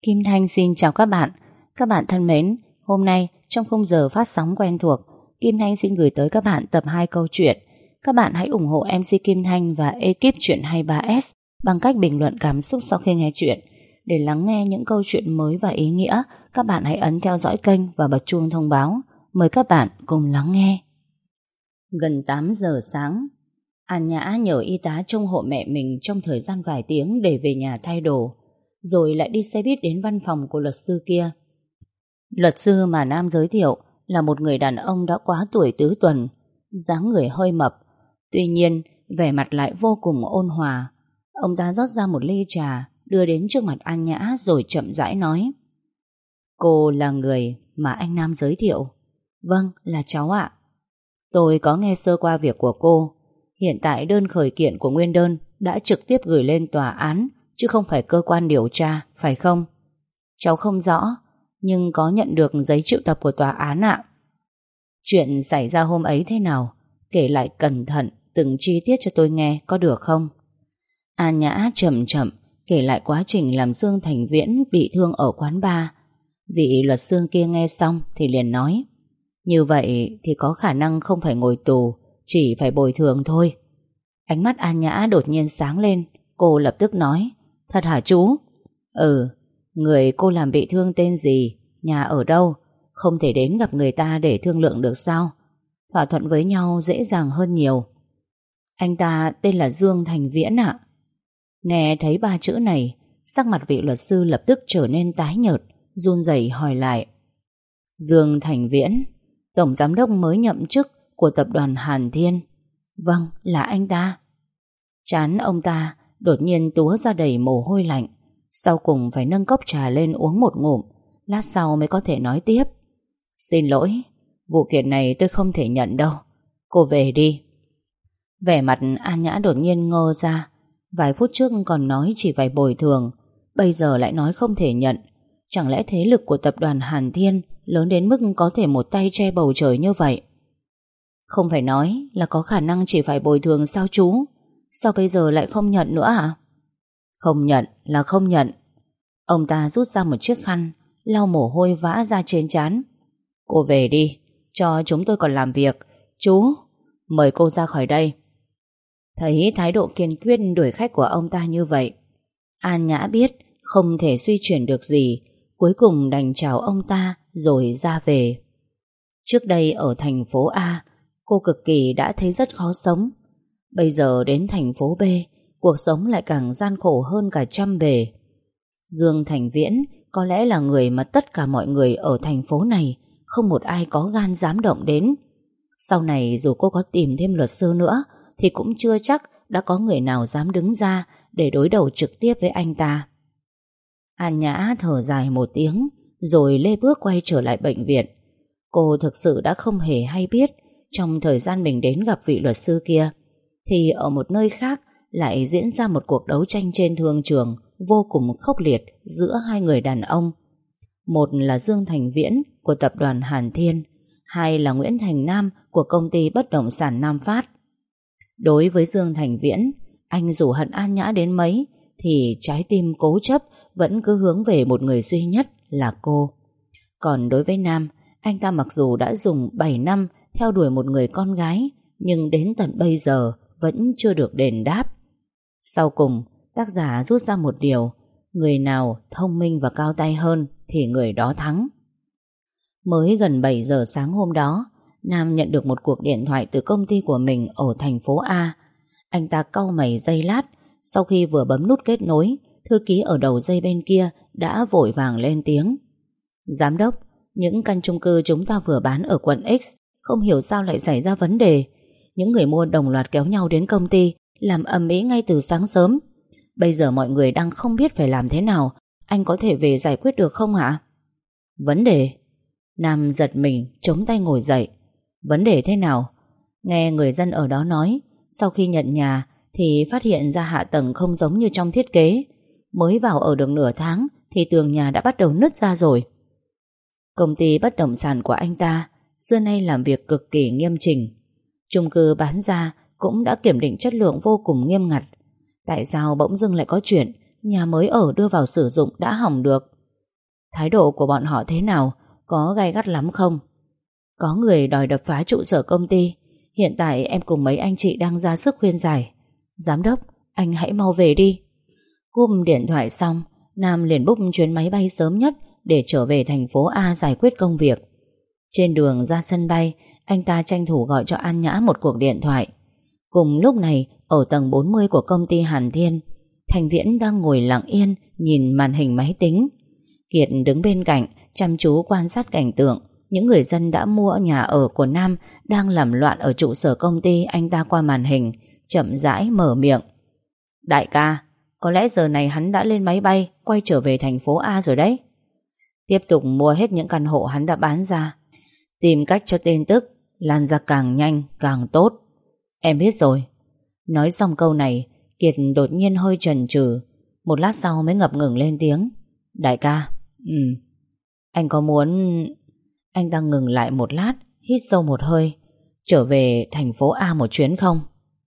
Kim Thanh xin chào các bạn. Các bạn thân mến, hôm nay trong khung giờ phát sóng quen thuộc, Kim Thanh xin gửi tới các bạn tập 2 câu chuyện. Các bạn hãy ủng hộ MC Kim Thanh và ekip Chuyện 23S bằng cách bình luận cảm xúc sau khi nghe chuyện. Để lắng nghe những câu chuyện mới và ý nghĩa, các bạn hãy ấn theo dõi kênh và bật chuông thông báo. Mời các bạn cùng lắng nghe. Gần 8 giờ sáng, An Nhã nhờ y tá trông hộ mẹ mình trong thời gian vài tiếng để về nhà thay đồ, rồi lại đi xe buýt đến văn phòng của luật sư kia. Luật sư mà Nam giới thiệu là một người đàn ông đã quá tuổi tứ tuần, dáng người hơi mập, tuy nhiên vẻ mặt lại vô cùng ôn hòa. Ông ta rót ra một ly trà, đưa đến trước mặt An Nhã rồi chậm rãi nói: "Cô là người mà anh Nam giới thiệu?" "Vâng, là cháu ạ." "Tôi có nghe sơ qua việc của cô. Hiện tại đơn khởi kiện của nguyên đơn đã trực tiếp gửi lên tòa án, chứ không phải cơ quan điều tra, phải không?" "Cháu không rõ, nhưng có nhận được giấy triệu tập của tòa án ạ." "Chuyện xảy ra hôm ấy thế nào? Kể lại cẩn thận từng chi tiết cho tôi nghe, có được không?" An Nhã chậm chậm kể lại quá trình làm Dương Thành Viễn bị thương ở quán bar. Vị luật sư kia nghe xong thì liền nói: "Như vậy thì có khả năng không phải ngồi tù, chỉ phải bồi thường thôi." Ánh mắt An Nhã đột nhiên sáng lên. Cô lập tức nói: "Thật hả chú?" "Ừ." "Người cô làm bị thương tên gì? Nhà ở đâu? Không thể đến gặp người ta để thương lượng được sao? Thỏa thuận với nhau dễ dàng hơn nhiều." "Anh ta tên là Dương Thành Viễn ạ." Nghe thấy 3 chữ này, sắc mặt vị luật sư lập tức trở nên tái nhợt, run rẩy hỏi lại: "Dương Thành Viễn, tổng giám đốc mới nhậm chức của tập đoàn Hàn Thiên?" "Vâng, là anh ta." Trán ông ta đột nhiên túa ra đầy mồ hôi lạnh, sau cùng phải nâng cốc trà lên uống một ngụm, lát sau mới có thể nói tiếp: "Xin lỗi, vụ kiện này tôi không thể nhận đâu. Cô về đi." Vẻ mặt An Nhã đột nhiên ngơ ra. Vài phút trước còn nói chỉ phải bồi thường, bây giờ lại nói không thể nhận. Chẳng lẽ thế lực của tập đoàn Hàn Thiên lớn đến mức có thể một tay che bầu trời như vậy? Không phải nói là có khả năng chỉ phải bồi thường sao chú? Sao bây giờ lại không nhận nữa hả? Không nhận là không nhận. Ông ta rút ra một chiếc khăn, lau mồ hôi vã ra trên trán. "Cô về đi, cho chúng tôi còn làm việc. Chú, mời cô ra khỏi đây." Thấy thái độ kiên quyết đuổi khách của ông ta như vậy, An Nhã biết không thể suy chuyển được gì, cuối cùng đành chào ông ta rồi ra về. Trước đây ở thành phố A, cô cực kỳ đã thấy rất khó sống. Bây giờ đến thành phố B, cuộc sống lại càng gian khổ hơn cả trăm bề. Dương Thành Viễn có lẽ là người mà tất cả mọi người ở thành phố này không một ai có gan dám động đến. Sau này dù cô có tìm thêm luật sư nữa thì cũng chưa chắc đã có người nào dám đứng ra để đối đầu trực tiếp với anh ta. An Nhã thở dài một tiếng rồi lê bước quay trở lại bệnh viện. Cô thực sự đã không hề hay biết trong thời gian mình đến gặp vị luật sư kia thì ở một nơi khác lại diễn ra một cuộc đấu tranh trên thương trường vô cùng khốc liệt giữa hai người đàn ông. Một là Dương Thành Viễn của tập đoàn Hàn Thiên, hai là Nguyễn Thành Nam của công ty bất động sản Nam Phát. Đối với Dương Thành Viễn, anh dù hận An Nhã đến mấy thì trái tim cố chấp vẫn cứ hướng về một người duy nhất là cô. Còn đối với Nam, anh ta mặc dù đã dùng 7 năm theo đuổi một người con gái, nhưng đến tận bây giờ vẫn chưa được đền đáp. Sau cùng, tác giả rút ra một điều: người nào thông minh và cao tay hơn thì người đó thắng. Mới gần 7 giờ sáng hôm đó, Nam nhận được một cuộc điện thoại từ công ty của mình ở thành phố A. Anh ta cau mày giây lát, sau khi vừa bấm nút kết nối, thư ký ở đầu dây bên kia đã vội vàng lên tiếng: "Giám đốc, những căn chung cư chúng ta vừa bán ở quận X không hiểu sao lại xảy ra vấn đề. Những người mua đồng loạt kéo nhau đến công ty, làm ầm ĩ ngay từ sáng sớm. Bây giờ mọi người đang không biết phải làm thế nào. Anh có thể về giải quyết được không hả?" "Vấn đề?" Nam giật mình chống tay ngồi dậy. "Vấn đề thế nào?" Nghe người dân ở đó nói, sau khi nhận nhà thì phát hiện ra hạ tầng không giống như trong thiết kế. Mới vào ở được nửa tháng thì tường nhà đã bắt đầu nứt ra rồi. Công ty bất động sản của anh ta xưa nay làm việc cực kỳ nghiêm chỉnh. Chung cư bán ra cũng đã kiểm định chất lượng vô cùng nghiêm ngặt. Tại sao bỗng dưng lại có chuyện nhà mới ở đưa vào sử dụng đã hỏng được? Thái độ của bọn họ thế nào? Có gay gắt lắm không? Có người đòi đập phá trụ sở công ty. Hiện tại em cùng mấy anh chị đang ra sức khuyên giải. Giám đốc, anh hãy mau về đi. Cúp điện thoại xong, Nam liền book chuyến máy bay sớm nhất để trở về thành phố A giải quyết công việc. Trên đường ra sân bay, anh ta tranh thủ gọi cho An Nhã một cuộc điện thoại. Cùng lúc này, ở tầng 40 của công ty Hàn Thiên, Thành Viễn đang ngồi lặng yên nhìn màn hình máy tính. Kiệt đứng bên cạnh chăm chú quan sát cảnh tượng những người dân đã mua nhà ở của Nam đang làm loạn ở trụ sở công ty. Anh ta qua màn hình chậm rãi mở miệng. Đại ca, có lẽ giờ này hắn đã lên máy bay quay trở về thành phố A rồi đấy. Tiếp tục mua hết những căn hộ hắn đã bán ra, tìm cách cho tin tức lan ra càng nhanh càng tốt. Em biết rồi. Nói xong câu này, Kiệt đột nhiên hơi chần chừ, một lát sau mới ngập ngừng lên tiếng. Đại ca, anh có muốn... Anh ta ngừng lại một lát, hít sâu một hơi, trở về thành phố A một chuyến không?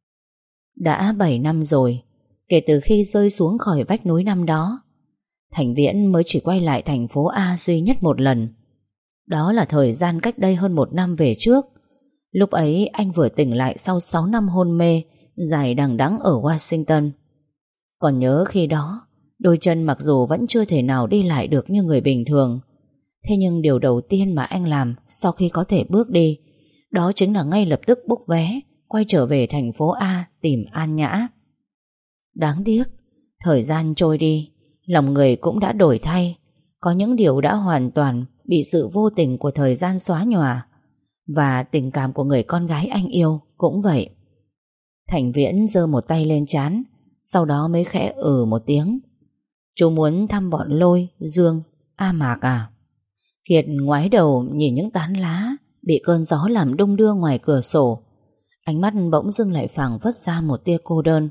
Đã 7 năm rồi, kể từ khi rơi xuống khỏi vách núi năm đó, Thành Viễn mới chỉ quay lại thành phố A duy nhất một lần. Đó là thời gian cách đây hơn 1 năm về trước. Lúc ấy anh vừa tỉnh lại sau 6 năm hôn mê dài đằng đẵng ở Washington. Còn nhớ khi đó, đôi chân mặc dù vẫn chưa thể nào đi lại được như người bình thường, thế nhưng điều đầu tiên mà anh làm sau khi có thể bước đi, đó chính là ngay lập tức book vé quay trở về thành phố A tìm An Nhã. Đáng tiếc, thời gian trôi đi, lòng người cũng đã đổi thay. Có những điều đã hoàn toàn bị sự vô tình của thời gian xóa nhòa. Và tình cảm của người con gái anh yêu cũng vậy. Thành Viễn giơ một tay lên trán, sau đó mới khẽ một tiếng. Chú muốn thăm bọn Lôi, Dương, A Mạc à? Kiệt ngoái đầu nhìn những tán lá bị cơn gió làm đung đưa ngoài cửa sổ. Ánh mắt bỗng dưng lại phảng phất ra một tia cô đơn.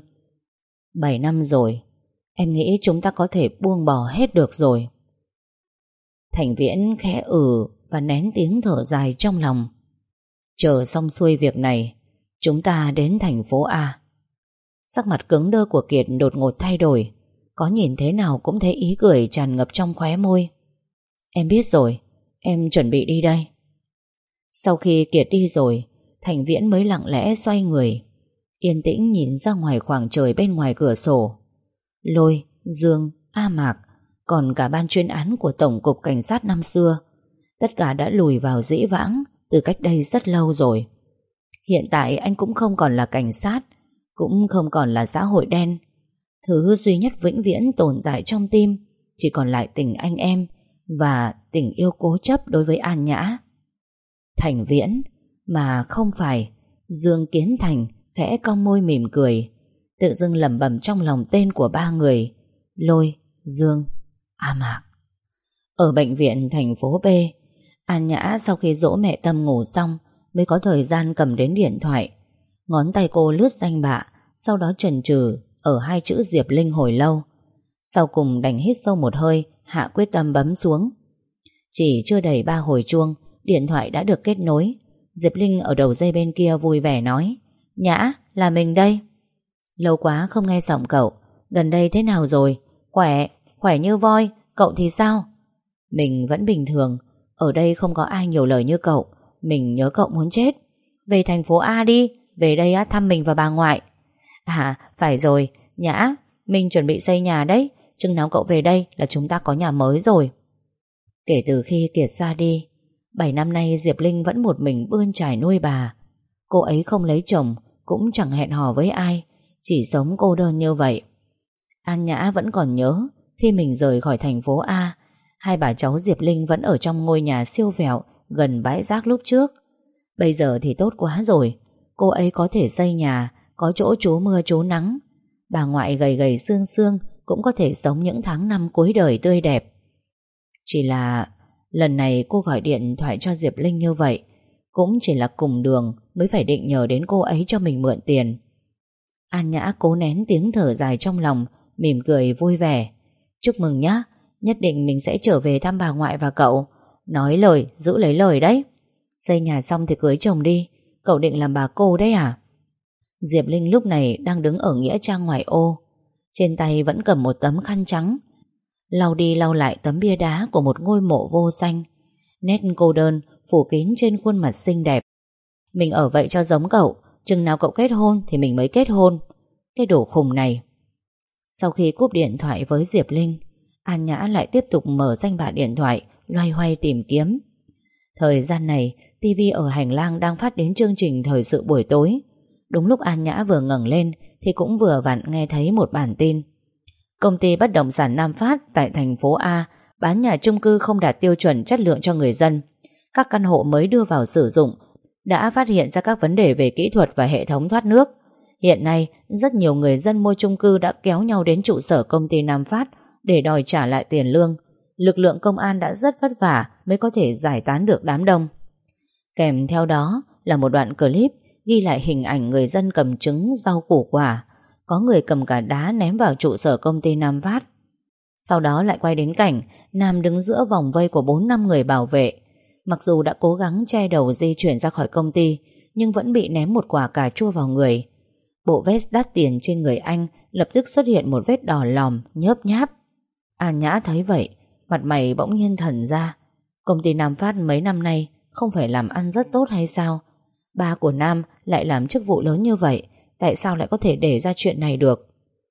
7 năm rồi, em nghĩ chúng ta có thể buông bỏ hết được rồi. Thành Viễn khẽ và nén tiếng thở dài trong lòng. Chờ xong xuôi việc này, chúng ta đến thành phố A. Sắc mặt cứng đơ của Kiệt đột ngột thay đổi. Có nhìn thế nào cũng thấy ý cười tràn ngập trong khóe môi. Em biết rồi, em chuẩn bị đi đây. Sau khi Kiệt đi rồi, Thành Viễn mới lặng lẽ xoay người, yên tĩnh nhìn ra ngoài khoảng trời bên ngoài cửa sổ. Lôi, Dương, A Mạc, còn cả ban chuyên án của Tổng cục Cảnh sát năm xưa, tất cả đã lùi vào dĩ vãng từ cách đây rất lâu rồi. Hiện tại anh cũng không còn là cảnh sát, cũng không còn là xã hội đen. Thứ duy nhất vĩnh viễn tồn tại trong tim chỉ còn lại tình anh em và tình yêu cố chấp đối với An Nhã. Thành Viễn mà không phải. Dương Kiến Thành khẽ cong môi mỉm cười, tự dưng lẩm bẩm trong lòng tên của 3 người: Lôi, Dương, A Mạc. Ở bệnh viện thành phố B, An Nhã sau khi dỗ mẹ Tâm ngủ xong mới có thời gian cầm đến điện thoại. Ngón tay cô lướt danh bạ, sau đó chần chừ ở 2 chữ Diệp Linh hồi lâu. Sau cùng đành hít sâu một hơi, hạ quyết tâm bấm xuống. Chỉ chưa đầy 3 hồi chuông, điện thoại đã được kết nối. Diệp Linh ở đầu dây bên kia vui vẻ nói: Nhã, là mình đây. Lâu quá không nghe giọng cậu, gần đây thế nào rồi? Khỏe như voi, cậu thì sao? Mình vẫn bình thường, ở đây không có ai nhiều lời như cậu. Mình nhớ cậu muốn chết. Về thành phố A đi, về đây thăm mình và bà ngoại. À, phải rồi, Nhã, mình chuẩn bị xây nhà đấy. Chừng nào cậu về đây là chúng ta có nhà mới rồi. Kể từ khi Kiệt ra đi, 7 năm nay Diệp Linh vẫn một mình bươn trải nuôi bà. Cô ấy không lấy chồng, cũng chẳng hẹn hò với ai, chỉ sống cô đơn như vậy. An Nhã vẫn còn nhớ khi mình rời khỏi thành phố A, 2 bà cháu Diệp Linh vẫn ở trong ngôi nhà siêu vẹo gần bãi rác lúc trước. Bây giờ thì tốt quá rồi, cô ấy có thể xây nhà, có chỗ trú mưa trú nắng. Bà ngoại gầy gầy xương xương cũng có thể sống những tháng năm cuối đời tươi đẹp. Chỉ là lần này cô gọi điện thoại cho Diệp Linh như vậy cũng chỉ là cùng đường mới phải định nhờ đến cô ấy cho mình mượn tiền. An Nhã cố nén tiếng thở dài trong lòng, mỉm cười vui vẻ. Chúc mừng nhá, nhất định mình sẽ trở về thăm bà ngoại và cậu. Nói lời, giữ lấy lời đấy. Xây nhà xong thì cưới chồng đi. Cậu định làm bà cô đấy à? Diệp Linh lúc này đang đứng ở nghĩa trang ngoại ô, trên tay vẫn cầm một tấm khăn trắng. lau đi lau lại tấm bia đá của một ngôi mộ vô danh. Nét cô đơn phủ kín trên khuôn mặt xinh đẹp. Mình ở vậy cho giống cậu, chừng nào cậu kết hôn thì mình mới kết hôn. Cái đồ khùng này. Sau khi cúp điện thoại với Diệp Linh, An Nhã lại tiếp tục mở danh bạ điện thoại, loay hoay tìm kiếm. Thời gian này, tivi ở hành lang đang phát đến chương trình thời sự buổi tối. Đúng lúc An Nhã vừa ngẩng lên thì cũng vừa vặn nghe thấy một bản tin. Công ty bất động sản Nam Phát tại thành phố A bán nhà chung cư không đạt tiêu chuẩn chất lượng cho người dân. Các căn hộ mới đưa vào sử dụng đã phát hiện ra các vấn đề về kỹ thuật và hệ thống thoát nước. Hiện nay, rất nhiều người dân mua chung cư đã kéo nhau đến trụ sở công ty Nam Phát để đòi trả lại tiền lương. Lực lượng công an đã rất vất vả mới có thể giải tán được đám đông. Kèm theo đó là một đoạn clip ghi lại hình ảnh người dân cầm trứng, rau củ quả. Có người cầm cả đá ném vào trụ sở công ty Nam Phát. Sau đó lại quay đến cảnh Nam đứng giữa vòng vây của 4-5 người bảo vệ. Mặc dù đã cố gắng che đầu di chuyển ra khỏi công ty, nhưng vẫn bị ném một quả cà chua vào người. Bộ vest đắt tiền trên người anh lập tức xuất hiện một vết đỏ lòm, nhớp nháp. An Nhã thấy vậy, mặt mày bỗng nhiên thẩn ra. Công ty Nam Phát mấy năm nay không phải làm ăn rất tốt hay sao? Ba của Nam lại làm chức vụ lớn như vậy, tại sao lại có thể để ra chuyện này được?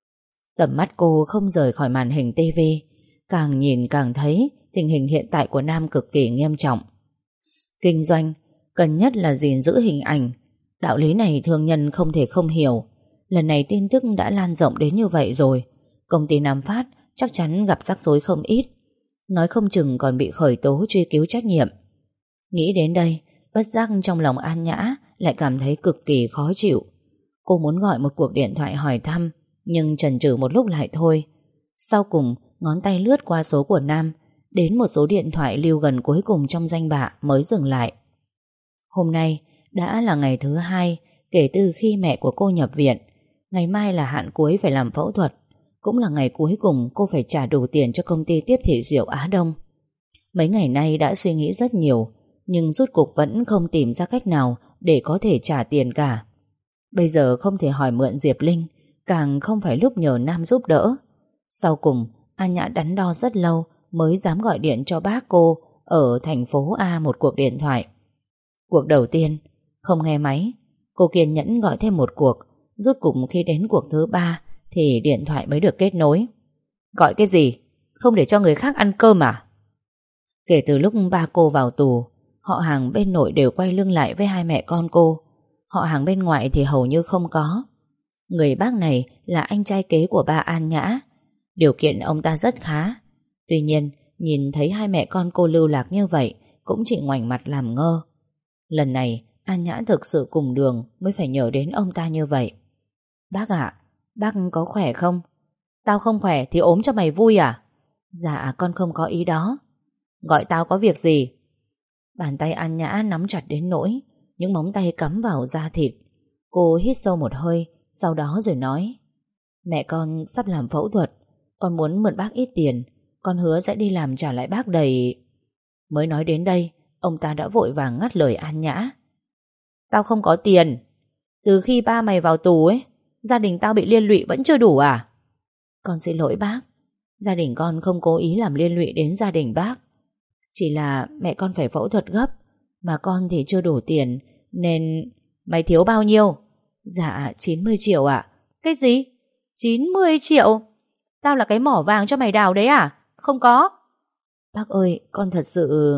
Tầm mắt cô không rời khỏi màn hình tivi. Càng nhìn càng thấy tình hình hiện tại của Nam cực kỳ nghiêm trọng. Kinh doanh cần nhất là gìn giữ hình ảnh. Đạo lý này thương nhân không thể không hiểu. Lần này tin tức đã lan rộng đến như vậy rồi, công ty Nam Phát chắc chắn gặp rắc rối không ít. Nói không chừng còn bị khởi tố truy cứu trách nhiệm. Nghĩ đến đây, bất giác trong lòng An Nhã lại cảm thấy cực kỳ khó chịu. Cô muốn gọi một cuộc điện thoại hỏi thăm, nhưng chần chừ một lúc lại thôi. Sau cùng, ngón tay lướt qua số của Nam, đến một số điện thoại lưu gần cuối cùng trong danh bạ mới dừng lại. Hôm nay đã là ngày thứ 2 kể từ khi mẹ của cô nhập viện. Ngày mai là hạn cuối phải làm phẫu thuật, cũng là ngày cuối cùng cô phải trả đủ tiền cho công ty tiếp thị rượu Á Đông. Mấy ngày nay đã suy nghĩ rất nhiều, nhưng rốt cuộc vẫn không tìm ra cách nào để có thể trả tiền cả. Bây giờ không thể hỏi mượn Diệp Linh, càng không phải lúc nhờ Nam giúp đỡ. Sau cùng, An Nhã đắn đo rất lâu mới dám gọi điện cho bác cô ở thành phố A một cuộc điện thoại. Cuộc đầu tiên không nghe máy, cô kiên nhẫn gọi thêm một cuộc. Rốt cuộc khi đến cuộc thứ 3 thì điện thoại mới được kết nối. Gọi cái gì? Không để cho người khác ăn cơm à? Kể từ lúc ba cô vào tù, họ hàng bên nội đều quay lưng lại với hai mẹ con cô. Họ hàng bên ngoại thì hầu như không có. Người bác này là anh trai kế của ba An Nhã. Điều kiện ông ta rất khá. Tuy nhiên, nhìn thấy hai mẹ con cô lưu lạc như vậy, cũng chỉ ngoảnh mặt làm ngơ. Lần này, An Nhã thực sự cùng đường mới phải nhờ đến ông ta như vậy. Bác ạ, bác có khỏe không? Tao không khỏe thì ốm cho mày vui à? Dạ, con không có ý đó. Gọi tao có việc gì? Bàn tay An Nhã nắm chặt đến nỗi những móng tay cắm vào da thịt. Cô hít sâu một hơi, sau đó rồi nói: Mẹ con sắp làm phẫu thuật, con muốn mượn bác ít tiền. Con hứa sẽ đi làm trả lại bác đầy. Mới nói đến đây, ông ta đã vội vàng ngắt lời An Nhã. Tao không có tiền. Từ khi ba mày vào tù ấy, gia đình tao bị liên lụy vẫn chưa đủ à? Con xin lỗi bác, gia đình con không cố ý làm liên lụy đến gia đình bác. Chỉ là mẹ con phải phẫu thuật gấp, mà con thì chưa đủ tiền, nên... Mày thiếu bao nhiêu? Dạ 90 triệu ạ. Cái gì? 90 triệu? Tao là cái mỏ vàng cho mày đào đấy à? Không có. Bác ơi, con thật sự...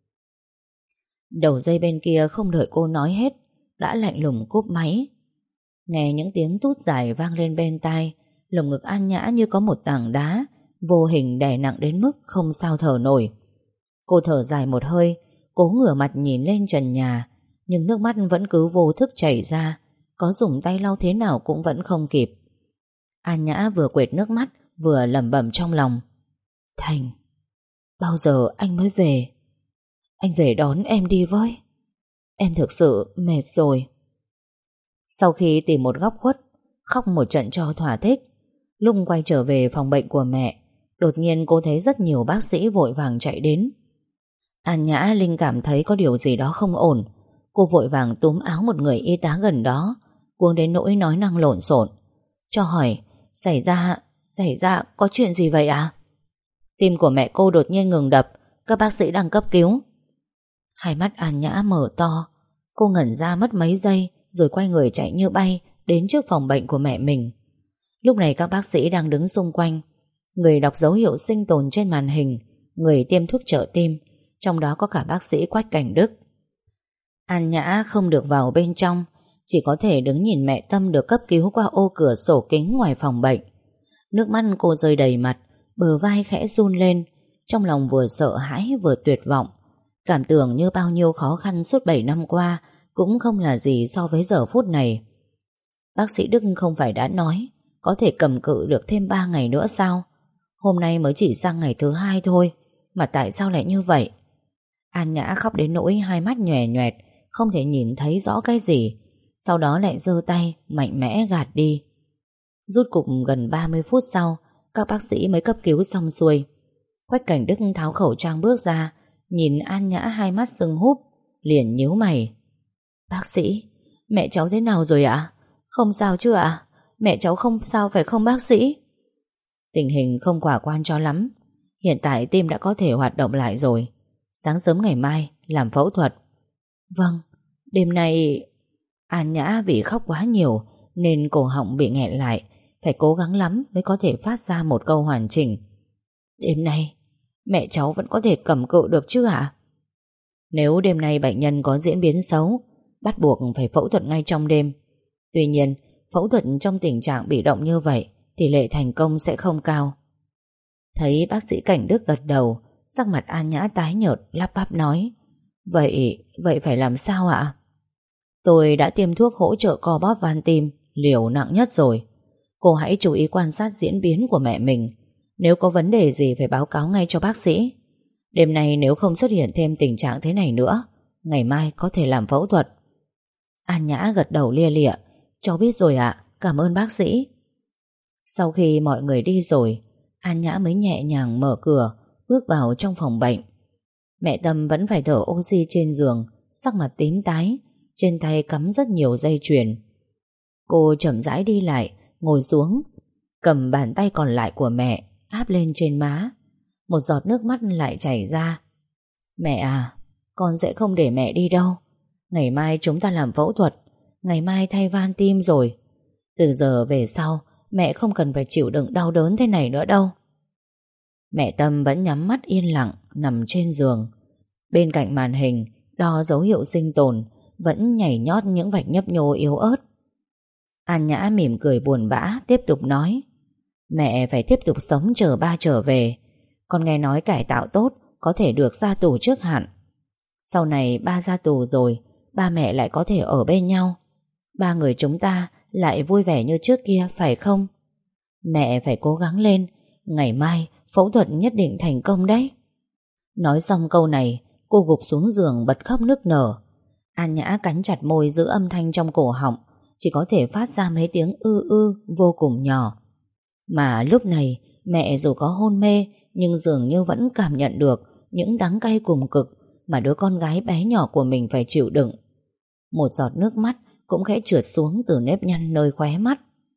Đầu dây bên kia không đợi cô nói hết, đã lạnh lùng cúp máy. Nghe những tiếng tút dài vang lên bên tai, lồng ngực An Nhã như có một tảng đá vô hình đè nặng đến mức không sao thở nổi. Cô thở dài một hơi, cố ngửa mặt nhìn lên trần nhà, nhưng nước mắt vẫn cứ vô thức chảy ra, có dùng tay lau thế nào cũng vẫn không kịp. An Nhã vừa quệt nước mắt vừa lẩm bẩm trong lòng: Thành, bao giờ anh mới về? Anh về đón em đi với. Em thực sự mệt rồi. Sau khi tìm một góc khuất, khóc một trận cho thỏa thích, lúc quay trở về phòng bệnh của mẹ, đột nhiên cô thấy rất nhiều bác sĩ vội vàng chạy đến. An Nhã linh cảm thấy có điều gì đó không ổn. Cô vội vàng túm áo một người y tá gần đó, cuống đến nỗi nói năng lộn xộn. Cho hỏi, xảy ra có chuyện gì vậy à? Tim của mẹ cô đột nhiên ngừng đập, các bác sĩ đang cấp cứu. Hai mắt An Nhã mở to. Cô ngẩn ra mất mấy giây rồi quay người chạy như bay đến trước phòng bệnh của mẹ mình. Lúc này các bác sĩ đang đứng xung quanh, người đọc dấu hiệu sinh tồn trên màn hình, người tiêm thuốc trợ tim, trong đó có cả bác sĩ Quách Cảnh Đức. An Nhã không được vào bên trong, chỉ có thể đứng nhìn mẹ Tâm được cấp cứu qua ô cửa sổ kính ngoài phòng bệnh. Nước mắt cô rơi đầy mặt, bờ vai khẽ run lên, trong lòng vừa sợ hãi vừa tuyệt vọng. Cảm tưởng như bao nhiêu khó khăn suốt 7 năm qua cũng không là gì so với giờ phút này. Bác sĩ Đức không phải đã nói có thể cầm cự được thêm 3 ngày nữa sao? Hôm nay mới chỉ sang ngày thứ 2 thôi, mà tại sao lại như vậy? An Nhã khóc đến nỗi hai mắt nhòe nhoẹt, không thể nhìn thấy rõ cái gì. Sau đó lại giơ tay mạnh mẽ gạt đi. Rút cục gần 30 phút sau, các bác sĩ mới cấp cứu xong xuôi. Quách Cảnh Đức tháo khẩu trang bước ra, nhìn An Nhã hai mắt sưng húp, liền nhíu mày. Bác sĩ, mẹ cháu thế nào rồi ạ? Không sao chứ ạ? Mẹ cháu không sao phải không bác sĩ? Tình hình không khả quan cho lắm. Hiện tại tim đã có thể hoạt động lại rồi. Sáng sớm ngày mai làm phẫu thuật. Vâng, đêm nay... An Nhã vì khóc quá nhiều nên cổ họng bị nghẹn lại, phải cố gắng lắm mới có thể phát ra một câu hoàn chỉnh. Đêm nay mẹ cháu vẫn có thể cầm cự được chứ ạ? Nếu đêm nay bệnh nhân có diễn biến xấu, bắt buộc phải phẫu thuật ngay trong đêm. Tuy nhiên, phẫu thuật trong tình trạng bị động như vậy, tỷ lệ thành công sẽ không cao. Thấy bác sĩ Cảnh Đức gật đầu, sắc mặt An Nhã tái nhợt, lắp bắp nói. Vậy phải làm sao ạ? Tôi đã tiêm thuốc hỗ trợ co bóp van tim, liều nặng nhất rồi. Cô hãy chú ý quan sát diễn biến của mẹ mình. Nếu có vấn đề gì phải báo cáo ngay cho bác sĩ. Đêm nay nếu không xuất hiện thêm tình trạng thế này nữa, ngày mai có thể làm phẫu thuật. An Nhã gật đầu lia lịa. Cháu biết rồi ạ, cảm ơn bác sĩ. Sau khi mọi người đi rồi, An Nhã mới nhẹ nhàng mở cửa, bước vào trong phòng bệnh. Mẹ Tâm vẫn phải thở oxy trên giường, sắc mặt tím tái, trên tay cắm rất nhiều dây chuyền. Cô chậm rãi đi lại, ngồi xuống, cầm bàn tay còn lại của mẹ áp lên trên má. Một giọt nước mắt lại chảy ra. Mẹ à, con sẽ không để mẹ đi đâu. Ngày mai chúng ta làm phẫu thuật, ngày mai thay van tim rồi. Từ giờ về sau mẹ không cần phải chịu đựng đau đớn thế này nữa đâu. Mẹ Tâm vẫn nhắm mắt yên lặng nằm trên giường. Bên cạnh màn hình đo dấu hiệu sinh tồn vẫn nhảy nhót những vạch nhấp nhô yếu ớt. An Nhã mỉm cười buồn bã tiếp tục nói. Mẹ phải tiếp tục sống chờ ba trở về. Con nghe nói cải tạo tốt có thể được ra tù trước hạn. Sau này ba ra tù rồi, ba mẹ lại có thể ở bên nhau. Ba người chúng ta lại vui vẻ như trước kia phải không? Mẹ phải cố gắng lên. Ngày mai phẫu thuật nhất định thành công đấy. Nói xong câu này, cô gục xuống giường bật khóc nức nở. An Nhã cắn chặt môi giữ âm thanh trong cổ họng, chỉ có thể phát ra mấy tiếng ư ư vô cùng nhỏ. Mà lúc này mẹ dù có hôn mê nhưng dường như vẫn cảm nhận được những đắng cay cùng cực mà đứa con gái bé nhỏ của mình phải chịu đựng. Một giọt nước mắt cũng khẽ trượt xuống từ nếp nhăn nơi khóe mắt.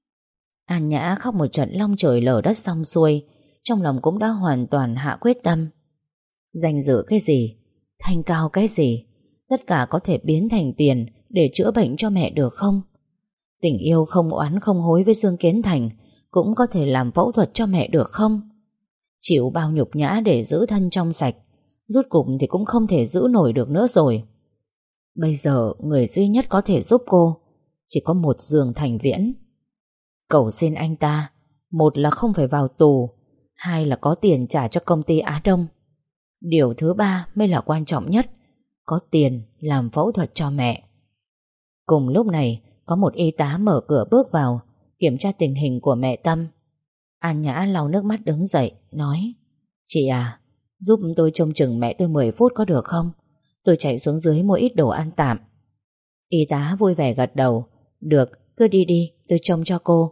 An Nhã khóc một trận long trời lở đất xong xuôi, trong lòng cũng đã hoàn toàn hạ quyết tâm. Danh dự cái gì, thanh cao cái gì, tất cả có thể biến thành tiền để chữa bệnh cho mẹ được không? Tình yêu không oán không hối với Dương Kiến Thành cũng có thể làm phẫu thuật cho mẹ được không? Chịu bao nhục nhã để giữ thân trong sạch, rút cục thì cũng không thể giữ nổi được nữa rồi. Bây giờ người duy nhất có thể giúp cô chỉ có một Dương Thành Viễn. Cầu xin anh ta, một là không phải vào tù, hai là có tiền trả cho công ty Á Đông. Điều thứ ba mới là quan trọng nhất, có tiền làm phẫu thuật cho mẹ. Cùng lúc này có một y tá mở cửa bước vào, kiểm tra tình hình của mẹ Tâm. An Nhã lau nước mắt đứng dậy, nói: Chị à, giúp tôi trông chừng mẹ tôi 10 phút có được không? Tôi chạy xuống dưới mua ít đồ ăn tạm. Y tá vui vẻ gật đầu. Được, cứ đi đi, tôi trông cho cô.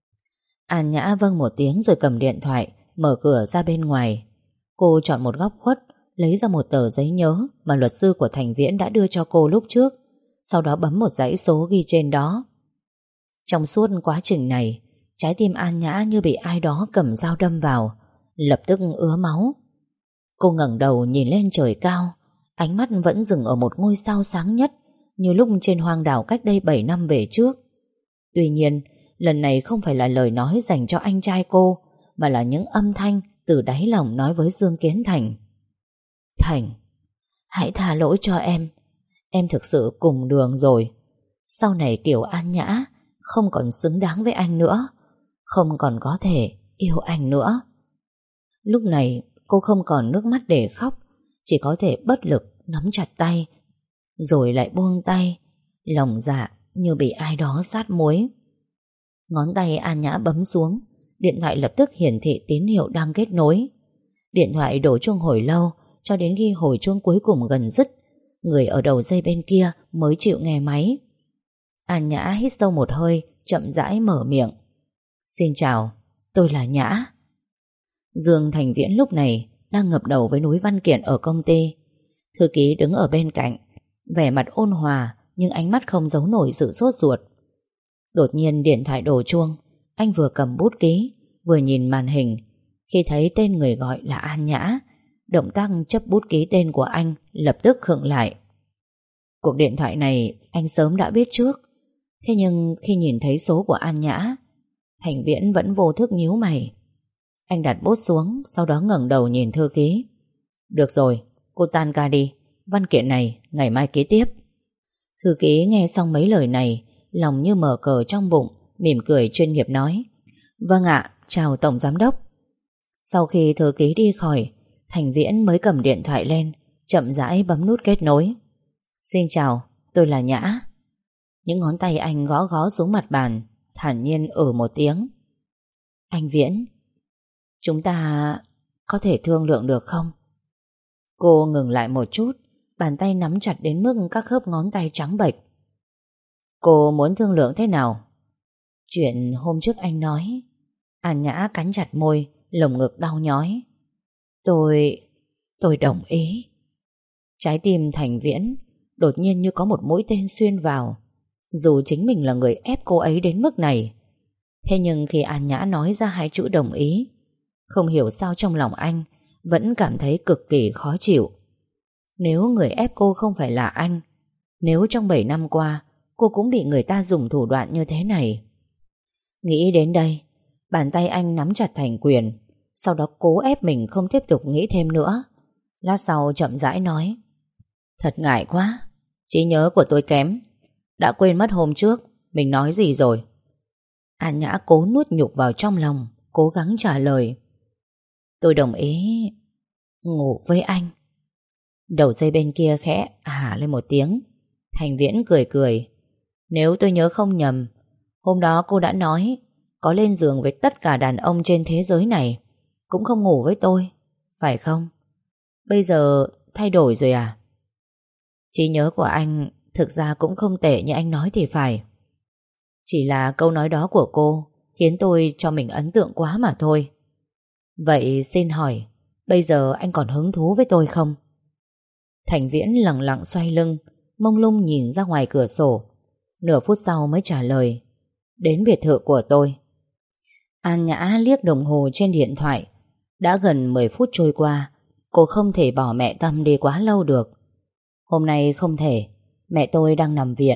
An Nhã vâng một tiếng rồi cầm điện thoại, mở cửa ra bên ngoài. Cô chọn một góc khuất, lấy ra một tờ giấy nhớ mà luật sư của Thành Viễn đã đưa cho cô lúc trước. Sau đó bấm một dãy số ghi trên đó. Trong suốt quá trình này, trái tim An Nhã như bị ai đó cầm dao đâm vào. lập tức ứa máu. Cô ngẩng đầu nhìn lên trời cao, ánh mắt vẫn dừng ở một ngôi sao sáng nhất, như lúc trên hoang đảo cách đây 7 năm về trước. Tuy nhiên, lần này không phải là lời nói dành cho anh trai cô, mà là những âm thanh từ đáy lòng nói với Dương Kiến Thành. Thành, hãy tha lỗi cho em. Em thực sự cùng đường rồi. Sau này Kiều An Nhã không còn xứng đáng với anh nữa, không còn có thể yêu anh nữa. Lúc này cô không còn nước mắt để khóc, chỉ có thể bất lực nắm chặt tay, rồi lại buông tay, lòng dạ như bị ai đó sát muối. Ngón tay An Nhã bấm xuống, điện thoại lập tức hiển thị tín hiệu đang kết nối. Điện thoại đổ chuông hồi lâu, cho đến khi hồi chuông cuối cùng gần dứt, người ở đầu dây bên kia mới chịu nghe máy. An Nhã hít sâu một hơi, chậm rãi mở miệng. Xin chào, tôi là Nhã. Dương Thành Viễn lúc này đang ngập đầu với núi văn kiện ở công ty. Thư ký đứng ở bên cạnh, vẻ mặt ôn hòa nhưng ánh mắt không giấu nổi sự sốt ruột. Đột nhiên điện thoại đổ chuông, anh vừa cầm bút ký, vừa nhìn màn hình. Khi thấy tên người gọi là An Nhã, động tác chấp bút ký tên của anh lập tức khựng lại. Cuộc điện thoại này anh sớm đã biết trước. Thế nhưng khi nhìn thấy số của An Nhã, Thành Viễn vẫn vô thức nhíu mày. Anh đặt bút xuống, sau đó ngẩng đầu nhìn thư ký. Được rồi, cô tan ca đi, văn kiện này ngày mai ký tiếp. Thư ký nghe xong mấy lời này, lòng như mở cờ trong bụng, mỉm cười chuyên nghiệp nói. Vâng ạ, chào Tổng Giám Đốc. Sau khi thư ký đi khỏi, Thành Viễn mới cầm điện thoại lên, chậm rãi bấm nút kết nối. Xin chào, tôi là Nhã. Những ngón tay anh gõ gõ xuống mặt bàn, thản nhiên một tiếng. Anh Viễn, chúng ta có thể thương lượng được không? Cô ngừng lại một chút, bàn tay nắm chặt đến mức các khớp ngón tay trắng bệch. Cô muốn thương lượng thế nào? Chuyện hôm trước anh nói. An Nhã cắn chặt môi, lồng ngực đau nhói. Tôi đồng ý. Trái tim Thành Viễn đột nhiên như có một mũi tên xuyên vào. Dù chính mình là người ép cô ấy đến mức này, thế nhưng khi An Nhã nói ra hai chữ đồng ý, không hiểu sao trong lòng anh vẫn cảm thấy cực kỳ khó chịu. Nếu người ép cô không phải là anh, nếu trong 7 năm qua cô cũng bị người ta dùng thủ đoạn như thế này. Nghĩ đến đây, bàn tay anh nắm chặt thành quyền, sau đó cố ép mình không tiếp tục nghĩ thêm nữa. Lát sau chậm rãi nói. Thật ngại quá, trí nhớ của tôi kém, đã quên mất hôm trước mình nói gì rồi. An Nhã cố nuốt nhục vào trong lòng, cố gắng trả lời. Tôi đồng ý ngủ với anh. Đầu dây bên kia khẽ lên một tiếng. Thành Viễn cười cười. Nếu tôi nhớ không nhầm, hôm đó cô đã nói có lên giường với tất cả đàn ông trên thế giới này cũng không ngủ với tôi, phải không? Bây giờ thay đổi rồi à? Trí nhớ của anh thực ra cũng không tệ như anh nói thì phải. Chỉ là câu nói đó của cô khiến tôi cho mình ấn tượng quá mà thôi. Vậy xin hỏi, bây giờ anh còn hứng thú với tôi không? Thành Viễn lặng lặng xoay lưng, mông lung nhìn ra ngoài cửa sổ. Nửa phút sau mới trả lời. Đến biệt thự của tôi. An Nhã liếc đồng hồ trên điện thoại. Đã gần 10 phút trôi qua, cô không thể bỏ mẹ Tâm đi quá lâu được. Hôm nay không thể, mẹ tôi đang nằm viện.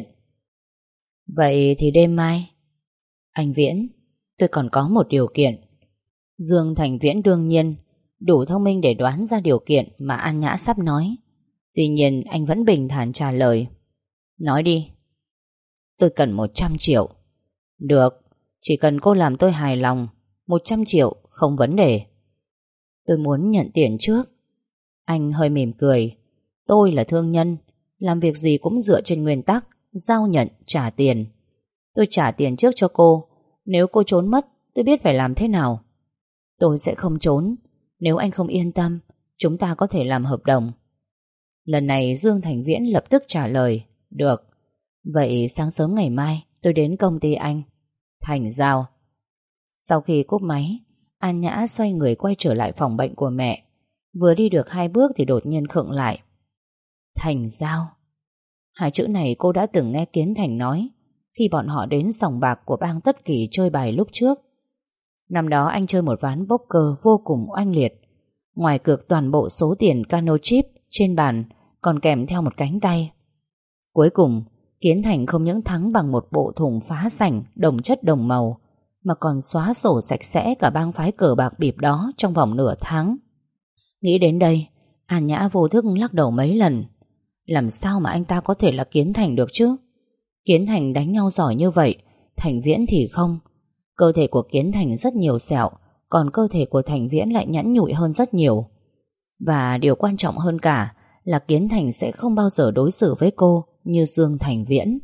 Vậy thì đêm mai. Anh Viễn, tôi còn có một điều kiện. Dương Thành Viễn đương nhiên đủ thông minh để đoán ra điều kiện mà An Nhã sắp nói. Tuy nhiên anh vẫn bình thản trả lời. Nói đi. Tôi cần 100 triệu. Được, chỉ cần cô làm tôi hài lòng, 100 triệu không vấn đề. Tôi muốn nhận tiền trước. Anh hơi mỉm cười. Tôi là thương nhân, làm việc gì cũng dựa trên nguyên tắc giao nhận trả tiền. Tôi trả tiền trước cho cô. Nếu cô trốn mất, tôi biết phải làm thế nào. Tôi sẽ không trốn. Nếu anh không yên tâm, chúng ta có thể làm hợp đồng. Lần này Dương Thành Viễn lập tức trả lời. Được. Vậy sáng sớm ngày mai tôi đến công ty anh. Thành giao. Sau khi cúp máy, An Nhã xoay người quay trở lại phòng bệnh của mẹ. Vừa đi được 2 bước thì đột nhiên khựng lại. Thành giao. Hai chữ này cô đã từng nghe Kiến Thành nói khi bọn họ đến sòng bạc của bang Tất Kỳ chơi bài lúc trước. Năm đó anh chơi một ván poker vô cùng oanh liệt. Ngoài cược toàn bộ số tiền cano chip trên bàn, còn kèm theo một cánh tay. Cuối cùng, Kiến Thành không những thắng bằng một bộ thùng phá sảnh đồng chất đồng màu, mà còn xóa sổ sạch sẽ cả bang phái cờ bạc bịp đó trong vòng nửa tháng. Nghĩ đến đây, An Nhã vô thức lắc đầu mấy lần. Làm sao mà anh ta có thể là Kiến Thành được chứ? Kiến Thành đánh nhau giỏi như vậy, Thành Viễn thì không. Cơ thể của Kiến Thành rất nhiều sẹo, còn cơ thể của Thành Viễn lại nhẵn nhụi hơn rất nhiều. Và điều quan trọng hơn cả là Kiến Thành sẽ không bao giờ đối xử với cô như Dương Thành Viễn.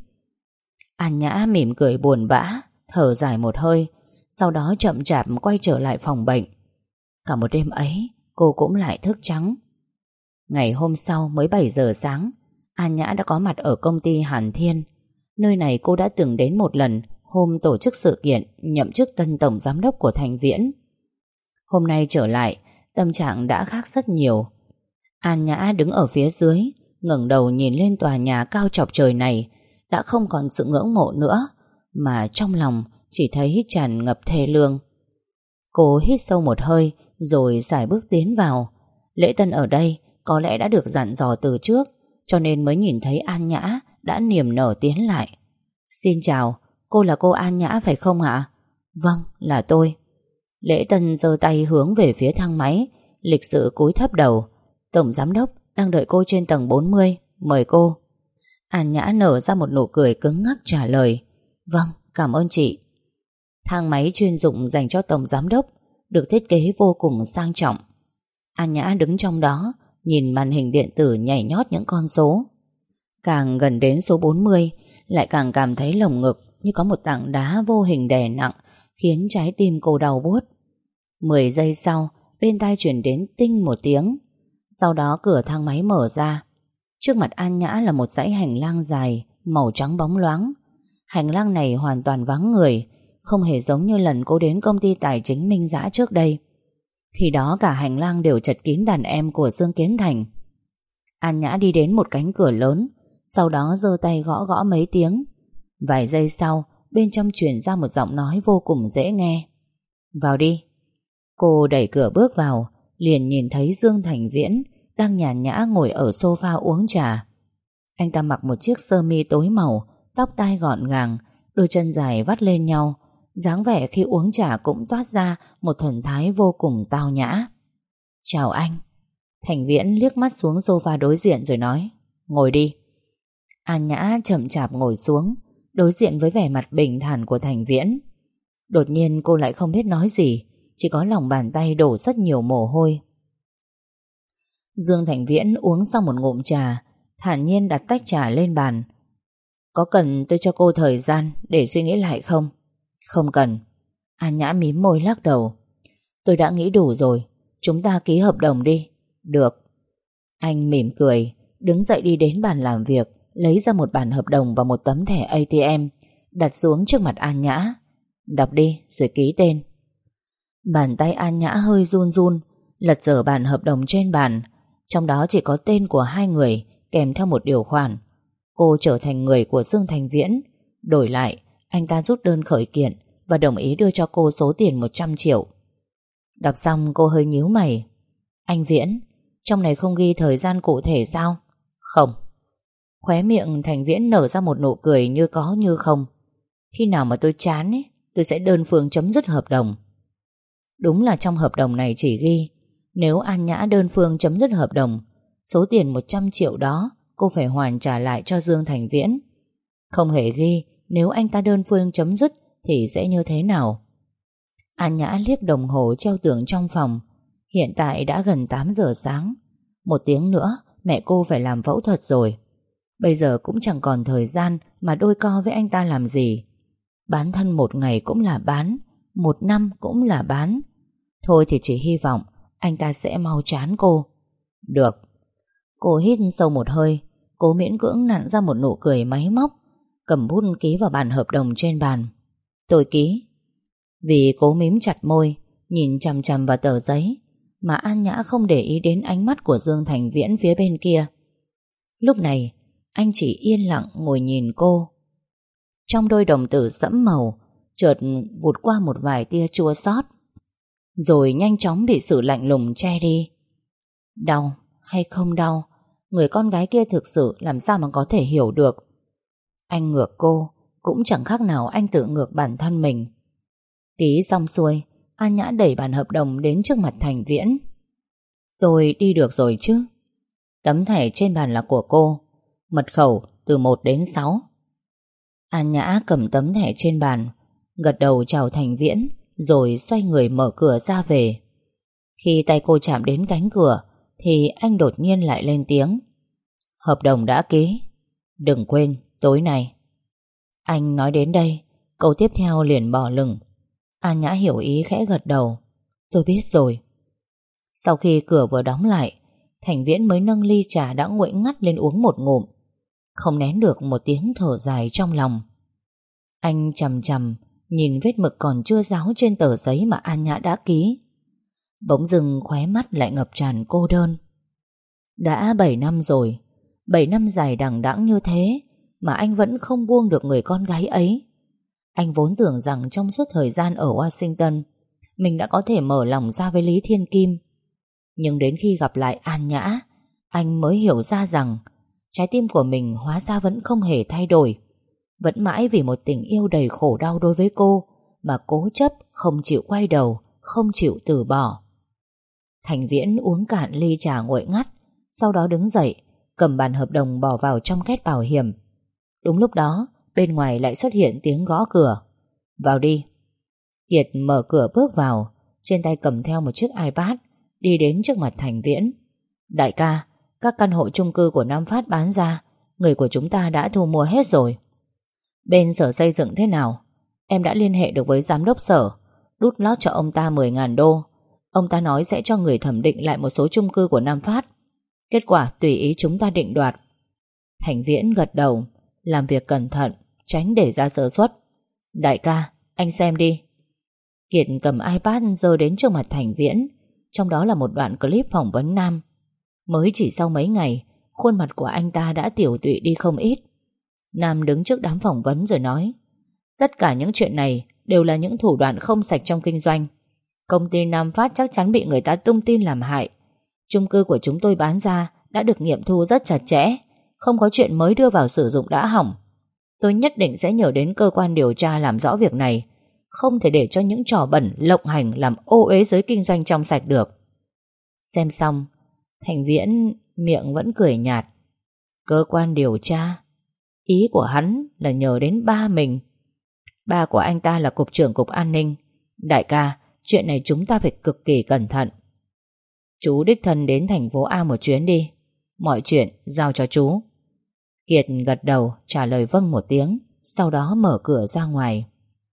An Nhã mỉm cười buồn bã, thở dài một hơi, sau đó chậm chạp quay trở lại phòng bệnh. Cả một đêm ấy, cô cũng lại thức trắng. Ngày hôm sau mới 7 giờ sáng, An Nhã đã có mặt ở công ty Hàn Thiên. Nơi này cô đã từng đến một lần hôm tổ chức sự kiện nhậm chức tân tổng giám đốc của Thành Viễn. Hôm nay trở lại, tâm trạng đã khác rất nhiều. An Nhã đứng ở phía dưới, ngẩng đầu nhìn lên tòa nhà cao chọc trời này, đã không còn sự ngưỡng mộ nữa, mà trong lòng chỉ thấy tràn ngập thê lương. Cô hít sâu một hơi rồi sải bước tiến vào. Lễ tân ở đây có lẽ đã được dặn dò từ trước, cho nên mới nhìn thấy An Nhã đã niềm nở tiến lại. Xin chào, cô là cô An Nhã phải không ạ? Vâng, là tôi. Lễ tân giơ tay hướng về phía thang máy, lịch sự cúi thấp đầu. Tổng giám đốc đang đợi cô trên tầng 40, mời cô. An Nhã nở ra một nụ cười cứng ngắc trả lời. Vâng, cảm ơn chị. Thang máy chuyên dụng dành cho tổng giám đốc, được thiết kế vô cùng sang trọng. An Nhã đứng trong đó, nhìn màn hình điện tử nhảy nhót những con số. Càng gần đến số 40, lại càng cảm thấy lồng ngực như có một tảng đá vô hình đè nặng, khiến trái tim cô đau buốt. 10 giây sau, bên tai truyền đến tinh một tiếng. Sau đó cửa thang máy mở ra. Trước mặt An Nhã là một dãy hành lang dài, màu trắng bóng loáng. Hành lang này hoàn toàn vắng người, không hề giống như lần cô đến công ty tài chính Minh Dã trước đây. Khi đó cả hành lang đều chật kín đàn em của Dương Kiến Thành. An Nhã đi đến một cánh cửa lớn, sau đó giơ tay gõ gõ mấy tiếng. Vài giây sau, bên trong truyền ra một giọng nói vô cùng dễ nghe. Vào đi. Cô đẩy cửa bước vào, liền nhìn thấy Dương Thành Viễn đang nhàn nhã ngồi ở sofa uống trà. Anh ta mặc một chiếc sơ mi tối màu, tóc tai gọn gàng, đôi chân dài vắt lên nhau, dáng vẻ khi uống trà cũng toát ra một thần thái vô cùng tao nhã. Chào anh. Thành Viễn liếc mắt xuống sofa đối diện rồi nói, ngồi đi. An Nhã chậm chạp ngồi xuống, đối diện với vẻ mặt bình thản của Thành Viễn. Đột nhiên cô lại không biết nói gì, chỉ có lòng bàn tay đổ rất nhiều mồ hôi. Dương Thành Viễn uống xong một ngụm trà, thản nhiên đặt tách trà lên bàn. Có cần tôi cho cô thời gian để suy nghĩ lại không? Không cần. An Nhã mím môi lắc đầu. Tôi đã nghĩ đủ rồi, chúng ta ký hợp đồng đi. Được. Anh mỉm cười, đứng dậy đi đến bàn làm việc, lấy ra một bản hợp đồng và một tấm thẻ ATM, đặt xuống trước mặt An Nhã. Đọc đi rồi ký tên. Bàn tay An Nhã hơi run run, lật dở bản hợp đồng trên bàn. Trong đó chỉ có tên của hai người, kèm theo một điều khoản. Cô trở thành người của Dương Thành Viễn. Đổi lại, anh ta rút đơn khởi kiện và đồng ý đưa cho cô số tiền 100 triệu. Đọc xong cô hơi nhíu mày. Anh Viễn, trong này không ghi thời gian cụ thể sao? Không. Khóe miệng Thành Viễn nở ra một nụ cười như có như không. Khi nào mà tôi chán ấy, tôi sẽ đơn phương chấm dứt hợp đồng. Đúng là trong hợp đồng này chỉ ghi, nếu An Nhã đơn phương chấm dứt hợp đồng, số tiền 100 triệu đó cô phải hoàn trả lại cho Dương Thành Viễn. Không hề ghi nếu anh ta đơn phương chấm dứt thì sẽ như thế nào. An Nhã liếc đồng hồ treo tường trong phòng. Hiện tại đã gần 8 giờ sáng. 1 tiếng nữa mẹ cô phải làm phẫu thuật rồi. Bây giờ cũng chẳng còn thời gian mà đôi co với anh ta làm gì. Bán thân 1 ngày cũng là bán, 1 năm cũng là bán. Thôi thì chỉ hy vọng anh ta sẽ mau chán cô. Được. Cô hít sâu một hơi, cố miễn cưỡng nặn ra một nụ cười máy móc, cầm bút ký vào bản hợp đồng trên bàn. Tôi ký. Vì cố mím chặt môi, nhìn chằm chằm vào tờ giấy, mà An Nhã không để ý đến ánh mắt của Dương Thành Viễn phía bên kia. Lúc này anh chỉ yên lặng ngồi nhìn cô. Trong đôi đồng tử sẫm màu chợt vụt qua một vài tia chua xót. rồi nhanh chóng bị sự lạnh lùng che đi. Đau hay không đau, người con gái kia thực sự làm sao mà có thể hiểu được. Anh ngược cô cũng chẳng khác nào anh tự ngược bản thân mình. Ký xong xuôi, An Nhã đẩy bản hợp đồng đến trước mặt Thành Viễn. Tôi đi được rồi chứ? Tấm thẻ trên bàn là của cô, mật khẩu từ 1 đến 6. An Nhã cầm tấm thẻ trên bàn, gật đầu chào Thành Viễn, rồi xoay người mở cửa ra về. Khi tay cô chạm đến cánh cửa thì anh đột nhiên lại lên tiếng. Hợp đồng đã ký, đừng quên tối nay. Anh nói đến đây, câu tiếp theo liền bỏ lửng. An Nhã hiểu ý khẽ gật đầu. Tôi biết rồi. Sau khi cửa vừa đóng lại, Thành Viễn mới nâng ly trà đã nguội ngắt lên uống một ngụm, không nén được một tiếng thở dài trong lòng. Anh chằm chằm nhìn vết mực còn chưa ráo trên tờ giấy mà An Nhã đã ký. Bỗng dưng khóe mắt lại ngập tràn cô đơn. Đã 7 năm rồi, 7 năm dài đằng đẵng như thế mà anh vẫn không buông được người con gái ấy. Anh vốn tưởng rằng trong suốt thời gian ở Washington mình đã có thể mở lòng ra với Lý Thiên Kim. Nhưng đến khi gặp lại An Nhã, anh mới hiểu ra rằng trái tim của mình hóa ra vẫn không hề thay đổi, vẫn mãi vì một tình yêu đầy khổ đau đối với cô mà cố chấp không chịu quay đầu, không chịu từ bỏ. Thành Viễn uống cạn ly trà nguội ngắt, sau đó đứng dậy, cầm bản hợp đồng bỏ vào trong két bảo hiểm. Đúng lúc đó, bên ngoài lại xuất hiện tiếng gõ cửa. Vào đi. Kiệt mở cửa bước vào, trên tay cầm theo một chiếc iPad, đi đến trước mặt Thành Viễn. Đại ca, các căn hộ chung cư của Nam Phát bán ra, người của chúng ta đã thu mua hết rồi. Bên sở xây dựng thế nào? Em đã liên hệ được với giám đốc sở, đút lót cho ông ta 10.000 đô. Ông ta nói sẽ cho người thẩm định lại một số chung cư của Nam Phát. Kết quả tùy ý chúng ta định đoạt. Thành Viễn gật đầu, làm việc cẩn thận, tránh để ra sơ suất. Đại ca, anh xem đi. Kiệt cầm iPad giơ đến trước mặt Thành Viễn, trong đó là một đoạn clip phỏng vấn Nam. Mới chỉ sau mấy ngày, khuôn mặt của anh ta đã tiểu tụy đi không ít. Nam đứng trước đám phỏng vấn rồi nói: tất cả những chuyện này đều là những thủ đoạn không sạch trong kinh doanh. Công ty Nam Phát chắc chắn bị người ta tung tin làm hại. Chung cư của chúng tôi bán ra đã được nghiệm thu rất chặt chẽ, không có chuyện mới đưa vào sử dụng đã hỏng. Tôi nhất định sẽ nhờ đến cơ quan điều tra làm rõ việc này, không thể để cho những trò bẩn lộng hành làm ô uế giới kinh doanh trong sạch được. Xem xong, Thành Viễn miệng vẫn cười nhạt. Cơ quan điều tra? Ý của hắn là nhờ đến ba mình. Ba của anh ta là cục trưởng cục an ninh. Đại ca, chuyện này chúng ta phải cực kỳ cẩn thận. Chú đích thân đến thành phố A một chuyến đi, mọi chuyện giao cho chú. Kiệt gật đầu trả lời vâng một tiếng, sau đó mở cửa ra ngoài.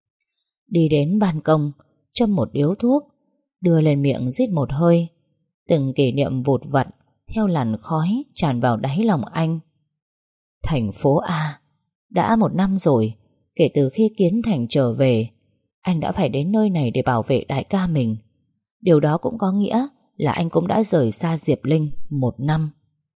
Đi đến ban công, châm một điếu thuốc, đưa lên miệng rít một hơi. Từng kỷ niệm vụt vặt theo làn khói tràn vào đáy lòng anh. Thành phố A. Đã 1 năm rồi kể từ khi Kiến Thành trở về. Anh đã phải đến nơi này để bảo vệ đại ca mình. Điều đó cũng có nghĩa là anh cũng đã rời xa Diệp Linh 1 năm.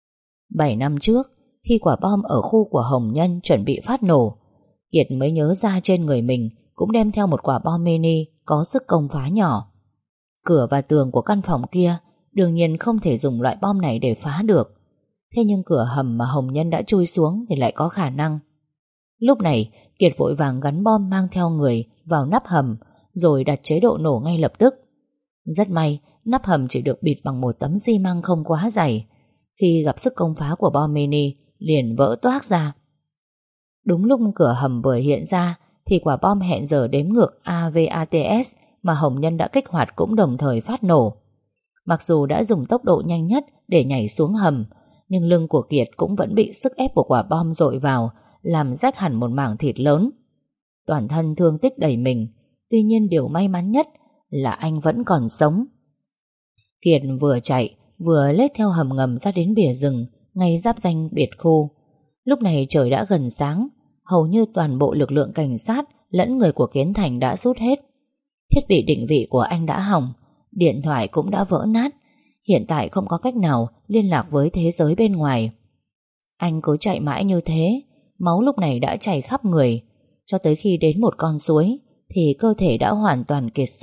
7 năm trước, khi quả bom ở khu của Hồng Nhân chuẩn bị phát nổ, Kiệt mới nhớ ra trên người mình cũng đem theo một quả bom mini có sức công phá nhỏ. Cửa và tường của căn phòng kia đương nhiên không thể dùng loại bom này để phá được. Thế nhưng cửa hầm mà Hồng Nhân đã chui xuống thì lại có khả năng. Lúc này Kiệt vội vàng gắn bom mang theo người vào nắp hầm, rồi đặt chế độ nổ ngay lập tức. Rất may nắp hầm chỉ được bịt bằng một tấm xi măng không quá dày. Khi gặp sức công phá của bom mini liền vỡ toác ra. Đúng lúc cửa hầm vừa hiện ra thì quả bom hẹn giờ đếm ngược AVATS mà Hồng Nhân đã kích hoạt cũng đồng thời phát nổ. Mặc dù đã dùng tốc độ nhanh nhất để nhảy xuống hầm, nhưng lưng của Kiệt cũng vẫn bị sức ép của quả bom dội vào, làm rách hẳn một mảng thịt lớn. Toàn thân thương tích đầy mình. Tuy nhiên điều may mắn nhất là anh vẫn còn sống. Kiệt vừa chạy vừa lết theo hầm ngầm ra đến bìa rừng ngay giáp ranh biệt khu. Lúc này trời đã gần sáng, hầu như toàn bộ lực lượng cảnh sát lẫn người của Kiến Thành đã rút hết. Thiết bị định vị của anh đã hỏng, điện thoại cũng đã vỡ nát. Hiện tại không có cách nào liên lạc với thế giới bên ngoài. Anh cứ chạy mãi như thế, máu lúc này đã chảy khắp người, cho tới khi đến một con suối thì cơ thể đã hoàn toàn kiệt sức,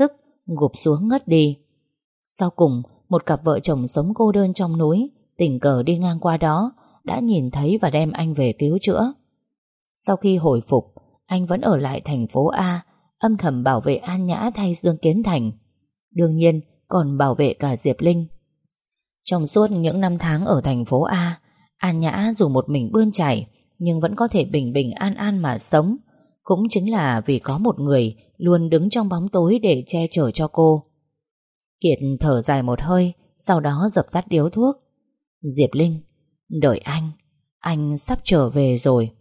gục xuống ngất đi. Sau cùng, một cặp vợ chồng sống cô đơn trong núi tình cờ đi ngang qua đó đã nhìn thấy và đem anh về cứu chữa. Sau khi hồi phục, anh vẫn ở lại thành phố A, âm thầm bảo vệ An Nhã thay Dương Kiến Thành. Đương nhiên còn bảo vệ cả Diệp Linh. Trong suốt những năm tháng ở thành phố A, An Nhã dù một mình bươn chải nhưng vẫn có thể bình bình an an mà sống. Cũng chính là vì có một người luôn đứng trong bóng tối để che chở cho cô. Kiệt thở dài một hơi, sau đó dập tắt điếu thuốc. Diệp Linh, đợi anh sắp trở về rồi.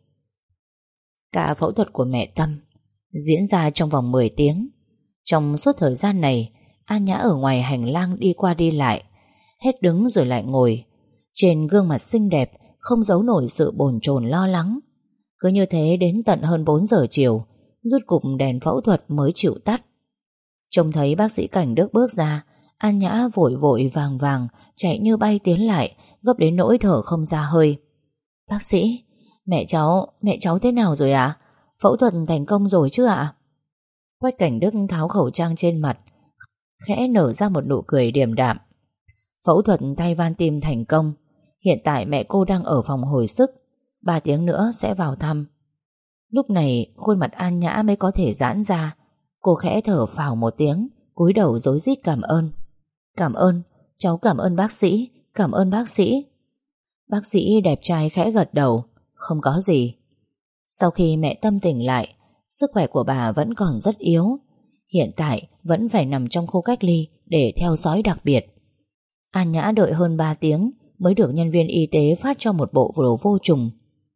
Cả phẫu thuật của mẹ Tâm diễn ra trong vòng 10 tiếng. Trong suốt thời gian này, An Nhã ở ngoài hành lang đi qua đi lại, hết đứng rồi lại ngồi. Trên gương mặt xinh đẹp không giấu nổi sự bồn chồn lo lắng. Cứ như thế đến tận hơn 4 giờ chiều, rút cục đèn phẫu thuật mới chịu tắt. Trông thấy bác sĩ Cảnh Đức bước ra, An Nhã vội vội vàng vàng chạy như bay tiến lại, gấp đến nỗi thở không ra hơi. Bác sĩ, mẹ cháu thế nào rồi ạ? Phẫu thuật thành công rồi chứ ạ? Quách Cảnh Đức tháo khẩu trang trên mặt, khẽ nở ra một nụ cười điềm đạm. Phẫu thuật thay van tim thành công. Hiện tại mẹ cô đang ở phòng hồi sức, 3 tiếng nữa sẽ vào thăm. Lúc này khuôn mặt An Nhã mới có thể giãn ra. Cô khẽ thở phào một tiếng, cúi đầu rối rít cảm ơn. Cảm ơn, cháu cảm ơn bác sĩ, cảm ơn bác sĩ. Bác sĩ đẹp trai khẽ gật đầu. Không có gì. Sau khi mẹ Tâm tỉnh lại, sức khỏe của bà vẫn còn rất yếu. Hiện tại vẫn phải nằm trong khu cách ly để theo dõi đặc biệt. An Nhã đợi hơn 3 tiếng mới được nhân viên y tế phát cho một bộ đồ vô trùng.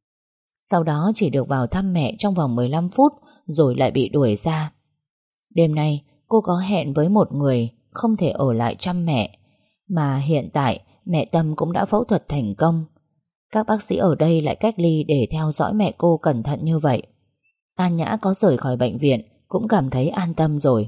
Sau đó chỉ được vào thăm mẹ trong vòng 15 phút rồi lại bị đuổi ra. Đêm nay cô có hẹn với một người không thể ở lại chăm mẹ. Mà hiện tại mẹ Tâm cũng đã phẫu thuật thành công. Các bác sĩ ở đây lại cách ly để theo dõi mẹ cô cẩn thận như vậy. An Nhã có rời khỏi bệnh viện cũng cảm thấy an tâm rồi.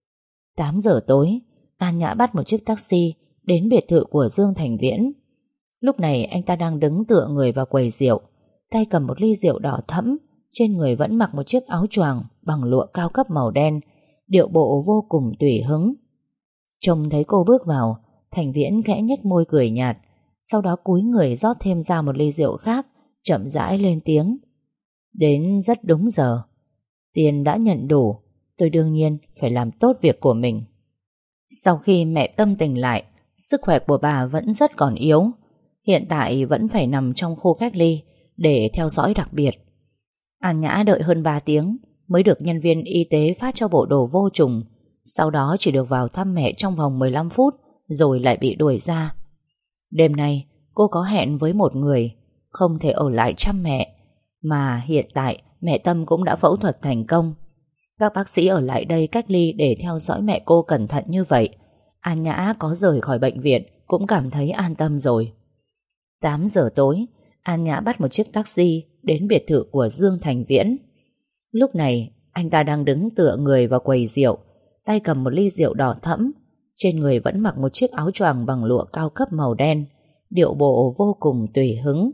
8 giờ tối, An Nhã bắt một chiếc taxi đến biệt thự của Dương Thành Viễn. Lúc này anh ta đang đứng tựa người vào quầy rượu, tay cầm một ly rượu đỏ thẫm, trên người vẫn mặc một chiếc áo choàng bằng lụa cao cấp màu đen, điệu bộ vô cùng tùy hứng. Trông thấy cô bước vào, Thành Viễn khẽ nhếch môi cười nhạt, sau đó cúi người rót thêm ra một ly rượu khác, chậm rãi lên tiếng. Đến rất đúng giờ. Tiền đã nhận đủ, tôi đương nhiên phải làm tốt việc của mình. Sau khi mẹ Tâm tỉnh lại, sức khỏe của bà vẫn rất còn yếu. Hiện tại vẫn phải nằm trong khu cách ly để theo dõi đặc biệt. An Nhã đợi hơn 3 tiếng mới được nhân viên y tế phát cho bộ đồ vô trùng. Sau đó chỉ được vào thăm mẹ trong vòng 15 phút rồi lại bị đuổi ra. Đêm nay cô có hẹn với một người không thể ở lại chăm mẹ. Mà hiện tại mẹ Tâm cũng đã phẫu thuật thành công. Các bác sĩ ở lại đây cách ly để theo dõi mẹ cô cẩn thận như vậy. An Nhã có rời khỏi bệnh viện cũng cảm thấy an tâm rồi. 8 giờ tối, An Nhã bắt một chiếc taxi đến biệt thự của Dương Thành Viễn. Lúc này anh ta đang đứng tựa người vào quầy rượu, tay cầm một ly rượu đỏ thẫm, trên người vẫn mặc một chiếc áo choàng bằng lụa cao cấp màu đen, điệu bộ vô cùng tùy hứng.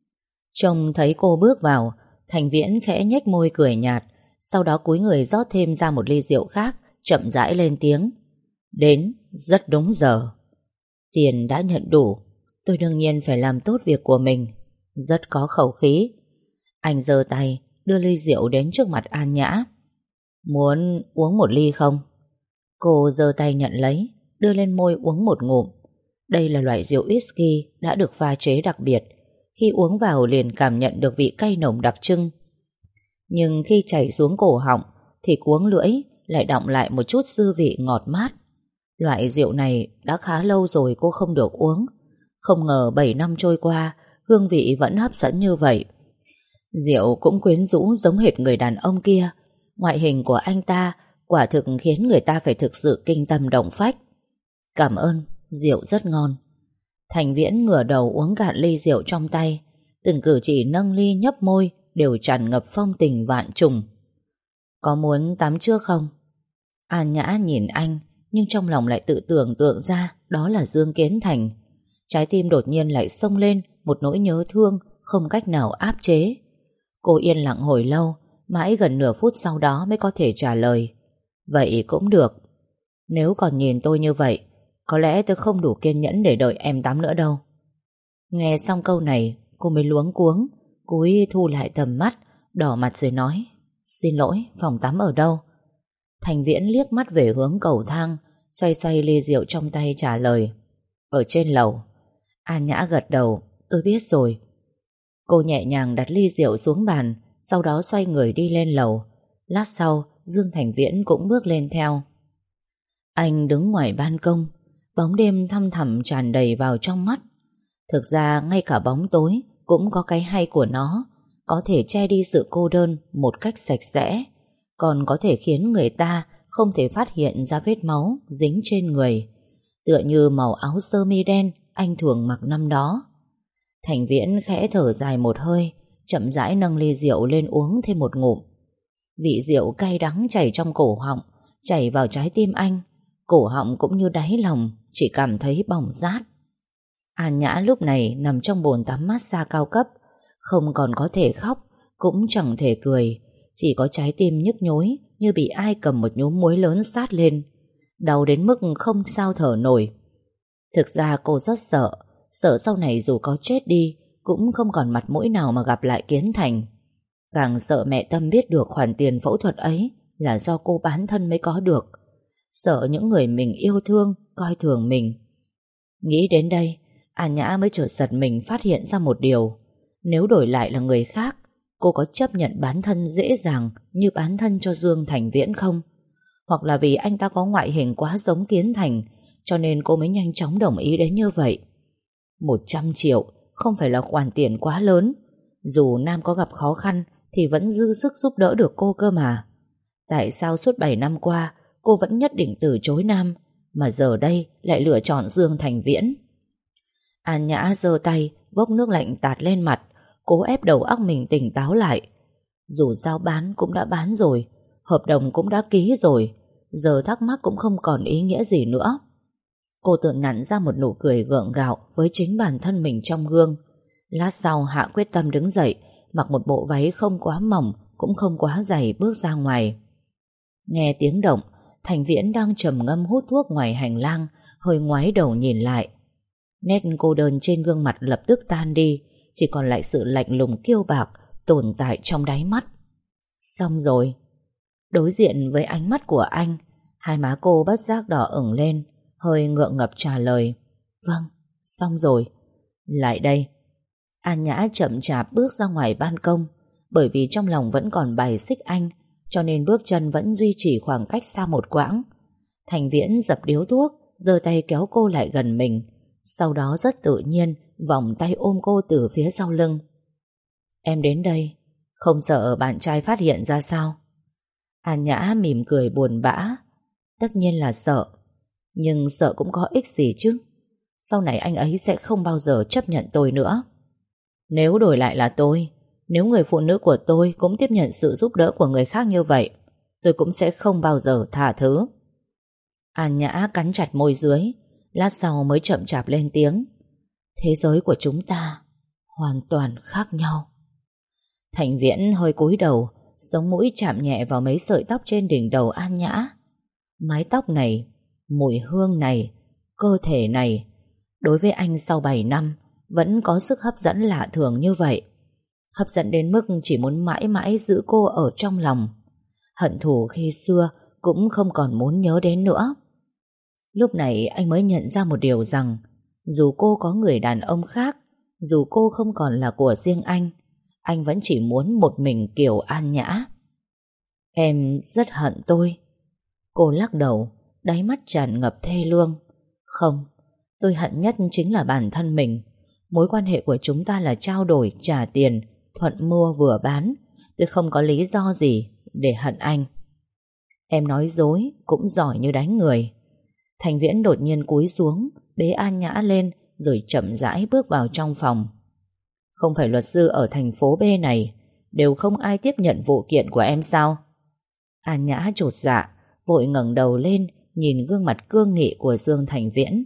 Trông thấy cô bước vào, Thành Viễn khẽ nhếch môi cười nhạt, sau đó cúi người rót thêm ra một ly rượu khác, chậm rãi lên tiếng. Đến rất đúng giờ. Tiền đã nhận đủ, tôi đương nhiên phải làm tốt việc của mình. Rất có khẩu khí. Anh giơ tay đưa ly rượu đến trước mặt An Nhã. Muốn uống một ly không? Cô giơ tay nhận lấy, đưa lên môi uống một ngụm. Đây là loại rượu whisky đã được pha chế đặc biệt. Khi uống vào liền cảm nhận được vị cay nồng đặc trưng. Nhưng khi chảy xuống cổ họng thì cuống lưỡi lại đọng lại một chút dư vị ngọt mát. Loại rượu này đã khá lâu rồi cô không được uống. Không ngờ 7 năm trôi qua, hương vị vẫn hấp dẫn như vậy. Rượu cũng quyến rũ giống hệt người đàn ông kia. Ngoại hình của anh ta quả thực khiến người ta phải thực sự kinh tâm động phách. Cảm ơn, rượu rất ngon. Thành Viễn ngửa đầu uống cạn ly rượu trong tay. Từng cử chỉ nâng ly nhấp môi đều tràn ngập phong tình vạn trùng. Có muốn tắm trước không? An Nhã nhìn anh, nhưng trong lòng lại tự tưởng tượng ra đó là Dương Kiến Thành. Trái tim đột nhiên lại xông lên một nỗi nhớ thương không cách nào áp chế. Cô yên lặng hồi lâu, mãi gần nửa phút sau đó mới có thể trả lời. Vậy cũng được. Nếu còn nhìn tôi như vậy, có lẽ tôi không đủ kiên nhẫn để đợi em tắm nữa đâu. Nghe xong câu này, cô mới luống cuống, cúi thu lại tầm mắt, đỏ mặt rồi nói: Xin lỗi, phòng tắm ở đâu? Thành Viễn liếc mắt về hướng cầu thang, xoay xoay ly rượu trong tay trả lời: Ở trên lầu. An Nhã gật đầu: Tôi biết rồi. Cô nhẹ nhàng đặt ly rượu xuống bàn, sau đó xoay người đi lên lầu. Lát sau, Dương Thành Viễn cũng bước lên theo. Anh đứng ngoài ban công, bóng đêm thăm thẳm tràn đầy vào trong mắt. Thực ra ngay cả bóng tối cũng có cái hay của nó, có thể che đi sự cô đơn một cách sạch sẽ, còn có thể khiến người ta không thể phát hiện ra vết máu dính trên người, tựa như màu áo sơ mi đen anh thường mặc năm đó. Thành Viễn khẽ thở dài một hơi, chậm rãi nâng ly rượu lên uống thêm một ngụm. Vị rượu cay đắng chảy trong cổ họng, chảy vào trái tim anh. Cổ họng cũng như đáy lòng chỉ cảm thấy bỏng rát. An Nhã lúc này nằm trong bồn tắm massage cao cấp, không còn có thể khóc, cũng chẳng thể cười, chỉ có trái tim nhức nhối như bị ai cầm một nhúm muối lớn sát lên, đau đến mức không sao thở nổi. Thực ra cô rất sợ, sợ sau này dù có chết đi cũng không còn mặt mũi nào mà gặp lại Kiến Thành. Càng sợ mẹ Tâm biết được khoản tiền phẫu thuật ấy là do cô bán thân mới có được. Sợ những người mình yêu thương coi thường mình. Nghĩ đến đây, An Nhã mới chợt giật mình phát hiện ra một điều. Nếu đổi lại là người khác, cô có chấp nhận bán thân dễ dàng như bán thân cho Dương Thành Viễn không? Hoặc là vì anh ta có ngoại hình quá giống Kiến Thành, cho nên cô mới nhanh chóng đồng ý đến như vậy. 100 triệu không phải là khoản tiền quá lớn. Dù Nam có gặp khó khăn thì vẫn dư sức giúp đỡ được cô cơ mà. Tại sao suốt 7 năm qua cô vẫn nhất định từ chối Nam, mà giờ đây lại lựa chọn Dương Thành Viễn? An Nhã giơ tay vốc nước lạnh tạt lên mặt, cố ép đầu óc mình tỉnh táo lại. Dù giao bán cũng đã bán rồi, hợp đồng cũng đã ký rồi, giờ thắc mắc cũng không còn ý nghĩa gì nữa. Cô tự nặn ra một nụ cười gượng gạo với chính bản thân mình trong gương. Lát sau hạ quyết tâm đứng dậy, mặc một bộ váy không quá mỏng cũng không quá dày bước ra ngoài. Nghe tiếng động, Thành Viễn đang trầm ngâm hút thuốc ngoài hành lang, hơi ngoái đầu nhìn lại. Nét cô đơn trên gương mặt lập tức tan đi, chỉ còn lại sự lạnh lùng kiêu bạc tồn tại trong đáy mắt. Xong rồi. Đối diện với ánh mắt của anh, hai má cô bất giác đỏ ửng lên, hơi ngượng ngập trả lời: Vâng, xong rồi. Lại đây. An Nhã chậm chạp bước ra ngoài ban công. Bởi vì trong lòng vẫn còn bài xích anh, cho nên bước chân vẫn duy trì khoảng cách xa một quãng. Thành Viễn dập điếu thuốc, giơ tay kéo cô lại gần mình, sau đó rất tự nhiên vòng tay ôm cô từ phía sau lưng. Em đến đây không sợ bạn trai phát hiện ra sao? An Nhã mỉm cười buồn bã. Tất nhiên là sợ, nhưng sợ cũng có ích gì chứ. Sau này anh ấy sẽ không bao giờ chấp nhận tôi nữa. Nếu đổi lại là tôi, nếu người phụ nữ của tôi cũng tiếp nhận sự giúp đỡ của người khác như vậy, tôi cũng sẽ không bao giờ tha thứ. An Nhã cắn chặt môi dưới, lát sau mới chậm chạp lên tiếng: Thế giới của chúng ta hoàn toàn khác nhau. Thành Viễn hơi cúi đầu, sống mũi chạm nhẹ vào mấy sợi tóc trên đỉnh đầu An Nhã. Mái tóc này, mùi hương này, cơ thể này, đối với anh sau 7 năm vẫn có sức hấp dẫn lạ thường như vậy. Hấp dẫn đến mức chỉ muốn mãi mãi giữ cô ở trong lòng. Hận thù khi xưa cũng không còn muốn nhớ đến nữa. Lúc này anh mới nhận ra một điều rằng, dù cô có người đàn ông khác, dù cô không còn là của riêng anh vẫn chỉ muốn một mình Kiều An Nhã. Em rất hận tôi. Cô lắc đầu, đáy mắt tràn ngập thê lương. Không, tôi hận nhất chính là bản thân mình. Mối quan hệ của chúng ta là trao đổi, trả tiền, thuận mua vừa bán. Tôi không có lý do gì để hận anh. Em nói dối cũng giỏi như đánh người. Thành Viễn đột nhiên cúi xuống, bế An Nhã lên rồi chậm rãi bước vào trong phòng. Không phải luật sư ở thành phố B này đều không ai tiếp nhận vụ kiện của em sao? An Nhã chột dạ, vội ngẩng đầu lên nhìn gương mặt cương nghị của Dương Thành Viễn.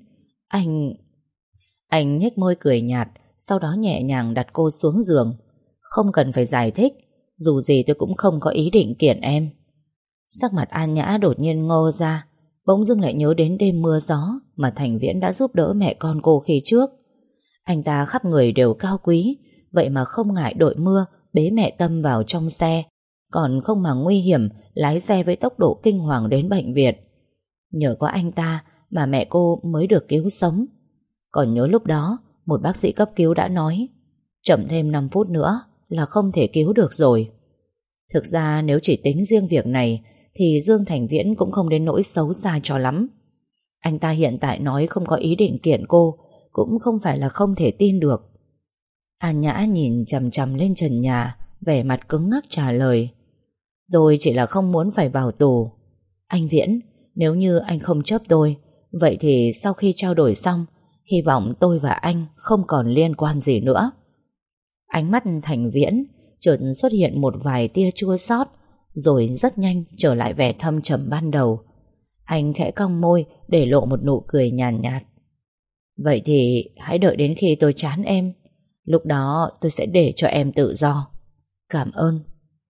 Anh nhếch môi cười nhạt, sau đó nhẹ nhàng đặt cô xuống giường. Không cần phải giải thích, dù gì tôi cũng không có ý định kiện em. Sắc mặt An Nhã đột nhiên ngơ ra. bỗng dưng lại nhớ đến đêm mưa gió mà Thành Viễn đã giúp đỡ mẹ con cô khi trước. Anh ta khắp người đều cao quý, vậy mà không ngại đội mưa bế mẹ Tâm vào trong xe, còn không màng nguy hiểm lái xe với tốc độ kinh hoàng đến bệnh viện. Nhờ có anh ta mà mẹ cô mới được cứu sống. Còn nhớ lúc đó một bác sĩ cấp cứu đã nói chậm thêm 5 phút nữa là không thể cứu được rồi. Thực ra nếu chỉ tính riêng việc này thì Dương Thành Viễn cũng không đến nỗi xấu xa cho lắm. Anh ta hiện tại nói không có ý định kiện cô cũng không phải là không thể tin được. An Nhã nhìn chằm chằm lên trần nhà, vẻ mặt cứng ngắc trả lời: tôi chỉ là không muốn phải vào tù. Anh Viễn, nếu như anh không chấp tôi, vậy thì sau khi trao đổi xong, hy vọng tôi và anh không còn liên quan gì nữa. Ánh mắt Thành Viễn chợt xuất hiện một vài tia chua xót, rồi rất nhanh trở lại vẻ thâm trầm ban đầu. Anh khẽ cong môi để lộ một nụ cười nhàn nhạt. Vậy thì hãy đợi đến khi tôi chán em, lúc đó tôi sẽ để cho em tự do. Cảm ơn.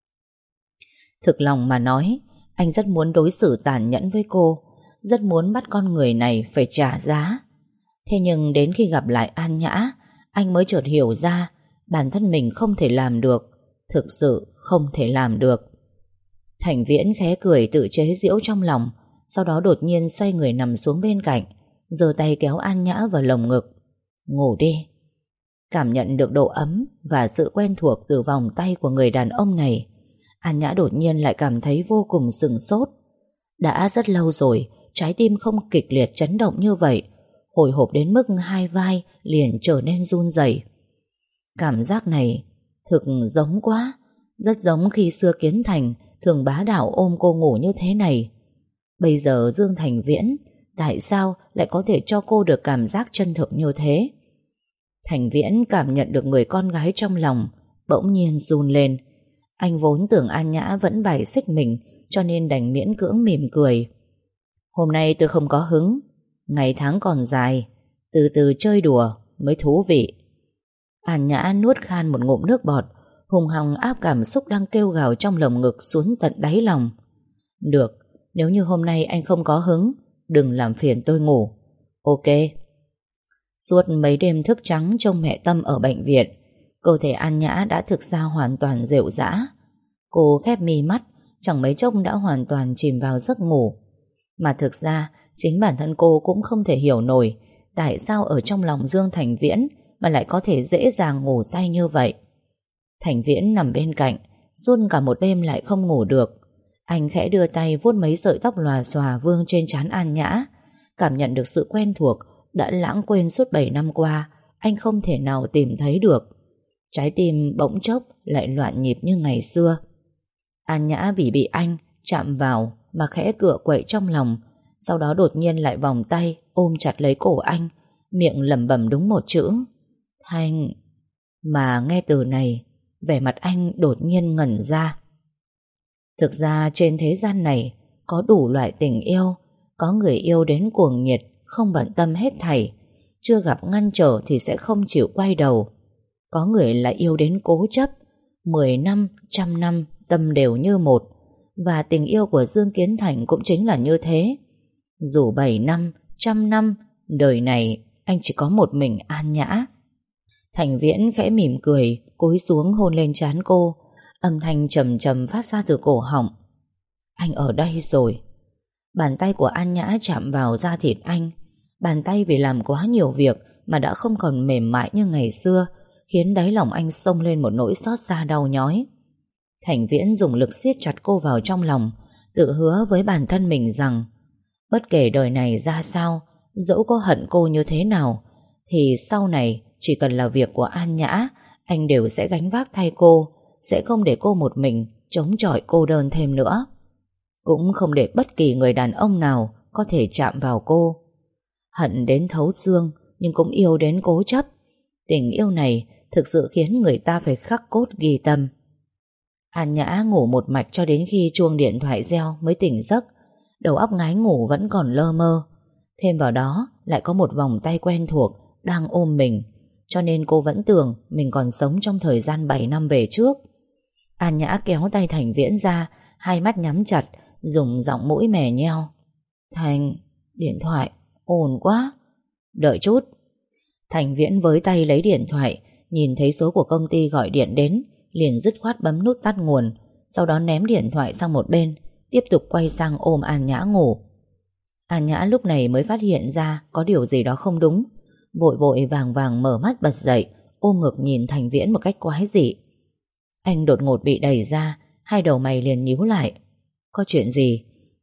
Thực lòng mà nói, anh rất muốn đối xử tàn nhẫn với cô, rất muốn bắt con người này phải trả giá. Thế nhưng đến khi gặp lại An Nhã, anh mới chợt hiểu ra bản thân mình không thể làm được, thực sự không thể làm được. Thành Viễn khẽ cười tự chế giễu trong lòng, sau đó đột nhiên xoay người nằm xuống bên cạnh, giơ tay kéo An Nhã vào lồng ngực. Ngủ đi. Cảm nhận được độ ấm và sự quen thuộc từ vòng tay của người đàn ông này, An Nhã đột nhiên lại cảm thấy vô cùng sửng sốt. Đã rất lâu rồi trái tim không kịch liệt chấn động như vậy, hồi hộp đến mức hai vai liền trở nên run rẩy. Cảm giác này thực giống quá, rất giống khi xưa Kiến Thành thường bá đạo ôm cô ngủ như thế này. Bây giờ Dương Thành Viễn tại sao lại có thể cho cô được cảm giác chân thực như thế? Thành Viễn cảm nhận được người con gái trong lòng bỗng nhiên run lên. Anh vốn tưởng An Nhã vẫn bài xích mình, cho nên đành miễn cưỡng mỉm cười. Hôm nay tôi không có hứng, ngày tháng còn dài, từ từ chơi đùa mới thú vị. An Nhã nuốt khan một ngụm nước bọt, hùng hòng áp cảm xúc đang kêu gào trong lồng ngực xuống tận đáy lòng. Được, nếu như hôm nay anh không có hứng, đừng làm phiền tôi ngủ. Ok. Suốt mấy đêm thức trắng trông mẹ Tâm ở bệnh viện, cơ thể An Nhã đã thực ra hoàn toàn rệu rã. Cô khép mi mắt, chẳng mấy chốc đã hoàn toàn chìm vào giấc ngủ. Mà thực ra chính bản thân cô cũng không thể hiểu nổi tại sao ở trong lòng Dương Thành Viễn mà lại có thể dễ dàng ngủ say như vậy. Thành Viễn nằm bên cạnh, suốt cả một đêm lại không ngủ được. Anh khẽ đưa tay vuốt mấy sợi tóc lòa xòa vương trên trán An Nhã, cảm nhận được sự quen thuộc đã lãng quên suốt 7 năm qua, anh không thể nào tìm thấy được. Trái tim bỗng chốc lại loạn nhịp như ngày xưa. An Nhã vì bị anh chạm vào mà khẽ cựa quậy trong lòng, sau đó đột nhiên lại vòng tay ôm chặt lấy cổ anh, miệng lẩm bẩm đúng một chữ: Thanh. Mà nghe từ này, vẻ mặt anh đột nhiên ngẩn ra. Thực ra trên thế gian này có đủ loại tình yêu, có người yêu đến cuồng nhiệt, không bận tâm hết thảy, chưa gặp ngăn trở thì sẽ không chịu quay đầu. Có người lại yêu đến cố chấp, 10 năm, 100 năm tâm đều như một. Và tình yêu của Dương Kiến Thành cũng chính là như thế. Dù 7 năm, 100 năm, đời này anh chỉ có một mình An Nhã. Thành Viễn khẽ mỉm cười, cúi xuống hôn lên trán cô, âm thanh trầm trầm phát ra từ cổ họng. Anh ở đây rồi. Bàn tay của An Nhã chạm vào da thịt anh. Bàn tay vì làm quá nhiều việc mà đã không còn mềm mại như ngày xưa, khiến đáy lòng anh xông lên một nỗi xót xa đau nhói. Thành Viễn dùng lực siết chặt cô vào trong lòng, tự hứa với bản thân mình rằng bất kể đời này ra sao, dẫu có hận cô như thế nào, thì sau này chỉ cần là việc của An Nhã, anh đều sẽ gánh vác thay cô, sẽ không để cô một mình chống chọi cô đơn thêm nữa. Cũng không để bất kỳ người đàn ông nào có thể chạm vào cô. Hận đến thấu xương, nhưng cũng yêu đến cố chấp. Tình yêu này thực sự khiến người ta phải khắc cốt ghi tâm. An Nhã ngủ một mạch cho đến khi chuông điện thoại reo mới tỉnh giấc. Đầu óc ngái ngủ vẫn còn lơ mơ. Thêm vào đó lại có một vòng tay quen thuộc đang ôm mình, cho nên cô vẫn tưởng mình còn sống trong thời gian 7 năm về trước. An Nhã kéo tay Thành Viễn ra, hai mắt nhắm chặt, dùng giọng mũi mè nheo. Thành, điện thoại, ồn quá. Đợi chút. Thành Viễn với tay lấy điện thoại, nhìn thấy số của công ty gọi điện đến, liền dứt khoát bấm nút tắt nguồn, sau đó ném điện thoại sang một bên, tiếp tục quay sang ôm An Nhã ngủ. An Nhã lúc này mới phát hiện ra có điều gì đó không đúng, vội vội vàng vàng mở mắt bật dậy, ôm ngực nhìn Thành Viễn một cách quái dị. Anh đột ngột bị đẩy ra, hai đầu mày liền nhíu lại. Có chuyện gì?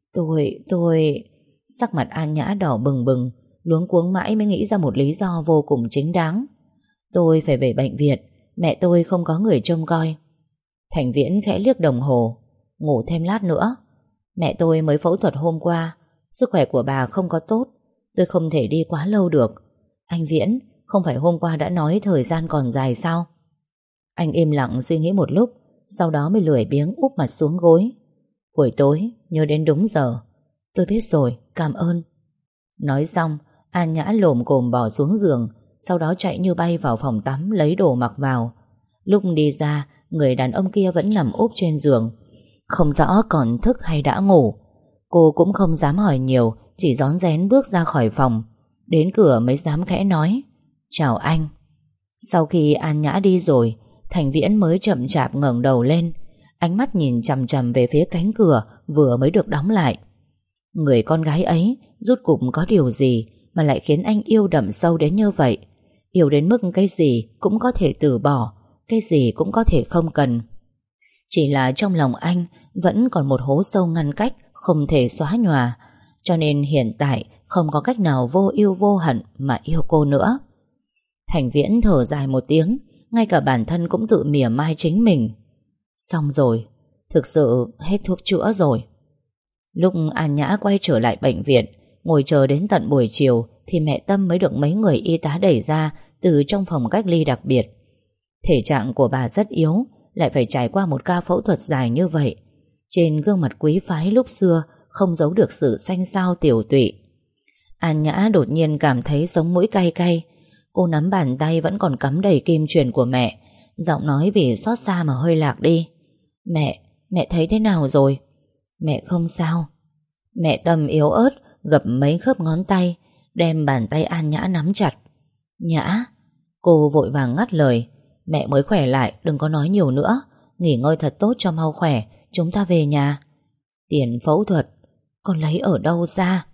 Tôi... Sắc mặt An Nhã đỏ bừng bừng, luống cuống mãi mới nghĩ ra một lý do vô cùng chính đáng. Tôi phải về bệnh viện, mẹ tôi không có người trông coi. Thành Viễn khẽ liếc đồng hồ. Ngủ thêm lát nữa. Mẹ tôi mới phẫu thuật hôm qua, sức khỏe của bà không có tốt, tôi không thể đi quá lâu được. Anh Viễn, không phải hôm qua đã nói thời gian còn dài sao? Anh im lặng suy nghĩ một lúc, sau đó mới lười biếng úp mặt xuống gối. Buổi tối nhớ đến đúng giờ. Tôi biết rồi, cảm ơn. Nói xong, An Nhã lồm cồm bỏ xuống giường, sau đó chạy như bay vào phòng tắm lấy đồ mặc vào. Lúc đi ra, người đàn ông kia vẫn nằm úp trên giường, không rõ còn thức hay đã ngủ. Cô cũng không dám hỏi nhiều, chỉ rón rén bước ra khỏi phòng. Đến cửa mới dám khẽ nói: Chào anh. Sau khi An Nhã đi rồi, Thành Viễn mới chậm chạp ngẩng đầu lên, ánh mắt nhìn chằm chằm về phía cánh cửa vừa mới được đóng lại. Người con gái ấy rốt cuộc có điều gì mà lại khiến anh yêu đậm sâu đến như vậy? Yêu đến mức cái gì cũng có thể từ bỏ, cái gì cũng có thể không cần. Chỉ là trong lòng anh vẫn còn một hố sâu ngăn cách không thể xóa nhòa, cho nên hiện tại không có cách nào vô yêu vô hận mà yêu cô nữa. Thành Viễn thở dài một tiếng, ngay cả bản thân cũng tự mỉa mai chính mình. Xong rồi, thực sự hết thuốc chữa rồi. Lúc An Nhã quay trở lại bệnh viện, ngồi chờ đến tận buổi chiều thì mẹ Tâm mới được mấy người y tá đẩy ra từ trong phòng cách ly đặc biệt. Thể trạng của bà rất yếu, lại phải trải qua một ca phẫu thuật dài như vậy. Trên gương mặt quý phái lúc xưa không giấu được sự xanh xao tiểu tụy. An Nhã đột nhiên cảm thấy sống mũi cay cay. Cô nắm bàn tay vẫn còn cắm đầy kim chuyền của mẹ, giọng nói vì xót xa mà hơi lạc đi. Mẹ thấy thế nào rồi? Mẹ không sao. Mẹ Tâm yếu ớt gập mấy khớp ngón tay, đem bàn tay An Nhã nắm chặt. Nhã, cô vội vàng ngắt lời. Mẹ mới khỏe lại, đừng có nói nhiều nữa. Nghỉ ngơi thật tốt cho mau khỏe, chúng ta về nhà. Tiền phẫu thuật con lấy ở đâu ra?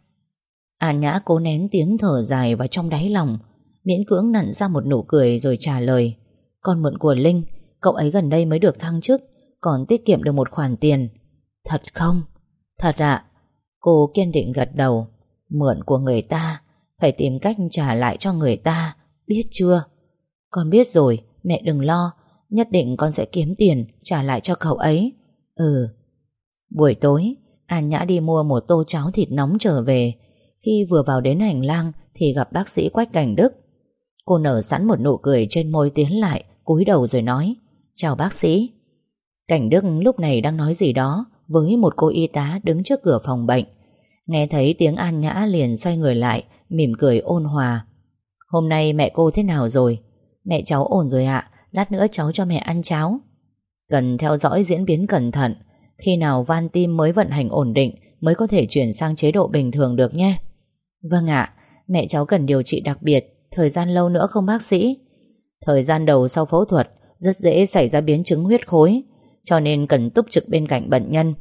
An Nhã cố nén tiếng thở dài vào trong đáy lòng, miễn cưỡng nặn ra một nụ cười rồi trả lời. Con mượn của Linh, cậu ấy gần đây mới được thăng chức, còn tiết kiệm được một khoản tiền. Thật không? Thật ạ. Cô kiên định gật đầu. Mượn của người ta, phải tìm cách trả lại cho người ta, biết chưa? Con biết rồi, mẹ đừng lo, nhất định con sẽ kiếm tiền trả lại cho cậu ấy. Ừ. Buổi tối, An Nhã đi mua một tô cháo thịt nóng trở về. Khi vừa vào đến hành lang thì gặp bác sĩ Quách Cảnh Đức. Cô nở sẵn một nụ cười trên môi tiến lại, cúi đầu rồi nói: Chào bác sĩ. Cảnh Đức lúc này đang nói gì đó với một cô y tá đứng trước cửa phòng bệnh. Nghe thấy tiếng An Nhã liền xoay người lại, mỉm cười ôn hòa. Hôm nay mẹ cô thế nào rồi? Mẹ cháu ổn rồi ạ, lát nữa cháu cho mẹ ăn cháo. Cần theo dõi diễn biến cẩn thận, khi nào van tim mới vận hành ổn định mới có thể chuyển sang chế độ bình thường được nhé. Vâng ạ, mẹ cháu cần điều trị đặc biệt, thời gian lâu nữa không bác sĩ? Thời gian đầu sau phẫu thuật rất dễ xảy ra biến chứng huyết khối, cho nên cần túc trực bên cạnh bệnh nhân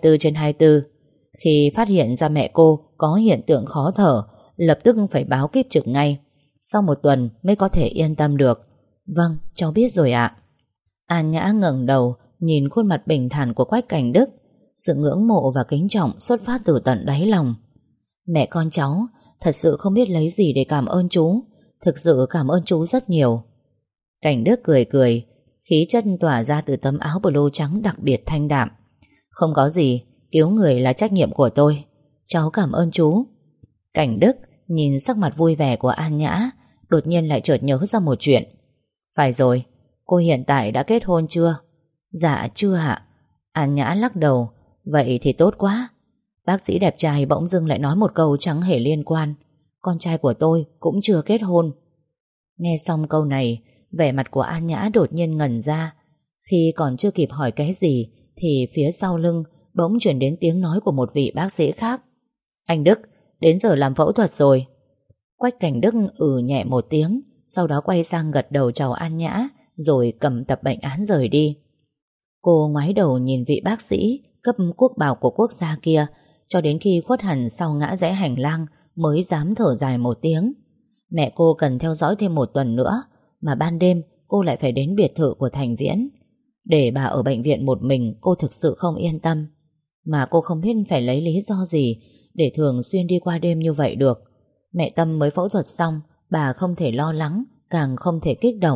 24/24. Khi phát hiện ra mẹ cô có hiện tượng khó thở, lập tức phải báo kíp trực ngay. Sau 1 tuần mới có thể yên tâm được. Vâng, cháu biết rồi ạ. An Nhã ngẩng đầu nhìn khuôn mặt bình thản của Quách Cảnh Đức. Sự ngưỡng mộ và kính trọng xuất phát từ tận đáy lòng. Mẹ con cháu thật sự không biết lấy gì để cảm ơn chú. Thực sự cảm ơn chú rất nhiều. Cảnh Đức cười cười, khí chất tỏa ra từ tấm áo blue trắng đặc biệt thanh đạm. Không có gì, cứu người là trách nhiệm của tôi. Cháu cảm ơn chú. Cảnh Đức nhìn sắc mặt vui vẻ của An Nhã, đột nhiên lại chợt nhớ ra một chuyện. Phải rồi, cô hiện tại đã kết hôn chưa? Dạ chưa ạ. An Nhã lắc đầu. Vậy thì tốt quá. Bác sĩ đẹp trai bỗng dưng lại nói một câu chẳng hề liên quan. Con trai của tôi cũng chưa kết hôn. Nghe xong câu này, vẻ mặt của An Nhã đột nhiên ngẩn ra. Khi còn chưa kịp hỏi cái gì thì phía sau lưng bỗng chuyển đến tiếng nói của một vị bác sĩ khác. Anh Đức, đến giờ làm phẫu thuật rồi. Quách Cảnh Đức nhẹ một tiếng, sau đó quay sang gật đầu chào An Nhã, rồi cầm tập bệnh án rời đi. Cô ngoái đầu nhìn vị bác sĩ cấp quốc bảo của quốc gia kia, cho đến khi khuất hẳn sau ngã rẽ hành lang mới dám thở dài một tiếng. Mẹ cô cần theo dõi thêm một tuần nữa, mà ban đêm cô lại phải đến biệt thự của Thành Viễn. Để bà ở bệnh viện một mình cô thực sự không yên tâm. Mà cô không biết phải lấy lý do gì để thường xuyên đi qua đêm như vậy được. Mẹ Tâm mới phẫu thuật xong, bà không thể lo lắng, càng không thể kích động.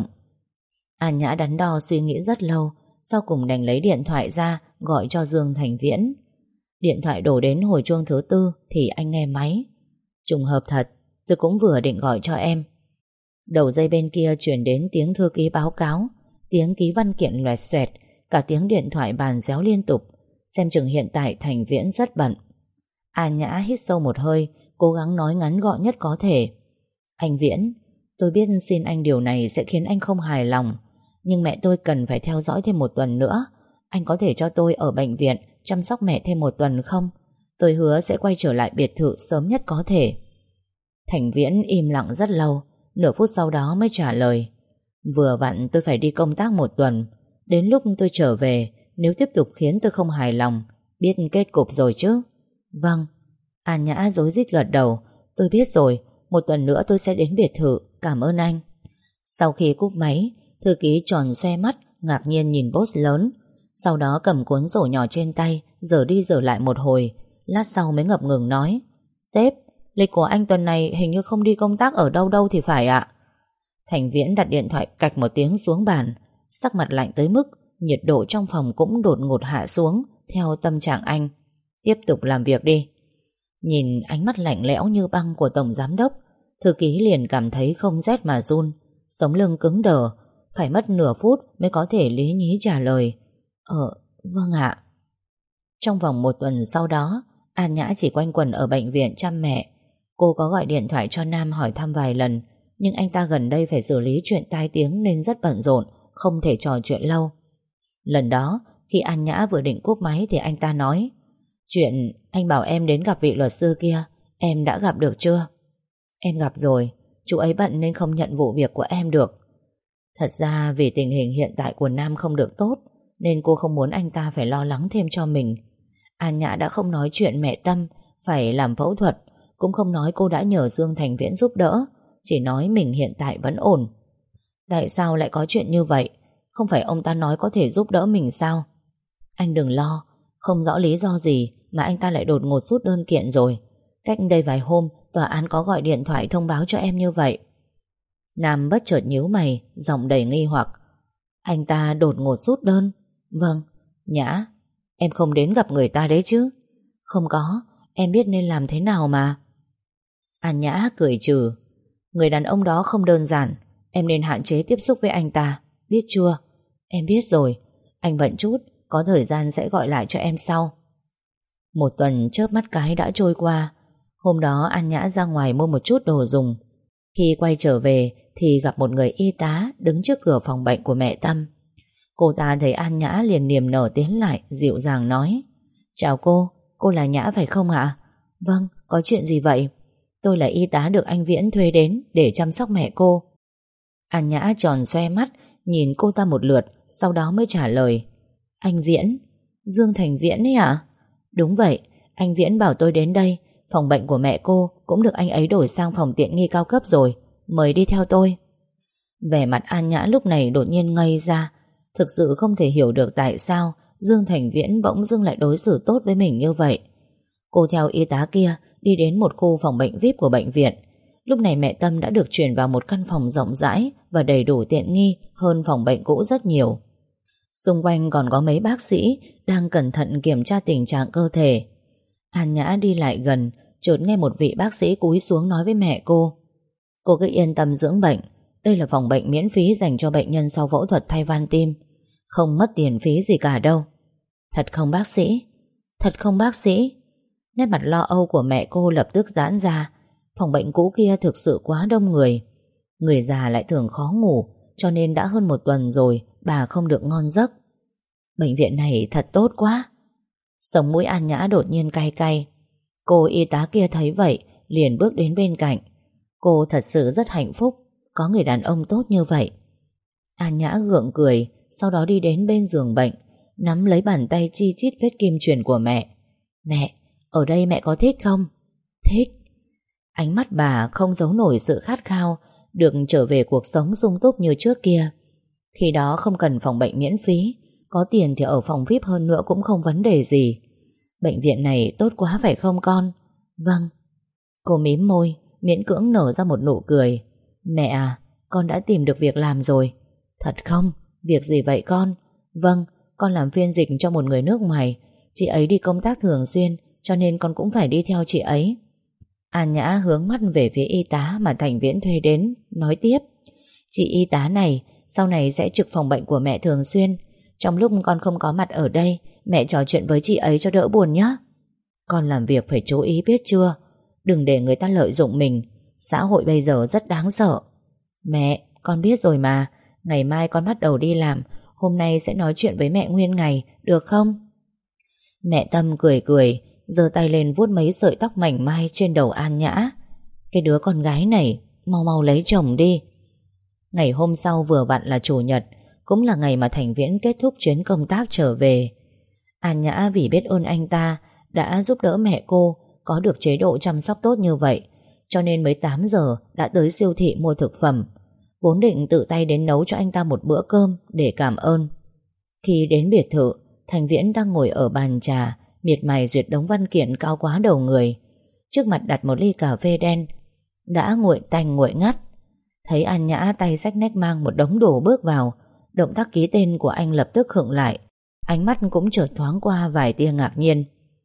An Nhã đắn đo suy nghĩ rất lâu, sau cùng đành lấy điện thoại ra gọi cho Dương Thành Viễn. Điện thoại đổ đến hồi chuông thứ tư thì anh nghe máy. Trùng hợp thật, tôi cũng vừa định gọi cho em. Đầu dây bên kia truyền đến tiếng thư ký báo cáo, tiếng ký văn kiện loẹt xoẹt, cả tiếng điện thoại bàn réo liên tục. Xem chừng hiện tại Thành Viễn rất bận. An Nhã hít sâu một hơi, cố gắng nói ngắn gọn nhất có thể. Anh Viễn, tôi biết xin anh điều này sẽ khiến anh không hài lòng, nhưng mẹ tôi cần phải theo dõi thêm một tuần nữa. Anh có thể cho tôi ở bệnh viện chăm sóc mẹ thêm một tuần không? Tôi hứa sẽ quay trở lại biệt thự sớm nhất có thể. Thành Viễn im lặng rất lâu, nửa phút sau đó mới trả lời. Vừa vặn tôi phải đi công tác một tuần. Đến lúc tôi trở về, nếu tiếp tục khiến tôi không hài lòng, biết kết cục rồi chứ? Vâng. An Nhã rối rít gật đầu. Tôi biết rồi, một tuần nữa tôi sẽ đến biệt thự, cảm ơn anh. Sau khi cúp máy, thư ký tròn xoe mắt, ngạc nhiên nhìn boss lớn. Sau đó cầm cuốn sổ nhỏ trên tay, dở đi dở lại một hồi. Lát sau mới ngập ngừng nói: Sếp, lịch của anh tuần này hình như không đi công tác ở đâu đâu thì phải ạ. Thành Viễn đặt điện thoại cạch một tiếng xuống bàn, sắc mặt lạnh tới mức nhiệt độ trong phòng cũng đột ngột hạ xuống theo tâm trạng anh. Tiếp tục làm việc đi. Nhìn ánh mắt lạnh lẽo như băng của tổng giám đốc, thư ký liền cảm thấy không rét mà run, sống lưng cứng đờ, phải mất nửa phút mới có thể lý nhí trả lời: Vâng ạ. Trong vòng một tuần sau đó, An Nhã chỉ quanh quẩn ở bệnh viện chăm mẹ. Cô có gọi điện thoại cho Nam hỏi thăm vài lần, nhưng anh ta gần đây phải xử lý chuyện tai tiếng nên rất bận rộn, không thể trò chuyện lâu. Lần đó, khi An Nhã vừa định cúp máy thì anh ta nói: Chuyện anh bảo em đến gặp vị luật sư kia, em đã gặp được chưa? Em gặp rồi, chú ấy bận nên không nhận vụ việc của em được. Thật ra vì tình hình hiện tại của Nam không được tốt, nên cô không muốn anh ta phải lo lắng thêm cho mình. An Nhã đã không nói chuyện mẹ Tâm phải làm phẫu thuật, cũng không nói cô đã nhờ Dương Thành Viễn giúp đỡ, chỉ nói mình hiện tại vẫn ổn. Tại sao lại có chuyện như vậy? Không phải ông ta nói có thể giúp đỡ mình sao? Anh đừng lo, không rõ lý do gì mà anh ta lại đột ngột rút đơn kiện rồi. Cách đây vài hôm, tòa án có gọi điện thoại thông báo cho em như vậy. Nam bất chợt nhíu mày, giọng đầy nghi hoặc. Anh ta đột ngột rút đơn? Vâng. Nhã, em không đến gặp người ta đấy chứ? Không có, em biết nên làm thế nào mà. An Nhã cười trừ. Người đàn ông đó không đơn giản, em nên hạn chế tiếp xúc với anh ta, biết chưa? Em biết rồi, anh bận chút, có thời gian sẽ gọi lại cho em sau. Một tuần chớp mắt cái đã trôi qua. Hôm đó An Nhã ra ngoài mua một chút đồ dùng. Khi quay trở về thì gặp một người y tá đứng trước cửa phòng bệnh của mẹ Tâm. Cô ta thấy An Nhã liền niềm nở tiến lại, dịu dàng nói: Chào cô là Nhã phải không ạ? Vâng, có chuyện gì vậy? Tôi là y tá được anh Viễn thuê đến để chăm sóc mẹ cô. An Nhã tròn xoe mắt, nhìn cô ta một lượt, sau đó mới trả lời: Anh Viễn? Dương Thành Viễn ấy ạ? Đúng vậy, anh Viễn bảo tôi đến đây. Phòng bệnh của mẹ cô cũng được anh ấy đổi sang phòng tiện nghi cao cấp rồi. Mời đi theo tôi. Vẻ mặt An Nhã lúc này đột nhiên ngây ra. Thực sự không thể hiểu được tại sao Dương Thành Viễn bỗng dưng lại đối xử tốt với mình như vậy. Cô theo y tá kia đi đến một khu phòng bệnh VIP của bệnh viện. Lúc này mẹ Tâm đã được chuyển vào một căn phòng rộng rãi và đầy đủ tiện nghi hơn phòng bệnh cũ rất nhiều. Xung quanh còn có mấy bác sĩ đang cẩn thận kiểm tra tình trạng cơ thể. An Nhã đi lại gần, chợt nghe một vị bác sĩ cúi xuống nói với mẹ cô: Cô cứ yên tâm dưỡng bệnh, đây là phòng bệnh miễn phí dành cho bệnh nhân sau phẫu thuật thay van tim, không mất tiền phí gì cả đâu. Thật không bác sĩ? Thật không bác sĩ? Nét mặt lo âu của mẹ cô lập tức giãn ra. Phòng bệnh cũ kia thực sự quá đông người. Người già lại thường khó ngủ, cho nên đã hơn một tuần rồi bà không được ngon giấc. Bệnh viện này thật tốt quá. Sống mũi An Nhã đột nhiên cay cay. Cô y tá kia thấy vậy liền bước đến bên cạnh. Cô thật sự rất hạnh phúc có người đàn ông tốt như vậy. An Nhã gượng cười, sau đó đi đến bên giường bệnh, nắm lấy bàn tay chi chít vết kim chuyền của mẹ. Mẹ, ở đây mẹ có thích không? Thích. Ánh mắt bà không giấu nổi sự khát khao được trở về cuộc sống sung túc như trước kia. Khi đó không cần phòng bệnh miễn phí, có tiền thì ở phòng VIP hơn nữa cũng không vấn đề gì. Bệnh viện này tốt quá phải không con? Vâng. Cô mím môi, miễn cưỡng nở ra một nụ cười. Mẹ à, con đã tìm được việc làm rồi. Thật không? Việc gì vậy con? Vâng, con làm phiên dịch cho một người nước ngoài. Chị ấy đi công tác thường xuyên, cho nên con cũng phải đi theo chị ấy. An Nhã hướng mắt về phía y tá mà Thành Viễn thuê đến, nói tiếp. Chị y tá này sau này sẽ trực phòng bệnh của mẹ thường xuyên. Trong lúc con không có mặt ở đây, mẹ trò chuyện với chị ấy cho đỡ buồn nhé. Con làm việc phải chú ý biết chưa? Đừng để người ta lợi dụng mình. Xã hội bây giờ rất đáng sợ. Mẹ, con biết rồi mà. Ngày mai con bắt đầu đi làm. Hôm nay sẽ nói chuyện với mẹ nguyên ngày, được không? Mẹ Tâm cười cười, giơ tay lên vuốt mấy sợi tóc mảnh mai trên đầu An Nhã. Cái đứa con gái này, mau mau lấy chồng đi. Ngày hôm sau vừa vặn là chủ nhật, cũng là ngày mà Thành Viễn kết thúc chuyến công tác trở về. An Nhã vì biết ơn anh ta đã giúp đỡ mẹ cô có được chế độ chăm sóc tốt như vậy, cho nên mới 8 giờ đã tới siêu thị mua thực phẩm. Vốn định tự tay đến nấu cho anh ta một bữa cơm để cảm ơn. Khi đến biệt thự, Thành Viễn đang ngồi ở bàn trà, miệt mài duyệt đống văn kiện cao quá đầu người. Trước mặt đặt một ly cà phê đen đã nguội tanh nguội ngắt. Thấy An Nhã tay xách nách mang một đống đồ bước vào, động tác ký tên của anh lập tức khựng lại. Ánh mắt cũng chợt thoáng qua vài tia ngạc nhiên.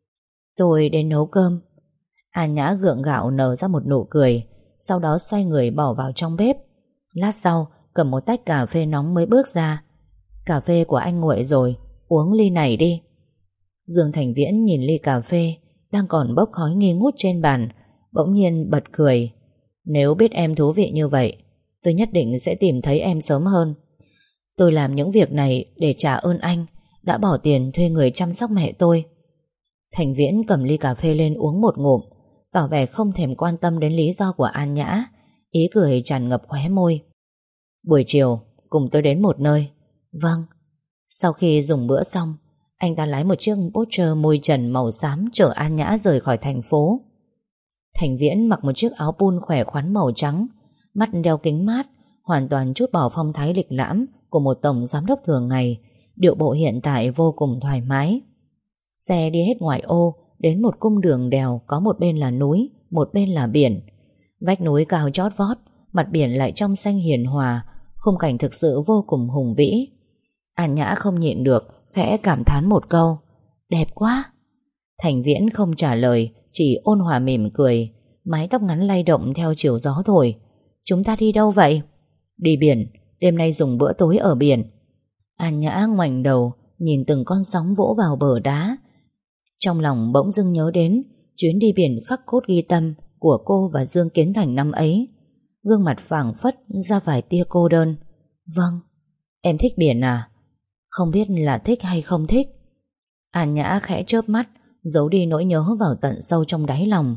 Tôi đến nấu cơm. An Nhã gượng gạo nở ra một nụ cười, sau đó xoay người bỏ vào trong bếp. Lát sau cầm một tách cà phê nóng mới bước ra. Cà phê của anh nguội rồi, uống ly này đi. Dương Thành Viễn nhìn ly cà phê đang còn bốc khói nghi ngút trên bàn, bỗng nhiên bật cười. Nếu biết em thú vị như vậy, tôi nhất định sẽ tìm thấy em sớm hơn. Tôi làm những việc này để trả ơn anh đã bỏ tiền thuê người chăm sóc mẹ tôi. Thành Viễn cầm ly cà phê lên uống một ngụm, tỏ vẻ không thèm quan tâm đến lý do của An Nhã, ý cười tràn ngập khóe môi. Buổi chiều cùng tôi đến một nơi. Vâng. Sau khi dùng bữa xong, anh ta lái một chiếc Porsche môi trần màu xám chở An Nhã rời khỏi thành phố. Thành Viễn mặc một chiếc áo pun khỏe khoắn màu trắng, mắt đeo kính mát, hoàn toàn trút bỏ phong thái lịch lãm của một tổng giám đốc thường ngày. Điệu bộ hiện tại vô cùng thoải mái. Xe đi hết ngoại ô đến một cung đường đèo, có một bên là núi, một bên là biển. Vách núi cao chót vót, mặt biển lại trong xanh hiền hòa, khung cảnh thực sự vô cùng hùng vĩ. An Nhã không nhịn được khẽ cảm thán một câu: đẹp quá. Thành Viễn không trả lời, chỉ ôn hòa mỉm cười, mái tóc ngắn lay động theo chiều gió thổi. Chúng ta đi đâu vậy? Đi biển, đêm nay dùng bữa tối ở biển. An Nhã ngoảnh đầu nhìn từng con sóng vỗ vào bờ đá. Trong lòng bỗng dưng nhớ đến chuyến đi biển khắc cốt ghi tâm của cô và Dương Kiến Thành năm ấy. Gương mặt phảng phất ra vài tia cô đơn. Vâng. Em thích biển à? Không biết là thích hay không thích. An Nhã khẽ chớp mắt, giấu đi nỗi nhớ vào tận sâu trong đáy lòng.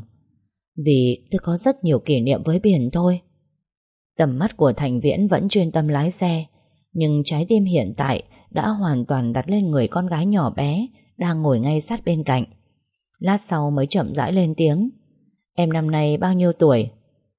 Vì tôi có rất nhiều kỷ niệm với biển thôi. Tầm mắt của Thành Viễn vẫn chuyên tâm lái xe, nhưng trái tim hiện tại đã hoàn toàn đặt lên người con gái nhỏ bé đang ngồi ngay sát bên cạnh. Lát sau mới chậm rãi lên tiếng. Em năm nay bao nhiêu tuổi?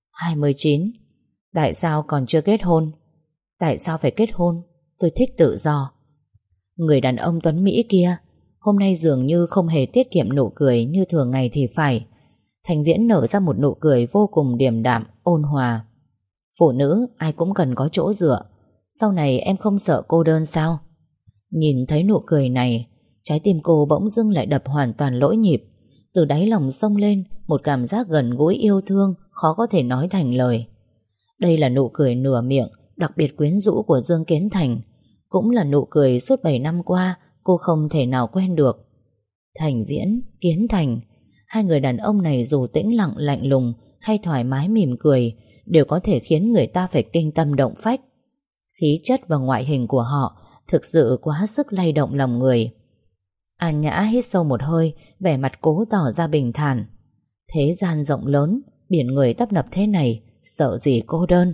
29. Tại sao còn chưa kết hôn? Tại sao phải kết hôn? Tôi thích tự do. Người đàn ông tuấn Mỹ kia hôm nay dường như không hề tiết kiệm nụ cười như thường ngày thì phải. Thành Viễn nở ra một nụ cười vô cùng điềm đạm, ôn hòa. Phụ nữ ai cũng cần có chỗ dựa. Sau này em không sợ cô đơn sao? Nhìn thấy nụ cười này, trái tim cô bỗng dưng lại đập hoàn toàn lỗi nhịp. Từ đáy lòng xông lên một cảm giác gần gũi yêu thương khó có thể nói thành lời. Đây là nụ cười nửa miệng đặc biệt quyến rũ của Dương Kiến Thành, cũng là nụ cười suốt 7 năm qua cô không thể nào quên được. Thành Viễn, Kiến Thành, hai người đàn ông này dù tĩnh lặng lạnh lùng hay thoải mái mỉm cười đều có thể khiến người ta phải kinh tâm động phách. Khí chất và ngoại hình của họ thực sự quá sức lay động lòng người. An Nhã hít sâu một hơi, vẻ mặt cố tỏ ra bình thản. Thế gian rộng lớn, biển người tấp nập thế này, sợ gì cô đơn.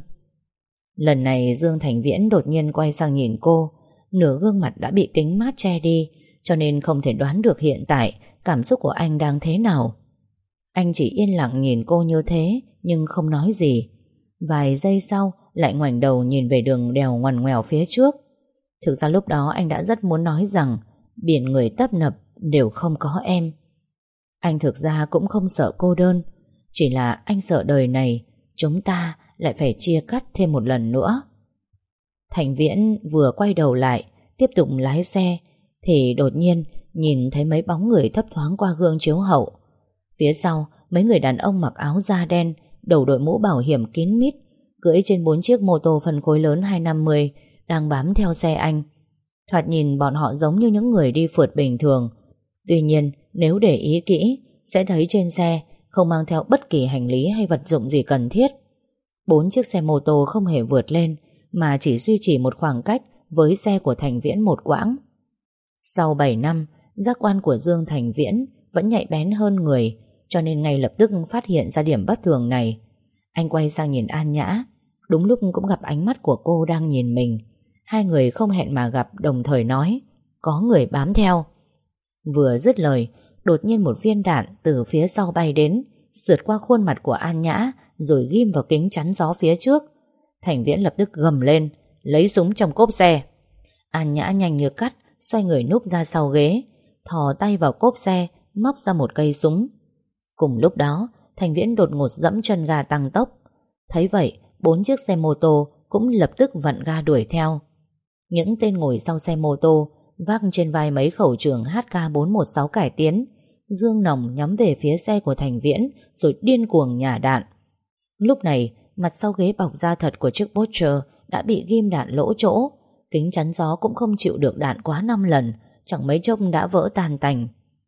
Lần này Dương Thành Viễn đột nhiên quay sang nhìn cô, nửa gương mặt đã bị kính mát che đi, cho nên không thể đoán được hiện tại cảm xúc của anh đang thế nào. Anh chỉ yên lặng nhìn cô như thế, nhưng không nói gì. Vài giây sau lại ngoảnh đầu nhìn về đường đèo ngoằn ngoèo phía trước. Thực ra lúc đó anh đã rất muốn nói rằng biển người tấp nập đều không có em. Anh thực ra cũng không sợ cô đơn, chỉ là anh sợ đời này chúng ta lại phải chia cắt thêm một lần nữa. Thành Viễn vừa quay đầu lại tiếp tục lái xe thì đột nhiên nhìn thấy mấy bóng người thấp thoáng qua gương chiếu hậu. Phía sau mấy người đàn ông mặc áo da đen, đầu đội mũ bảo hiểm kín mít, cưỡi trên 4 chiếc mô tô phân khối lớn 250 đang bám theo xe anh. Thoạt nhìn bọn họ giống như những người đi phượt bình thường. Tuy nhiên nếu để ý kỹ sẽ thấy trên xe không mang theo bất kỳ hành lý hay vật dụng gì cần thiết. 4 chiếc xe mô tô không hề vượt lên, mà chỉ duy trì một khoảng cách với xe của Thành Viễn một quãng. Sau 7 năm, giác quan của Dương Thành Viễn vẫn nhạy bén hơn người, cho nên ngay lập tức phát hiện ra điểm bất thường này. Anh quay sang nhìn An Nhã, đúng lúc cũng gặp ánh mắt của cô đang nhìn mình. Hai người không hẹn mà gặp, đồng thời nói: có người bám theo. Vừa dứt lời, đột nhiên một viên đạn từ phía sau bay đến, sượt qua khuôn mặt của An Nhã rồi ghim vào kính chắn gió phía trước. Thành Viễn lập tức gầm lên, lấy súng trong cốp xe. An Nhã nhanh như cắt xoay người núp ra sau ghế, thò tay vào cốp xe, móc ra một cây súng. Cùng lúc đó, Thành Viễn đột ngột giẫm chân ga tăng tốc. Thấy vậy, 4 chiếc xe mô tô cũng lập tức vặn ga đuổi theo. Những tên ngồi sau xe mô tô vác trên vai mấy khẩu trường HK416 cải tiến, dương nòng nhắm về phía xe của Thành Viễn rồi điên cuồng nhả đạn. Lúc này, mặt sau ghế bọc da thật của chiếc Porsche đã bị ghim đạn lỗ chỗ, kính chắn gió cũng không chịu được đạn quá 5 lần, chẳng mấy chốc đã vỡ tan tành.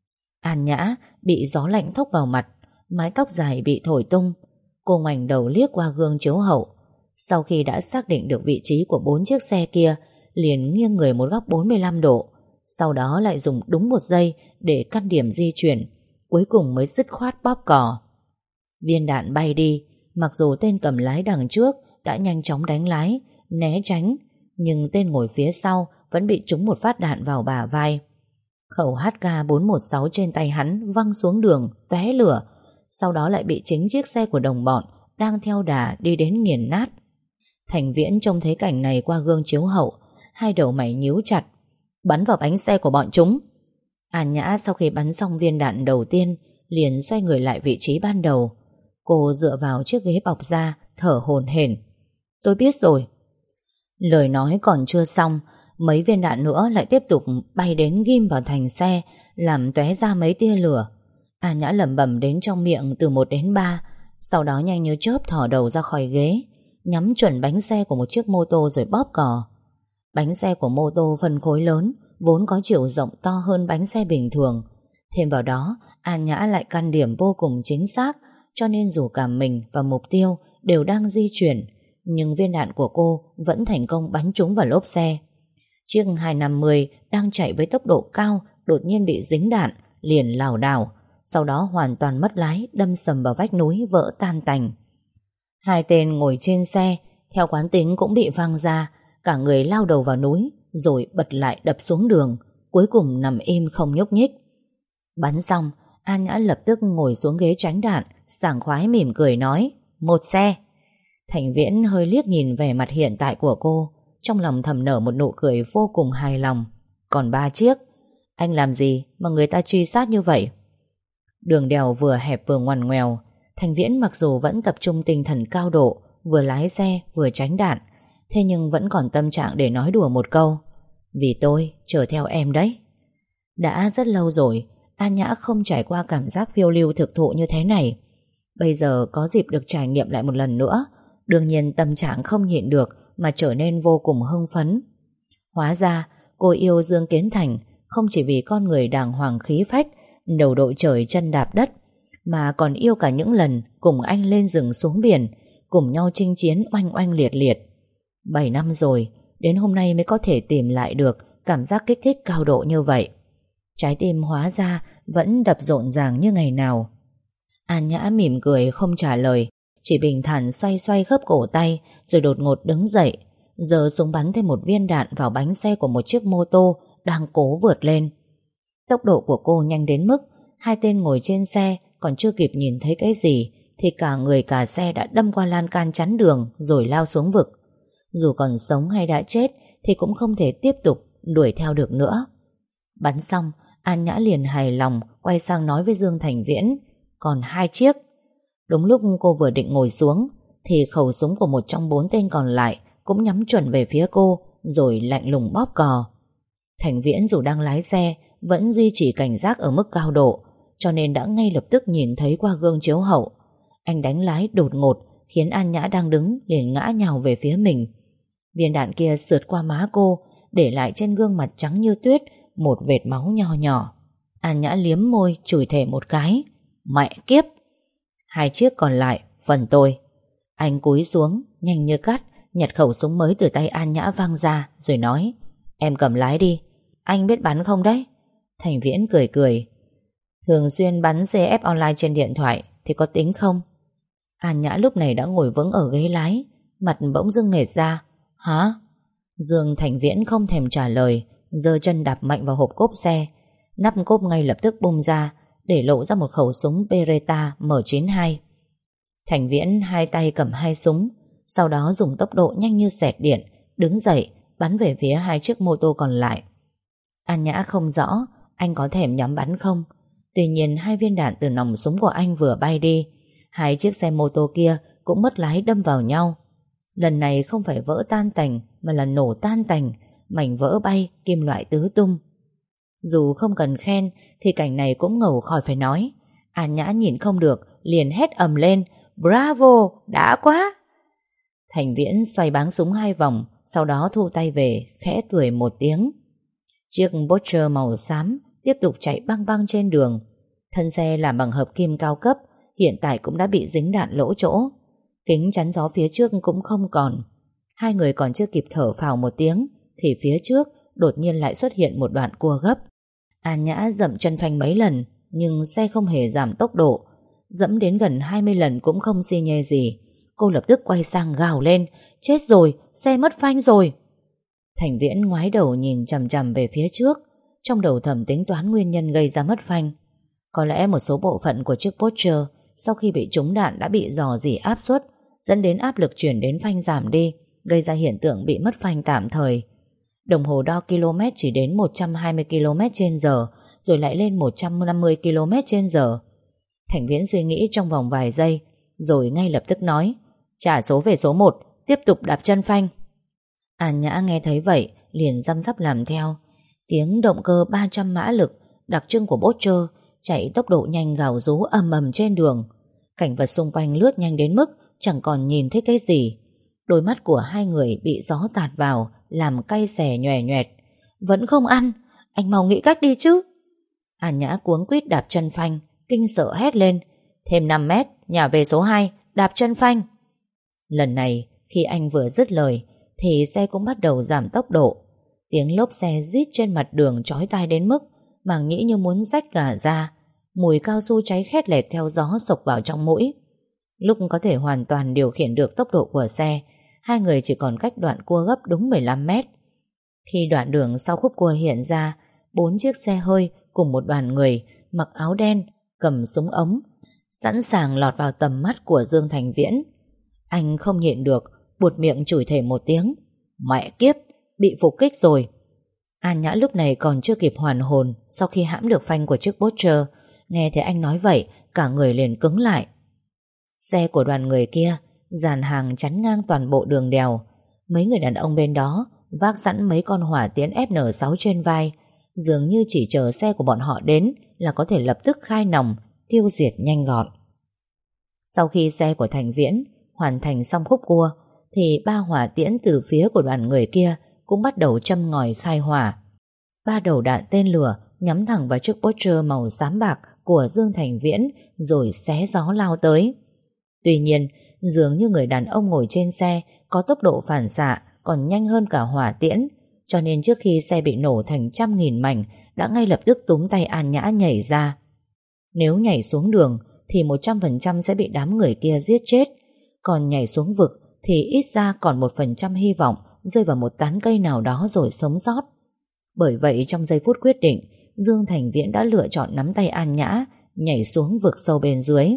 An Nhã bị gió lạnh thốc vào mặt, mái tóc dài bị thổi tung. Cô ngoảnh đầu liếc qua gương chiếu hậu. Sau khi đã xác định được vị trí của 4 chiếc xe kia, liền nghiêng người một góc 45 độ, sau đó lại dùng đúng 1 giây để căn điểm di chuyển, cuối cùng mới dứt khoát bóp cò. Viên đạn bay đi, mặc dù tên cầm lái đằng trước đã nhanh chóng đánh lái, né tránh, nhưng tên ngồi phía sau vẫn bị trúng một phát đạn vào bả vai. Khẩu HK416 trên tay hắn văng xuống đường, tóe lửa, sau đó lại bị chính chiếc xe của đồng bọn đang theo đà đi đến nghiền nát. Thành Viễn trông thấy cảnh này qua gương chiếu hậu, hai đầu mày nhíu chặt. Bắn vào bánh xe của bọn chúng. An Nhã sau khi bắn xong viên đạn đầu tiên liền xoay người lại vị trí ban đầu. Cô dựa vào chiếc ghế bọc da, thở hổn hển. Tôi biết rồi. Lời nói còn chưa xong, mấy viên đạn nữa lại tiếp tục bay đến ghim vào thành xe, làm tóe ra mấy tia lửa. An Nhã lẩm bẩm đến trong miệng từ 1 đến 3, sau đó nhanh như chớp thò đầu ra khỏi ghế, nhắm chuẩn bánh xe của một chiếc mô tô rồi bóp cò. Bánh xe của mô tô phân khối lớn, vốn có chiều rộng to hơn bánh xe bình thường. Thêm vào đó, An Nhã lại căn điểm vô cùng chính xác, cho nên dù cả mình và mục tiêu đều đang di chuyển, nhưng viên đạn của cô vẫn thành công bắn trúng vào lốp xe. Chiếc 250 đang chạy với tốc độ cao đột nhiên bị dính đạn, liền lảo đảo, sau đó hoàn toàn mất lái, đâm sầm vào vách núi vỡ tan tành. Hai tên ngồi trên xe theo quán tính cũng bị văng ra, cả người lao đầu vào núi rồi bật lại đập xuống đường, cuối cùng nằm im không nhúc nhích. Bắn xong, An Nhã lập tức ngồi xuống ghế tránh đạn, sảng khoái mỉm cười nói: 1 xe. Thành Viễn hơi liếc nhìn vẻ mặt hiện tại của cô, trong lòng thầm nở một nụ cười vô cùng hài lòng. Còn 3 chiếc, anh làm gì mà người ta truy sát như vậy? Đường đèo vừa hẹp vừa ngoằn ngoèo, Thành Viễn mặc dù vẫn tập trung tinh thần cao độ, vừa lái xe vừa tránh đạn, thế nhưng vẫn còn tâm trạng để nói đùa một câu: vì tôi chở theo em đấy. Đã rất lâu rồi An Nhã không trải qua cảm giác phiêu lưu thực thụ như thế này. Bây giờ có dịp được trải nghiệm lại một lần nữa, đương nhiên tâm trạng không nhịn được mà trở nên vô cùng hưng phấn. Hóa ra cô yêu Dương Kiến Thành không chỉ vì con người đàng hoàng khí phách, đầu đội trời chân đạp đất, mà còn yêu cả những lần cùng anh lên rừng xuống biển, cùng nhau chinh chiến oanh oanh liệt liệt. 7 năm rồi, đến hôm nay mới có thể tìm lại được cảm giác kích thích cao độ như vậy. Trái tim hóa ra vẫn đập rộn ràng như ngày nào. An Nhã mỉm cười không trả lời, chỉ bình thản xoay xoay khớp cổ tay, rồi đột ngột đứng dậy, giơ súng bắn thêm một viên đạn vào bánh xe của một chiếc mô tô đang cố vượt lên. Tốc độ của cô nhanh đến mức hai tên ngồi trên xe còn chưa kịp nhìn thấy cái gì thì cả người cả xe đã đâm qua lan can chắn đường rồi lao xuống vực. Dù còn sống hay đã chết thì cũng không thể tiếp tục đuổi theo được nữa. Bắn xong, An Nhã liền hài lòng quay sang nói với Dương Thành Viễn: còn 2 chiếc. Đúng lúc cô vừa định ngồi xuống thì khẩu súng của một trong 4 tên còn lại cũng nhắm chuẩn về phía cô, rồi lạnh lùng bóp cò. Thành Viễn dù đang lái xe vẫn duy trì cảnh giác ở mức cao độ, cho nên đã ngay lập tức nhìn thấy qua gương chiếu hậu. Anh đánh lái đột ngột khiến An Nhã đang đứng liền ngã nhào về phía mình. Viên đạn kia sượt qua má cô, để lại trên gương mặt trắng như tuyết một vệt máu nho nhỏ. An Nhã liếm môi chửi thề một cái: mẹ kiếp! 2 chiếc còn lại phần tôi. Anh cúi xuống nhanh như cắt, nhặt khẩu súng mới từ tay An Nhã văng ra, rồi nói: em cầm lái đi, anh biết bắn không đấy? Thành Viễn cười cười: thường xuyên bắn CF online trên điện thoại thì có tính không? An Nhã lúc này đã ngồi vững ở ghế lái, mặt bỗng dưng nghệt ra. Hả? Dương Thành Viễn không thèm trả lời, giơ chân đạp mạnh vào hộp cốp xe. Nắp cốp ngay lập tức bung ra, để lộ ra một khẩu súng Beretta M92. Thành Viễn hai tay cầm 2 súng, sau đó dùng tốc độ nhanh như xẹt điện đứng dậy bắn về phía 2 chiếc mô tô còn lại. An Nhã không rõ anh có thèm nhắm bắn không. Tuy nhiên 2 viên đạn từ nòng súng của anh vừa bay đi, 2 chiếc xe mô tô kia cũng mất lái đâm vào nhau. Lần này không phải vỡ tan tành mà là nổ tan tành, mảnh vỡ bay, kim loại tứ tung. Dù không cần khen thì cảnh này cũng ngầu khỏi phải nói. An Nhã nhìn không được liền hét ầm lên: bravo, đã quá! Thành Viễn xoay báng súng 2 vòng, sau đó thu tay về, khẽ cười một tiếng. Chiếc Porsche màu xám tiếp tục chạy băng băng trên đường. Thân xe làm bằng hợp kim cao cấp, hiện tại cũng đã bị dính đạn lỗ chỗ. Kính chắn gió phía trước cũng không còn. 2 người còn chưa kịp thở phào một tiếng thì phía trước đột nhiên lại xuất hiện một đoạn cua gấp. An Nhã dậm chân phanh mấy lần, nhưng xe không hề giảm tốc độ. Dẫm đến gần 20 lần cũng không xi nhê gì. Cô lập tức quay sang gào lên: chết rồi, xe mất phanh rồi! Thành Viễn ngoái đầu nhìn chằm chằm về phía trước, trong đầu thầm tính toán nguyên nhân gây ra mất phanh. Có lẽ một số bộ phận của chiếc Porsche sau khi bị trúng đạn đã bị rò rỉ áp suất, dẫn đến áp lực chuyển đến phanh giảm đi, gây ra hiện tượng bị mất phanh tạm thời. Đồng hồ đo km chỉ đến 120 km/h, rồi lại lên 150 km/h. Thành Viễn suy nghĩ trong vòng vài giây, rồi ngay lập tức nói: trả số về số 1, tiếp tục đạp chân phanh. An Nhã nghe thấy vậy liền răm rắp làm theo. Tiếng động cơ 300 mã lực đặc trưng của Porsche chạy tốc độ nhanh gào rú ầm ầm trên đường. Cảnh vật xung quanh lướt nhanh đến mức chẳng còn nhìn thấy cái gì. Đôi mắt của 2 người bị gió tạt vào làm cay xè nhòe nhoẹt. Vẫn không ăn, anh mau nghĩ cách đi chứ. An Nhã cuống quýt đạp chân phanh, kinh sợ hét lên: thêm 5 mét, nhả về số 2, đạp chân phanh. Lần này khi anh vừa dứt lời thì xe cũng bắt đầu giảm tốc độ. Tiếng lốp xe rít trên mặt đường chói tai đến mức màng nhĩ như muốn rách cả ra. Mùi cao su cháy khét lẹt theo gió xộc vào trong mũi. Lúc có thể hoàn toàn điều khiển được tốc độ của xe, 2 người chỉ còn cách đoạn cua gấp đúng 15 mét. Khi đoạn đường sau khúc cua hiện ra, 4 chiếc xe hơi cùng một đoàn người mặc áo đen, cầm súng ống, sẵn sàng lọt vào tầm mắt của Dương Thành Viễn. Anh không nhịn được, buột miệng chửi thề một tiếng: mẹ kiếp, bị phục kích rồi. An Nhã lúc này còn chưa kịp hoàn hồn sau khi hãm được phanh của chiếc Porsche. Nghe thấy anh nói vậy, cả người liền cứng lại. Xe của đoàn người kia dàn hàng chắn ngang toàn bộ đường đèo. Mấy người đàn ông bên đó vác sẵn mấy con hỏa tiễn FN6 trên vai, dường như chỉ chờ xe của bọn họ đến là có thể lập tức khai nòng, tiêu diệt nhanh gọn. Sau khi xe của Thành Viễn hoàn thành xong khúc cua thì 3 hỏa tiễn từ phía của đoàn người kia cũng bắt đầu châm ngòi khai hỏa. 3 đầu đạn tên lửa nhắm thẳng vào chiếc Porsche màu xám bạc của Dương Thành Viễn rồi xé gió lao tới. Tuy nhiên, dường như người đàn ông ngồi trên xe có tốc độ phản xạ còn nhanh hơn cả hỏa tiễn, cho nên trước khi xe bị nổ thành trăm nghìn mảnh đã ngay lập tức túm tay An Nhã nhảy ra. Nếu nhảy xuống đường thì 100% sẽ bị đám người kia giết chết. Còn nhảy xuống vực thì ít ra còn 1% hy vọng rơi vào một tán cây nào đó rồi sống sót. Bởi vậy trong giây phút quyết định, Dương Thành Viễn đã lựa chọn nắm tay An Nhã, nhảy xuống vực sâu bên dưới.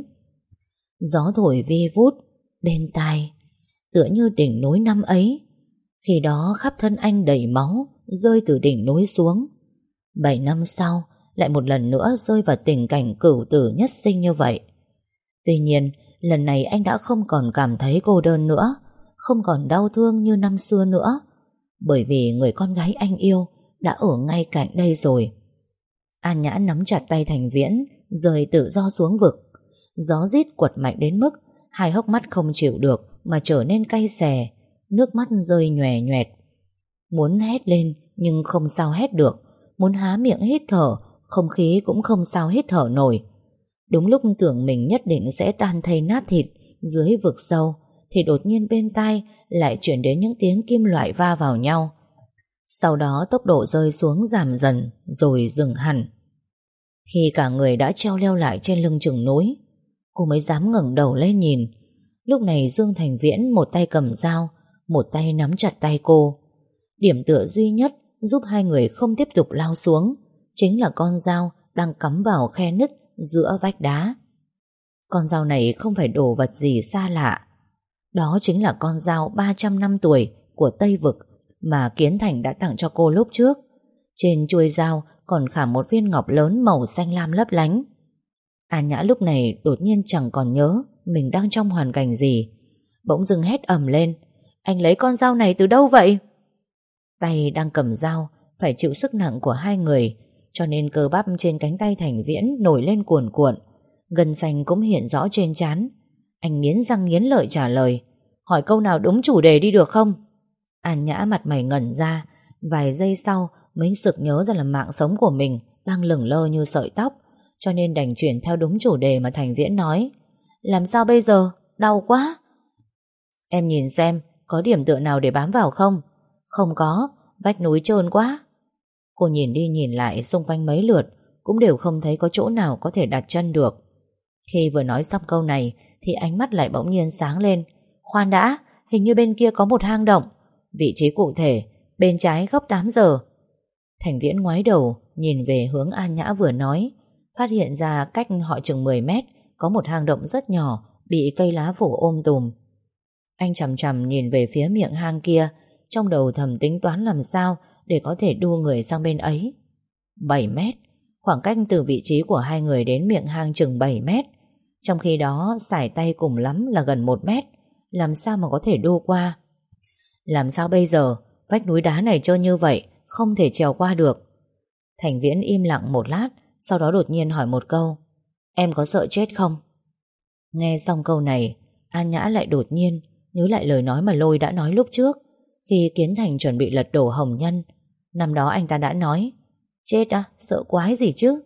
Gió thổi vi vút bên tai, tựa như đỉnh núi năm ấy. Khi đó khắp thân anh đầy máu, rơi từ đỉnh núi xuống. 7 năm sau, lại một lần nữa rơi vào tình cảnh cửu tử nhất sinh như vậy. Tuy nhiên, lần này anh đã không còn cảm thấy cô đơn nữa, không còn đau thương như năm xưa nữa, bởi vì người con gái anh yêu đã ở ngay cạnh đây rồi. An Nhã nắm chặt tay Thành Viễn, rời tự do xuống vực. Gió rít quật mạnh đến mức hai hốc mắt không chịu được mà trở nên cay xè, nước mắt rơi nhòe nhoẹt. Muốn hét lên nhưng không sao hét được, muốn há miệng hít thở, không khí cũng không sao hít thở nổi. Đúng lúc tưởng mình nhất định sẽ tan thây nát thịt dưới vực sâu, thì đột nhiên bên tai lại chuyển đến những tiếng kim loại va vào nhau. Sau đó tốc độ rơi xuống giảm dần rồi dừng hẳn. Khi cả người đã treo leo lại trên lưng chừng núi, cô mới dám ngẩng đầu lên nhìn. Lúc này Dương Thành Viễn một tay cầm dao, một tay nắm chặt tay cô. Điểm tựa duy nhất giúp hai người không tiếp tục lao xuống chính là con dao đang cắm vào khe nứt giữa vách đá. Con dao này không phải đồ vật gì xa lạ. Đó chính là con dao 300 năm tuổi của Tây Vực mà Kiến Thành đã tặng cho cô lúc trước. Trên chuôi dao còn khảm một viên ngọc lớn màu xanh lam lấp lánh. An Nhã lúc này đột nhiên chẳng còn nhớ mình đang trong hoàn cảnh gì. Bỗng dưng hét ầm lên: "Anh lấy con dao này từ đâu vậy?" Tay đang cầm dao phải chịu sức nặng của hai người, cho nên cơ bắp trên cánh tay Thành Viễn nổi lên cuồn cuộn, gân xanh cũng hiện rõ trên trán. Anh nghiến răng nghiến lợi trả lời: "Hỏi câu nào đúng chủ đề đi được không?" An Nhã mặt mày ngẩn ra, vài giây sau mới sực nhớ ra là mạng sống của mình đang lửng lơ như sợi tóc, cho nên đành chuyển theo đúng chủ đề mà Thành Viễn nói: "Làm sao bây giờ? Đau quá." "Em nhìn xem có điểm tựa nào để bám vào không?" "Không có, vách núi trơn quá." Cô nhìn đi nhìn lại xung quanh mấy lượt, cũng đều không thấy có chỗ nào có thể đặt chân được. Khi vừa nói xong câu này thì ánh mắt lại bỗng nhiên sáng lên. "Khoan đã, hình như bên kia có một hang động. Vị trí cụ thể bên trái góc 8 giờ." Thành Viễn ngoái đầu nhìn về hướng An Nhã vừa nói, phát hiện ra cách họ chừng 10 mét có một hang động rất nhỏ, bị cây lá phủ ôm tùm. Anh chằm chằm nhìn về phía miệng hang kia, trong đầu thầm tính toán làm sao để có thể đua người sang bên ấy. 7 mét, khoảng cách từ vị trí của hai người đến miệng hang chừng 7 mét. Trong khi đó sải tay cùng lắm là gần 1 mét, làm sao mà có thể đua qua? Làm sao bây giờ? Vách núi đá này trơn như vậy, không thể trèo qua được. Thành Viễn im lặng một lát, sau đó đột nhiên hỏi một câu: "Em có sợ chết không?" Nghe xong câu này, An Nhã lại đột nhiên nhớ lại lời nói mà Lôi đã nói lúc trước, khi Kiến Thành chuẩn bị lật đổ Hồng Nhân. Năm đó anh ta đã nói: "Chết á, sợ quái gì chứ."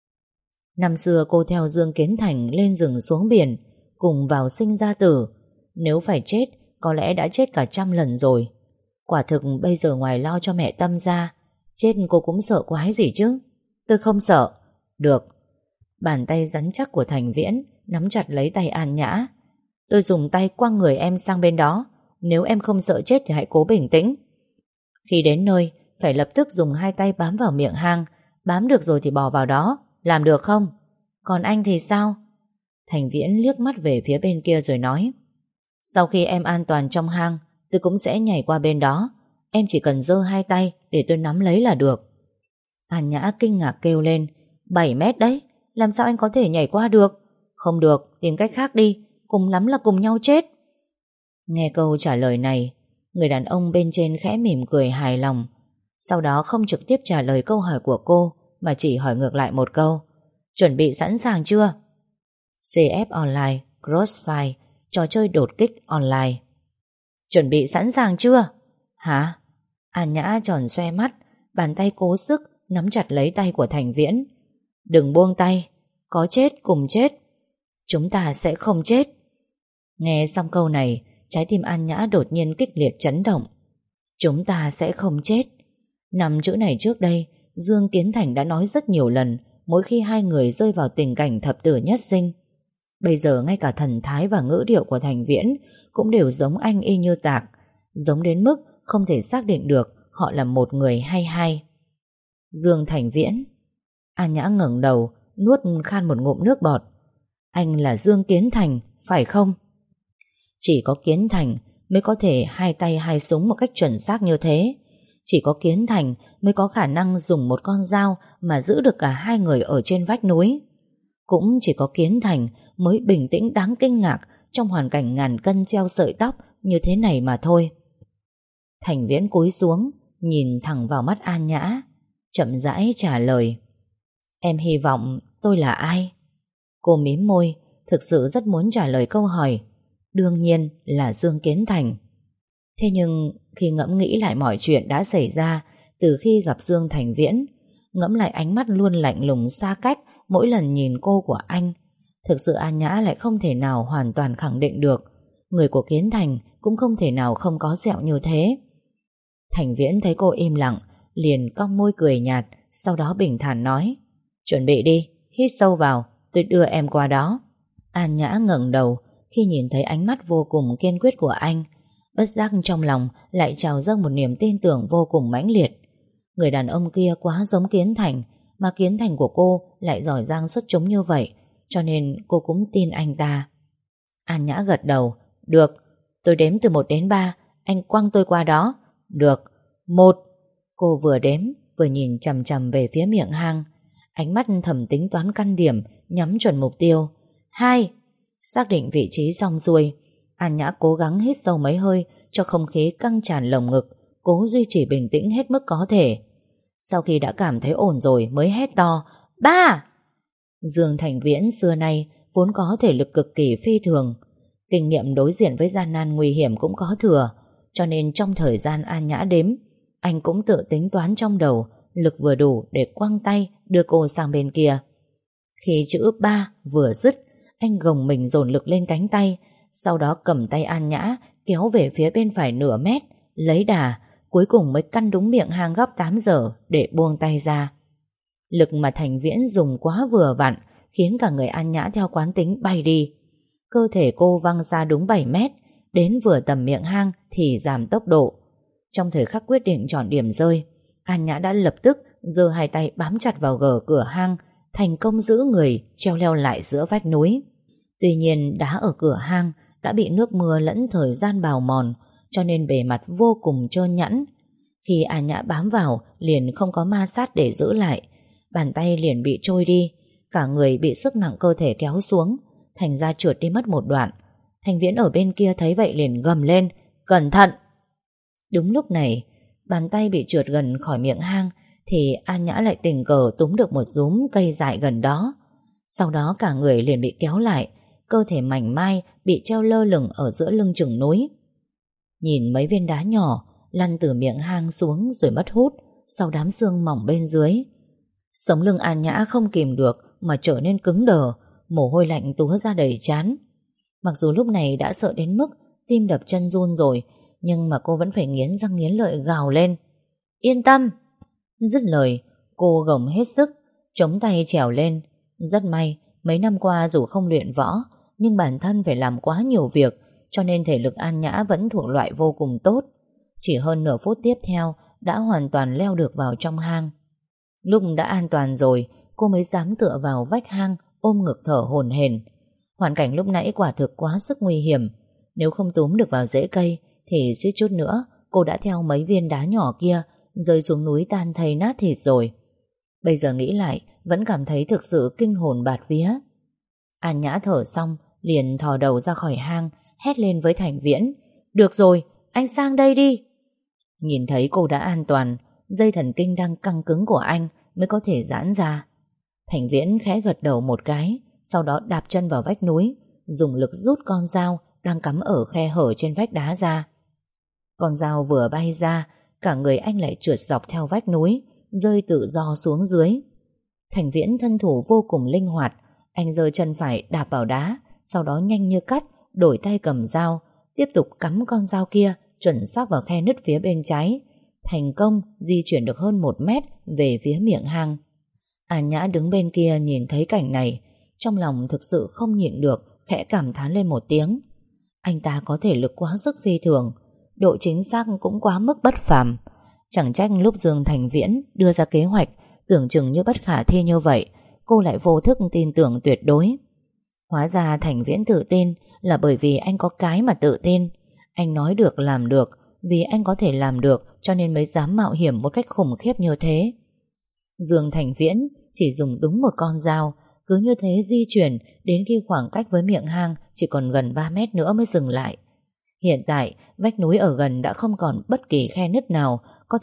Năm xưa cô theo Dương Kiến Thành lên rừng xuống biển, cùng vào sinh ra tử. Nếu phải chết, có lẽ đã chết cả 100 lần rồi. Quả thực bây giờ ngoài lo cho mẹ Tâm ra, chết cô cũng sợ quái gì chứ. "Tôi không sợ." "Được." Bàn tay rắn chắc của Thành Viễn nắm chặt lấy tay An Nhã. "Tôi dùng tay quăng người em sang bên đó. Nếu em không sợ chết thì hãy cố bình tĩnh. Khi đến nơi phải lập tức dùng hai tay bám vào miệng hang. Bám được rồi thì bò vào đó. Làm được không? Còn anh thì sao?" Thành Viễn liếc mắt về phía bên kia rồi nói: "Sau khi em an toàn trong hang, tôi cũng sẽ nhảy qua bên đó. Em chỉ cần giơ hai tay để tôi nắm lấy là được." An Nhã kinh ngạc kêu lên: "7 mét đấy, làm sao anh có thể nhảy qua được?" "Không được, tìm cách khác đi, cùng lắm là cùng nhau chết." Nghe câu trả lời này, người đàn ông bên trên khẽ mỉm cười hài lòng. Sau đó không trực tiếp trả lời câu hỏi của cô, mà chỉ hỏi ngược lại một câu: "Chuẩn bị sẵn sàng chưa?" CF Online, Crossfire, trò chơi đột kích online. "Chuẩn bị sẵn sàng chưa?" "Hả?" An Nhã tròn xoe mắt, bàn tay cố sức nắm chặt lấy tay của Thành Viễn. "Đừng buông tay, có chết cùng chết. Chúng ta sẽ không chết." Nghe xong câu này, trái tim An Nhã đột nhiên kịch liệt chấn động. Chúng ta sẽ không chết. 5 chữ này trước đây Dương Kiến Thành đã nói rất nhiều lần mỗi khi hai người rơi vào tình cảnh thập tử nhất sinh. Bây giờ ngay cả thần thái và ngữ điệu của Thành Viễn cũng đều giống anh y như tạc, giống đến mức không thể xác định được họ là một người hay hai. Dương Thành Viễn. An Nhã ngẩng đầu, nuốt khan một ngụm nước bọt. Anh là Dương Kiến Thành, phải không? Chỉ có Kiến Thành mới có thể hai tay hai súng một cách chuẩn xác như thế. Chỉ có Kiến Thành mới có khả năng dùng một con dao mà giữ được cả hai người ở trên vách núi. Cũng chỉ có Kiến Thành mới bình tĩnh đáng kinh ngạc trong hoàn cảnh ngàn cân treo sợi tóc như thế này mà thôi. Thành Viễn cúi xuống, nhìn thẳng vào mắt An Nhã, chậm rãi trả lời. Em hy vọng tôi là ai? Cô mím môi, thực sự rất muốn trả lời câu hỏi. Đương nhiên là Dương Kiến Thành. Thế nhưng khi ngẫm nghĩ lại mọi chuyện đã xảy ra từ khi gặp Dương Thành Viễn, ngẫm lại ánh mắt luôn lạnh lùng xa cách mỗi lần nhìn cô của anh, thực sự An Nhã lại không thể nào hoàn toàn khẳng định được người của Kiến Thành cũng không thể nào không có sẹo như thế. Thành Viễn thấy cô im lặng, liền cong môi cười nhạt, sau đó bình thản nói: Chuẩn bị đi, hít sâu vào, tôi đưa em qua đó. An Nhã ngẩng đầu khi nhìn thấy ánh mắt vô cùng kiên quyết của anh, bất giác trong lòng lại trào dâng một niềm tin tưởng vô cùng mãnh liệt. Người đàn ông kia quá giống Kiến Thành, mà Kiến Thành của cô lại giỏi giang xuất chúng như vậy, cho nên cô cũng tin anh ta. An Nhã gật đầu. Được, tôi đếm từ 1 đến 3, anh quăng tôi qua đó. Được. 1. Cô vừa đếm vừa nhìn chằm chằm về phía miệng hang, ánh mắt thầm tính toán căn điểm, nhắm chuẩn mục tiêu. 2. Xác định vị trí xong xuôi, An Nhã cố gắng hít sâu mấy hơi cho không khí căng tràn lồng ngực, cố duy trì bình tĩnh hết mức có thể. Sau khi đã cảm thấy ổn rồi mới hét to: 3! Dương Thành Viễn xưa nay vốn có thể lực cực kỳ phi thường, kinh nghiệm đối diện với gian nan nguy hiểm cũng có thừa, cho nên trong thời gian An Nhã đếm, anh cũng tự tính toán trong đầu lực vừa đủ để quăng tay đưa cô sang bên kia. Khi chữ 3 vừa dứt, anh gồng mình dồn lực lên cánh tay, sau đó cầm tay An Nhã kéo về phía bên phải nửa mét, lấy đà, cuối cùng mới căn đúng miệng hang góc 8 giờ để buông tay ra. Lực mà Thành Viễn dùng quá vừa vặn, khiến cả người An Nhã theo quán tính bay đi. Cơ thể cô văng ra đúng 7 mét, đến vừa tầm miệng hang thì giảm tốc độ. Trong thời khắc quyết định chọn điểm rơi, An Nhã đã lập tức giơ hai tay bám chặt vào gờ cửa hang, thành công giữ người treo leo lại giữa vách núi. Tuy nhiên đá ở cửa hang đã bị nước mưa lẫn thời gian bào mòn, cho nên bề mặt vô cùng trơn nhẵn. Khi An Nhã bám vào liền không có ma sát để giữ lại, bàn tay liền bị trôi đi, cả người bị sức nặng cơ thể kéo xuống, thành ra trượt đi mất một đoạn. Thành Viễn ở bên kia thấy vậy liền gầm lên: Cẩn thận! Đúng lúc này, bàn tay bị trượt gần khỏi miệng hang thì An Nhã lại tình cờ túm được một rúm cây dại gần đó. Sau đó cả người liền bị kéo lại, cơ thể mảnh mai bị treo lơ lửng ở giữa lưng chừng núi. Nhìn mấy viên đá nhỏ lăn từ miệng hang xuống rồi mất hút sau đám xương mỏng bên dưới, sống lưng An Nhã không kìm được mà trở nên cứng đờ, mồ hôi lạnh túa ra đầy trán. Mặc dù lúc này đã sợ đến mức tim đập chân run rồi, nhưng mà cô vẫn phải nghiến răng nghiến lợi gào lên: Yên tâm! Dứt lời, cô gồng hết sức, chống tay trèo lên. Rất may, mấy năm qua dù không luyện võ, nhưng bản thân phải làm quá nhiều việc, cho nên thể lực An Nhã vẫn thuộc loại vô cùng tốt. Chỉ hơn nửa phút tiếp theo đã hoàn toàn leo được vào trong hang. Lúc đã an toàn rồi, cô mới dám tựa vào vách hang, ôm ngực thở hổn hển. Hoàn cảnh lúc nãy quả thực quá sức nguy hiểm. Nếu không túm được vào rễ cây thì suýt chút nữa cô đã theo mấy viên đá nhỏ kia rơi xuống núi tan thây nát thịt rồi. Bây giờ nghĩ lại vẫn cảm thấy thực sự kinh hồn bạt vía. An Nhã thở xong liền thò đầu ra khỏi hang, hét lên với Thành Viễn: Được rồi, anh sang đây đi. Nhìn thấy cô đã an toàn, dây thần kinh đang căng cứng của anh mới có thể giãn ra. Thành Viễn khẽ gật đầu một cái, sau đó đạp chân vào vách núi, dùng lực rút con dao đang cắm ở khe hở trên vách đá ra. Con dao vừa bay ra, cả người anh lại trượt dọc theo vách núi, rơi tự do xuống dưới. Thành Viễn thân thủ vô cùng linh hoạt, anh giơ chân phải đạp vào đá, sau đó nhanh như cắt đổi tay cầm dao, tiếp tục cắm con dao kia chuẩn xác vào khe nứt phía bên trái, thành công di chuyển được hơn 1 mét về phía miệng hang. An Nhã đứng bên kia nhìn thấy cảnh này, trong lòng thực sự không nhịn được, khẽ cảm thán lên một tiếng. Anh ta có thể lực quá sức phi thường, độ chính xác cũng quá mức bất phàm. Chẳng trách lúc Dương Thành Viễn đưa ra kế hoạch tưởng chừng như bất khả thi như vậy, cô lại vô thức tin tưởng tuyệt đối. Hóa ra Thành Viễn tự tin là bởi vì anh có cái mà tự tin. Anh nói được làm được, vì anh có thể làm được cho nên mới dám mạo hiểm một cách khủng khiếp như thế. Dương Thành Viễn chỉ dùng đúng một con dao, cứ như thế di chuyển đến khi khoảng cách với miệng hang chỉ còn gần 3 mét nữa mới dừng lại. Hiện tại vách núi ở gần đã không còn bất kỳ khe nứt nào có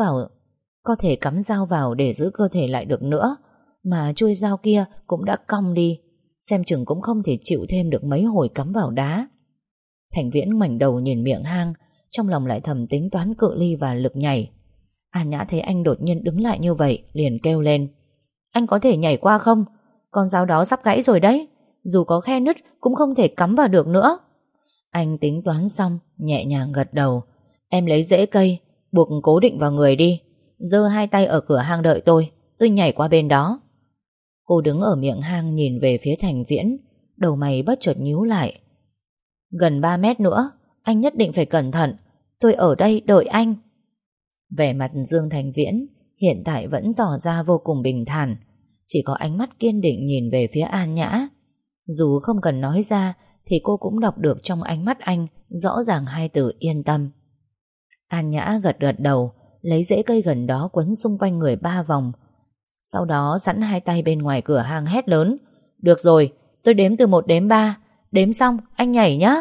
thể cắm dao vào để giữ cơ thể lại được nữa, mà chuôi dao kia cũng đã cong đi, xem chừng cũng không thể chịu thêm được mấy hồi cắm vào đá. Thành Viễn ngoảnh đầu nhìn miệng hang, trong lòng lại thầm tính toán cự ly và lực nhảy. An Nhã thấy anh đột nhiên đứng lại như vậy liền kêu lên: Anh có thể nhảy qua không? Con dao đó sắp gãy rồi đấy, dù có khe nứt cũng không thể cắm vào được nữa. Anh tính toán xong nhẹ nhàng gật đầu. Em lấy rễ cây buộc cố định vào người đi, giơ hai tay ở cửa hang đợi tôi nhảy qua bên đó. Cô đứng ở miệng hang nhìn về phía Thành Viễn, đầu mày bất chợt nhíu lại. Gần 3 mét nữa, anh nhất định phải cẩn thận, tôi ở đây đợi anh. Vẻ mặt Dương Thành Viễn hiện tại vẫn tỏ ra vô cùng bình thản, chỉ có ánh mắt kiên định nhìn về phía An Nhã. Dù không cần nói ra thì cô cũng đọc được trong ánh mắt anh rõ ràng hai từ yên tâm. An Nhã gật gật đầu, lấy rễ cây gần đó quấn xung quanh người 3 vòng, sau đó sẵn hai tay bên ngoài cửa hang hét lớn: Được rồi, tôi đếm từ 1 đến 3, đếm xong anh nhảy nhá.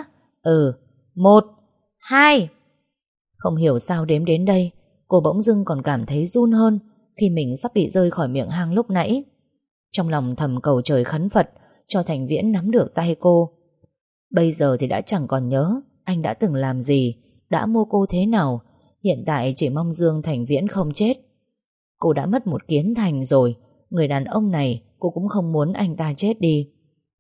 1, 2. Không hiểu sao đếm đến đây cô bỗng dưng còn cảm thấy run hơn khi mình sắp bị rơi khỏi miệng hang lúc nãy. Trong lòng thầm cầu trời khấn Phật cho Thành Viễn nắm được tay cô. Bây giờ thì đã chẳng còn nhớ anh đã từng làm gì, đã mua cô thế nào. Hiện tại chỉ mong Dương Thành Viễn không chết. Cô đã mất một kiến thành rồi, người đàn ông này cô cũng không muốn anh ta chết đi.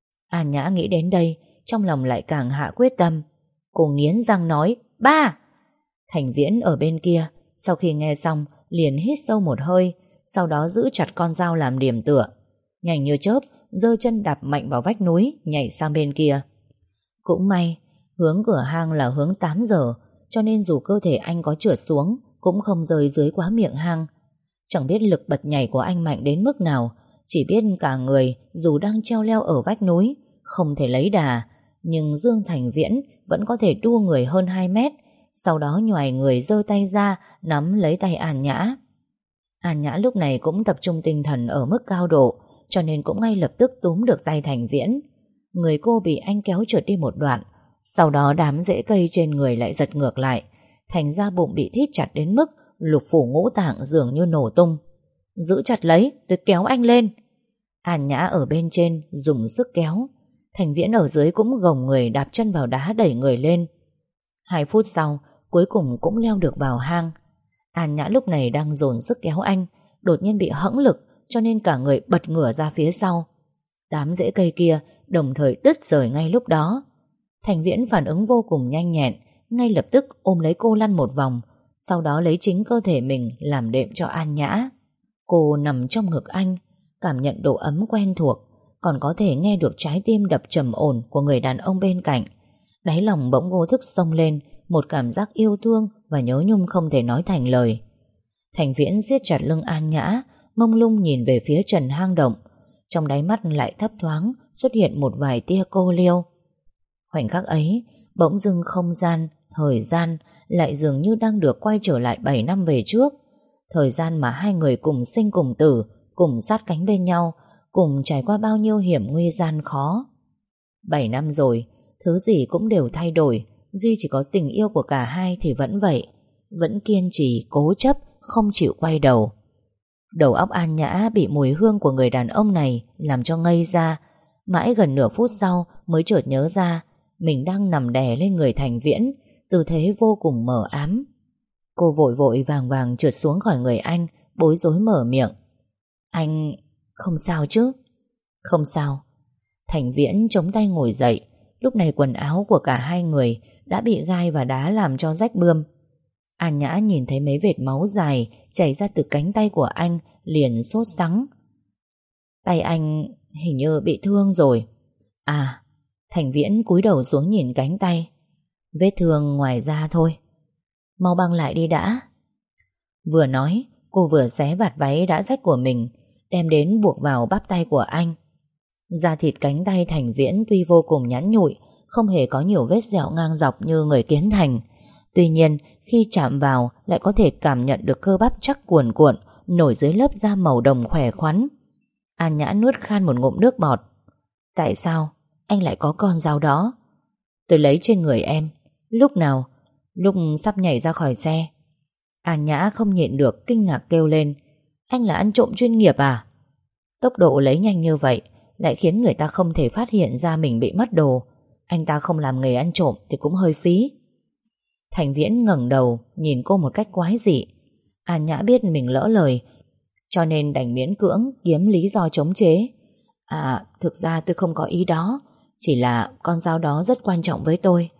An Nhã nghĩ đến đây, trong lòng lại càng hạ quyết tâm. Cô nghiến răng nói: 3. Thành Viễn ở bên kia sau khi nghe xong liền hít sâu một hơi, sau đó giữ chặt con dao làm điểm tựa, nhanh như chớp giơ chân đạp mạnh vào vách núi, nhảy sang bên kia. Cũng may hướng cửa hang là hướng 8 giờ, cho nên dù cơ thể anh có trượt xuống cũng không rơi dưới quá miệng hang. Chẳng biết lực bật nhảy của anh mạnh đến mức nào, chỉ biết cả người dù đang treo leo ở vách núi không thể lấy đà, nhưng Dương Thành Viễn vẫn có thể đua người hơn 2 mét, sau đó nhoài người giơ tay ra nắm lấy tay An Nhã. An Nhã lúc này cũng tập trung tinh thần ở mức cao độ, cho nên cũng ngay lập tức túm được tay Thành Viễn. Người cô bị anh kéo trượt đi một đoạn, sau đó đám rễ cây trên người lại giật ngược lại, thành ra bụng bị thít chặt đến mức lục phủ ngũ tạng dường như nổ tung. Giữ chặt lấy, tôi kéo anh lên. An Nhã ở bên trên dùng sức kéo, Thành Viễn ở dưới cũng gồng người đạp chân vào đá đẩy người lên. 2 phút sau cuối cùng cũng leo được vào hang. An Nhã lúc này đang dồn sức kéo anh, đột nhiên bị hẫng lực, cho nên cả người bật ngửa ra phía sau. Đám rễ cây kia đồng thời đứt rời ngay lúc đó. Thành Viễn phản ứng vô cùng nhanh nhẹn, ngay lập tức ôm lấy cô lăn một vòng, sau đó lấy chính cơ thể mình làm đệm cho An Nhã. Cô nằm trong ngực anh, cảm nhận độ ấm quen thuộc, còn có thể nghe được trái tim đập trầm ổn của người đàn ông bên cạnh. Đáy lòng bỗng vô thức xông lên một cảm giác yêu thương và nhớ nhung không thể nói thành lời. Thành Viễn siết chặt lưng An Nhã, mông lung nhìn về phía trần hang động, trong đáy mắt lại thấp thoáng xuất hiện một vài tia cô liêu. Khoảnh khắc ấy, bỗng dưng không gian, thời gian lại dường như đang được quay trở lại 7 năm về trước. Thời gian mà hai người cùng sinh cùng tử, cùng sát cánh bên nhau, cùng trải qua bao nhiêu hiểm nguy gian khó. 7 năm rồi, thứ gì cũng đều thay đổi, duy chỉ có tình yêu của cả hai thì vẫn vậy, vẫn kiên trì, cố chấp, không chịu quay đầu. Đầu óc An Nhã bị mùi hương của người đàn ông này làm cho ngây ra, mãi gần nửa phút sau mới chợt nhớ ra mình đang nằm đè lên người Thành Viễn, tư thế vô cùng mờ ám. Cô vội vội vàng vàng trượt xuống khỏi người anh, bối rối mở miệng: Anh không sao chứ? Không sao. Thành Viễn chống tay ngồi dậy. Lúc này quần áo của cả hai người đã bị gai và đá làm cho rách bươm. An Nhã nhìn thấy mấy vệt máu dài chảy ra từ cánh tay của anh liền sốt sắng. Tay anh hình như bị thương rồi. À, Thành Viễn cúi đầu xuống nhìn cánh tay. Vết thương ngoài da thôi. Mau băng lại đi đã. Vừa nói, cô vừa xé vạt váy đã rách của mình, đem đến buộc vào bắp tay của anh. Da thịt cánh tay Thành Viễn tuy vô cùng nhẵn nhụi, không hề có nhiều vết dẹo ngang dọc như người Kiến Thành. Tuy nhiên, khi chạm vào lại có thể cảm nhận được cơ bắp chắc cuồn cuộn nổi dưới lớp da màu đồng khỏe khoắn. An Nhã nuốt khan một ngụm nước bọt. Tại sao anh lại có con dao đó? Tôi lấy trên người em. Lúc nào? Lúc sắp nhảy ra khỏi xe. An Nhã không nhịn được kinh ngạc kêu lên. Anh là ăn trộm chuyên nghiệp à? Tốc độ lấy nhanh như vậy lại khiến người ta không thể phát hiện ra mình bị mất đồ. Anh ta không làm nghề ăn trộm thì cũng hơi phí. Thành Viễn ngẩng đầu nhìn cô một cách quái dị. An Nhã biết mình lỡ lời, cho nên đành miễn cưỡng kiếm lý do chống chế. À, thực ra tôi không có ý đó. Chỉ là con dao đó rất quan trọng với tôi.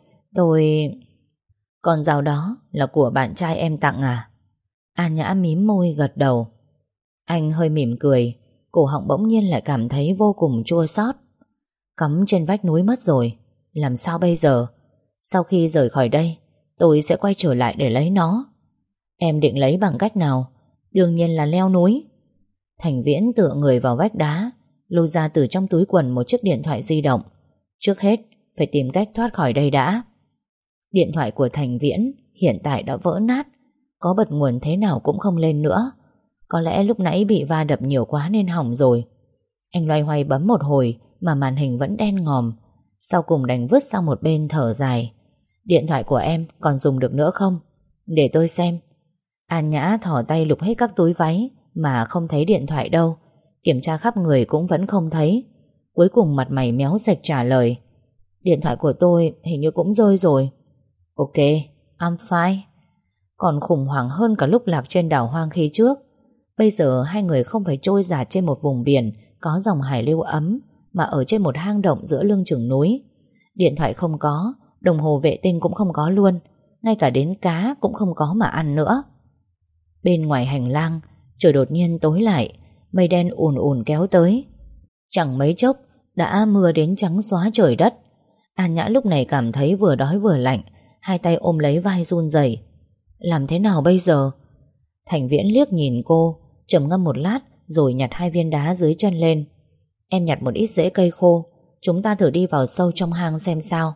Con dao đó là của bạn trai em tặng à? An Nhã mím môi gật đầu. Anh hơi mỉm cười, cổ họng bỗng nhiên lại cảm thấy vô cùng chua xót. Cắm trên vách núi mất rồi, làm sao bây giờ? Sau khi rời khỏi đây, tôi sẽ quay trở lại để lấy nó. Em định lấy bằng cách nào? Đương nhiên là leo núi. Thành Viễn tựa người vào vách đá, lôi ra từ trong túi quần một chiếc điện thoại di động. Trước hết phải tìm cách thoát khỏi đây đã. Điện thoại của Thành Viễn hiện tại đã vỡ nát, có bật nguồn thế nào cũng không lên nữa. Có lẽ lúc nãy bị va đập nhiều quá nên hỏng rồi. Anh loay hoay bấm một hồi mà màn hình vẫn đen ngòm. Sau cùng đành vứt sang một bên thở dài. Điện thoại của em còn dùng được nữa không? Để tôi xem. An Nhã thò tay lục hết các túi váy mà không thấy điện thoại đâu. Kiểm tra khắp người cũng vẫn không thấy. Cuối cùng mặt mày méo sạch trả lời. Điện thoại của tôi hình như cũng rơi rồi. Ok, I'm fine. Còn khủng hoảng hơn cả lúc lạc trên đảo hoang khi trước. Bây giờ hai người không phải trôi dạt trên một vùng biển có dòng hải lưu ấm, mà ở trên một hang động giữa lưng chừng núi. Điện thoại không có, đồng hồ vệ tinh cũng không có luôn, ngay cả đến cá cũng không có mà ăn nữa. Bên ngoài hành lang, trời đột nhiên tối lại, mây đen ùn ùn kéo tới. Chẳng mấy chốc đã mưa đến trắng xóa trời đất. An Nhã lúc này cảm thấy vừa đói vừa lạnh, hai tay ôm lấy vai run rẩy. Làm thế nào bây giờ? Thành Viễn liếc nhìn cô, trầm ngâm một lát rồi nhặt hai viên đá dưới chân lên. Em nhặt một ít rễ cây khô, chúng ta thử đi vào sâu trong hang xem sao.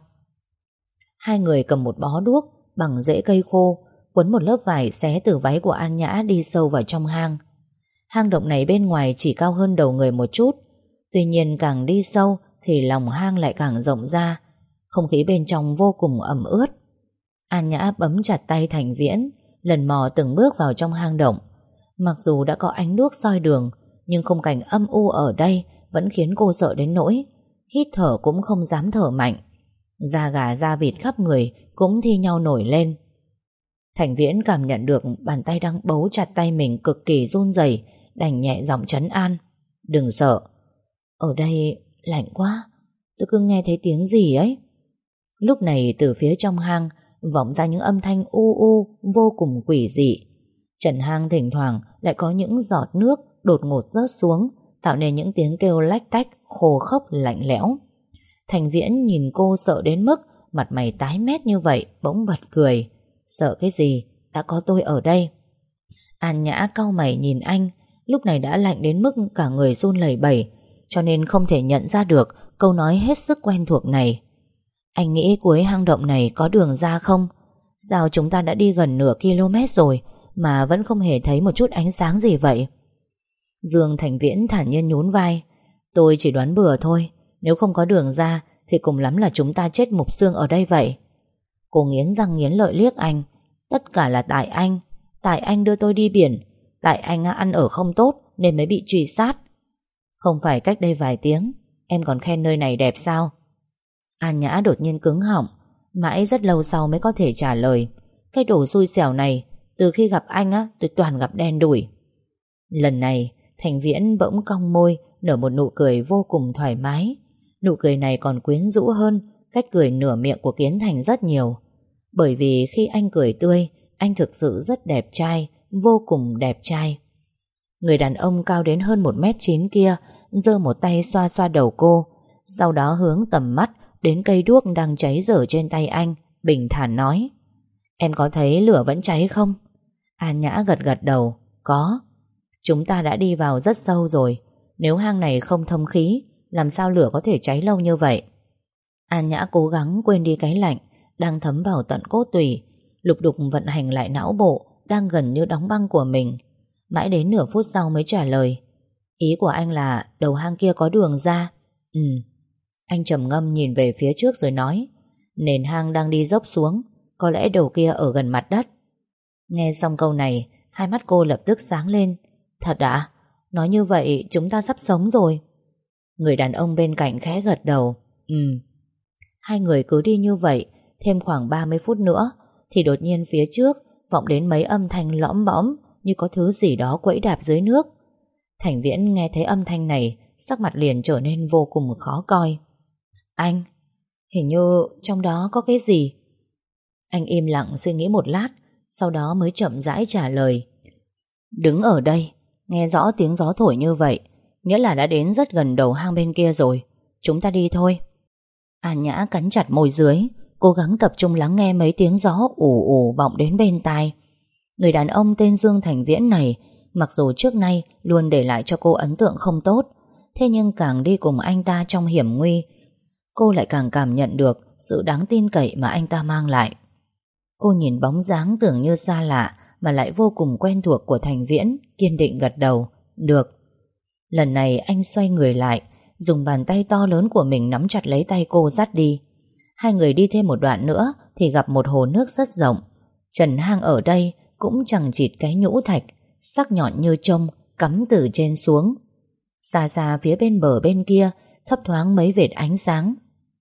Hai người cầm một bó đuốc bằng rễ cây khô, quấn một lớp vải xé từ váy của An Nhã đi sâu vào trong hang. Hang động này bên ngoài chỉ cao hơn đầu người một chút, tuy nhiên càng đi sâu thì lòng hang lại càng rộng ra. Không khí bên trong vô cùng ẩm ướt. An Nhã bấm chặt tay Thành Viễn, lần mò từng bước vào trong hang động. Mặc dù đã có ánh đuốc soi đường, nhưng khung cảnh âm u ở đây vẫn khiến cô sợ đến nỗi hít thở cũng không dám thở mạnh. Da gà da vịt khắp người cũng thi nhau nổi lên. Thành Viễn cảm nhận được bàn tay đang bấu chặt tay mình cực kỳ run rẩy, đành nhẹ giọng trấn an. Đừng sợ. Ở đây lạnh quá, tôi cứ nghe thấy tiếng gì ấy. Lúc này từ phía trong hang vọng ra những âm thanh u u vô cùng quỷ dị. Trần hang thỉnh thoảng lại có những giọt nước đột ngột rớt xuống, tạo nên những tiếng kêu lách tách khô khốc lạnh lẽo. Thành Viễn nhìn cô sợ đến mức mặt mày tái mét như vậy, bỗng bật cười. Sợ cái gì, đã có tôi ở đây. An Nhã cau mày nhìn anh, lúc này đã lạnh đến mức cả người run lẩy bẩy, cho nên không thể nhận ra được câu nói hết sức quen thuộc này. Anh nghĩ cuối hang động này có đường ra không? Sao chúng ta đã đi gần nửa km rồi mà vẫn không hề thấy một chút ánh sáng gì vậy? Dương Thành Viễn thản nhiên nhún vai. Tôi chỉ đoán bừa thôi, nếu không có đường ra thì cùng lắm là chúng ta chết mục xương ở đây vậy. Cô nghiến răng nghiến lợi liếc anh. Tất cả là tại anh đưa tôi đi biển, tại anh ăn ở không tốt nên mới bị truy sát. Không phải cách đây vài tiếng em còn khen nơi này đẹp sao? An Nhã đột nhiên cứng họng, mãi rất lâu sau mới có thể trả lời. Cái đồ xui xẻo này, từ khi gặp anh tôi toàn gặp đen đủi. Lần này Thành Viễn bỗng cong môi, nở một nụ cười vô cùng thoải mái. Nụ cười này còn quyến rũ hơn cách cười nửa miệng của Kiến Thành rất nhiều. Bởi vì khi anh cười tươi, anh thực sự rất đẹp trai, vô cùng đẹp trai. Người đàn ông cao đến hơn 1m9 kia giơ một tay xoa xoa đầu cô, sau đó hướng tầm mắt đến cây đuốc đang cháy dở trên tay anh, bình thản nói: Em có thấy lửa vẫn cháy không? An Nhã gật gật đầu: Có. Chúng ta đã đi vào rất sâu rồi, nếu hang này không thông khí, làm sao lửa có thể cháy lâu như vậy? An Nhã cố gắng quên đi cái lạnh đang thấm vào tận cốt tủy, lục đục vận hành lại não bộ đang gần như đóng băng của mình. Mãi đến nửa phút sau mới trả lời: Ý của anh là đầu hang kia có đường ra? Ừ. Anh trầm ngâm nhìn về phía trước rồi nói: Nền hang đang đi dốc xuống, có lẽ đầu kia ở gần mặt đất. Nghe xong câu này, hai mắt cô lập tức sáng lên. Thật ạ? Nói như vậy chúng ta sắp sống rồi. Người đàn ông bên cạnh khẽ gật đầu. Ừ. Hai người cứ đi như vậy, thêm khoảng 30 phút nữa thì đột nhiên phía trước vọng đến mấy âm thanh lõm bõm, như có thứ gì đó quẫy đạp dưới nước. Thành Viễn nghe thấy âm thanh này, sắc mặt liền trở nên vô cùng khó coi. Anh, hình như trong đó có cái gì? Anh im lặng suy nghĩ một lát, sau đó mới chậm rãi trả lời. Đứng ở đây, nghe rõ tiếng gió thổi như vậy, nghĩa là đã đến rất gần đầu hang bên kia rồi. Chúng ta đi thôi. An Nhã cắn chặt môi dưới, cố gắng tập trung lắng nghe mấy tiếng gió ù ù vọng đến bên tai. Người đàn ông tên Dương Thành Viễn này, mặc dù trước nay luôn để lại cho cô ấn tượng không tốt, thế nhưng càng đi cùng anh ta trong hiểm nguy, cô lại càng cảm nhận được sự đáng tin cậy mà anh ta mang lại. Cô nhìn bóng dáng tưởng như xa lạ mà lại vô cùng quen thuộc của Thành Viễn, kiên định gật đầu. Được. Lần này anh xoay người lại, dùng bàn tay to lớn của mình nắm chặt lấy tay cô dắt đi. Hai người đi thêm một đoạn nữa thì gặp một hồ nước rất rộng. Trần hang ở đây cũng chằng chịt cái nhũ thạch, sắc nhọn như chông, cắm từ trên xuống. Xa xa phía bên bờ bên kia thấp thoáng mấy vệt ánh sáng.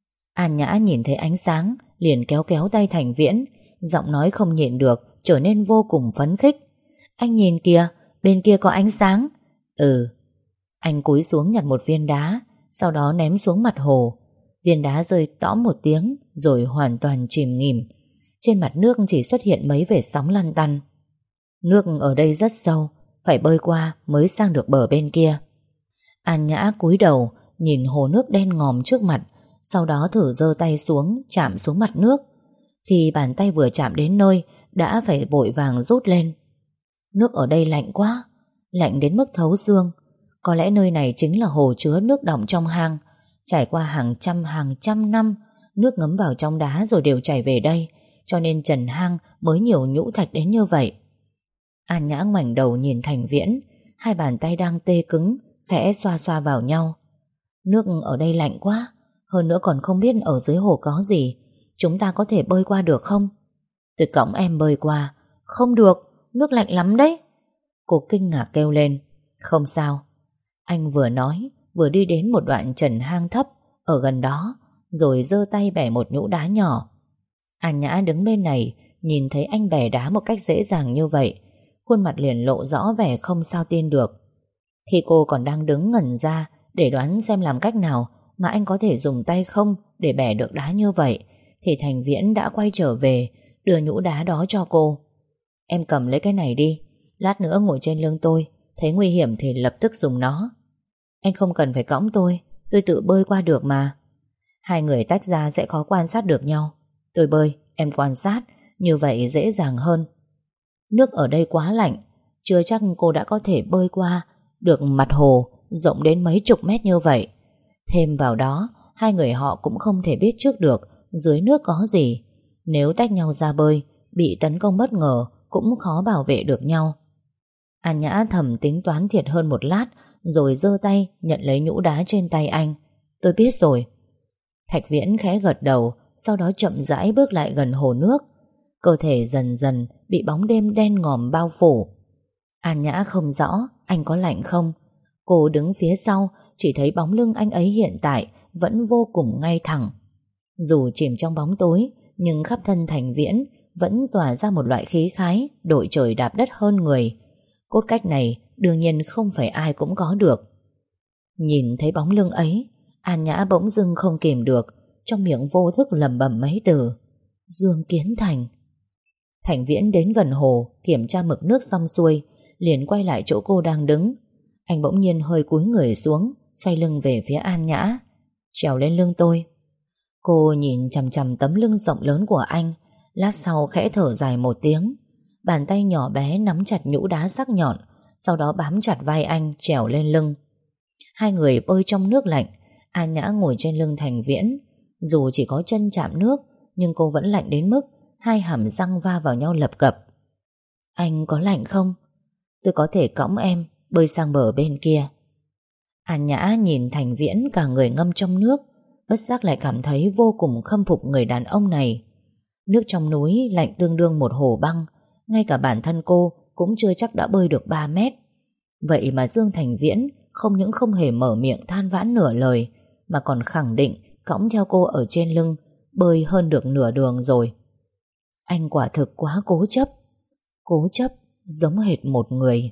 An Nhã nhìn thấy ánh sáng liền kéo kéo tay Thành Viễn, giọng nói không nhịn được trở nên vô cùng phấn khích. Anh nhìn kìa, bên kia có ánh sáng. Ừ. Anh cúi xuống nhặt một viên đá, sau đó ném xuống mặt hồ. Viên đá rơi tõm một tiếng rồi hoàn toàn chìm nghỉm. Trên mặt nước chỉ xuất hiện mấy vệt sóng lăn tăn. Nước ở đây rất sâu, phải bơi qua mới sang được bờ bên kia. An Nhã cúi đầu nhìn hồ nước đen ngòm trước mặt, sau đó thử giơ tay xuống chạm xuống mặt nước. Khi bàn tay vừa chạm đến nơi đã phải vội vàng rút lên. Nước ở đây lạnh quá, lạnh đến mức thấu xương. Có lẽ nơi này chính là hồ chứa nước đọng trong hang. Trải qua hàng trăm năm, nước ngấm vào trong đá rồi đều chảy về đây, cho nên trần hang mới nhiều nhũ thạch đến như vậy. An Nhã ngoảnh đầu nhìn Thành Viễn, hai bàn tay đang tê cứng khẽ xoa xoa vào nhau. Nước ở đây lạnh quá, hơn nữa còn không biết ở dưới hồ có gì. Chúng ta có thể bơi qua được không? Tôi cõng em bơi qua. Không được, nước lạnh lắm đấy. Cô kinh ngạc kêu lên. Không sao. Anh vừa nói vừa đi đến một đoạn trần hang thấp ở gần đó, rồi giơ tay bẻ một nhũ đá nhỏ. An Nhã đứng bên này nhìn thấy anh bẻ đá một cách dễ dàng như vậy, khuôn mặt liền lộ rõ vẻ không sao tin được. Khi cô còn đang đứng ngẩn ra để đoán xem làm cách nào mà anh có thể dùng tay không để bẻ được đá như vậy, thì Thành Viễn đã quay trở về đưa nhũ đá đó cho cô. Em cầm lấy cái này đi, lát nữa ngồi trên lưng tôi, thấy nguy hiểm thì lập tức dùng nó. Anh không cần phải cõng tôi tự bơi qua được mà. Hai người tách ra sẽ khó quan sát được nhau. Tôi bơi, em quan sát, như vậy dễ dàng hơn. Nước ở đây quá lạnh, chưa chắc cô đã có thể bơi qua được mặt hồ rộng đến mấy chục mét như vậy. Thêm vào đó, hai người họ cũng không thể biết trước được dưới nước có gì. Nếu tách nhau ra bơi, bị tấn công bất ngờ cũng khó bảo vệ được nhau. An Nhã thầm tính toán thiệt hơn một lát, rồi giơ tay nhận lấy nhũ đá trên tay anh. Tôi biết rồi. Thạch Viễn khẽ gật đầu, sau đó chậm rãi bước lại gần hồ nước. Cơ thể dần dần bị bóng đêm đen ngòm bao phủ. An Nhã không rõ anh có lạnh không. Cô đứng phía sau chỉ thấy bóng lưng anh ấy hiện tại vẫn vô cùng ngay thẳng. Dù chìm trong bóng tối, nhưng khắp thân Thành Viễn vẫn tỏa ra một loại khí khái đội trời đạp đất hơn người. Cốt cách này đương nhiên không phải ai cũng có được. Nhìn thấy bóng lưng ấy, An Nhã bỗng dưng không kìm được, trong miệng vô thức lẩm bẩm mấy từ: Dương Kiến Thành. Thành Viễn đến gần hồ kiểm tra mực nước xong xuôi, liền quay lại chỗ cô đang đứng. Anh bỗng nhiên hơi cúi người xuống, xoay lưng về phía An Nhã. Trèo lên lưng tôi. Cô nhìn chằm chằm tấm lưng rộng lớn của anh, lát sau khẽ thở dài một tiếng. Bàn tay nhỏ bé nắm chặt nhũ đá sắc nhọn, sau đó bám chặt vai anh trèo lên lưng. Hai người bơi trong nước lạnh. An Nhã ngồi trên lưng Thành Viễn. Dù chỉ có chân chạm nước, nhưng cô vẫn lạnh đến mức hai hàm răng va vào nhau lập cập. Anh có lạnh không? Tôi có thể cõng em bơi sang bờ bên kia. An Nhã nhìn Thành Viễn cả người ngâm trong nước, bất giác lại cảm thấy vô cùng khâm phục người đàn ông này. Nước trong núi lạnh tương đương một hồ băng, ngay cả bản thân cô cũng chưa chắc đã bơi được 3 mét. Vậy mà Dương Thành Viễn không những không hề mở miệng than vãn nửa lời, mà còn khẳng định cõng theo cô ở trên lưng, bơi hơn được nửa đường rồi. Anh quả thực quá cố chấp. Cố chấp giống hệt một người.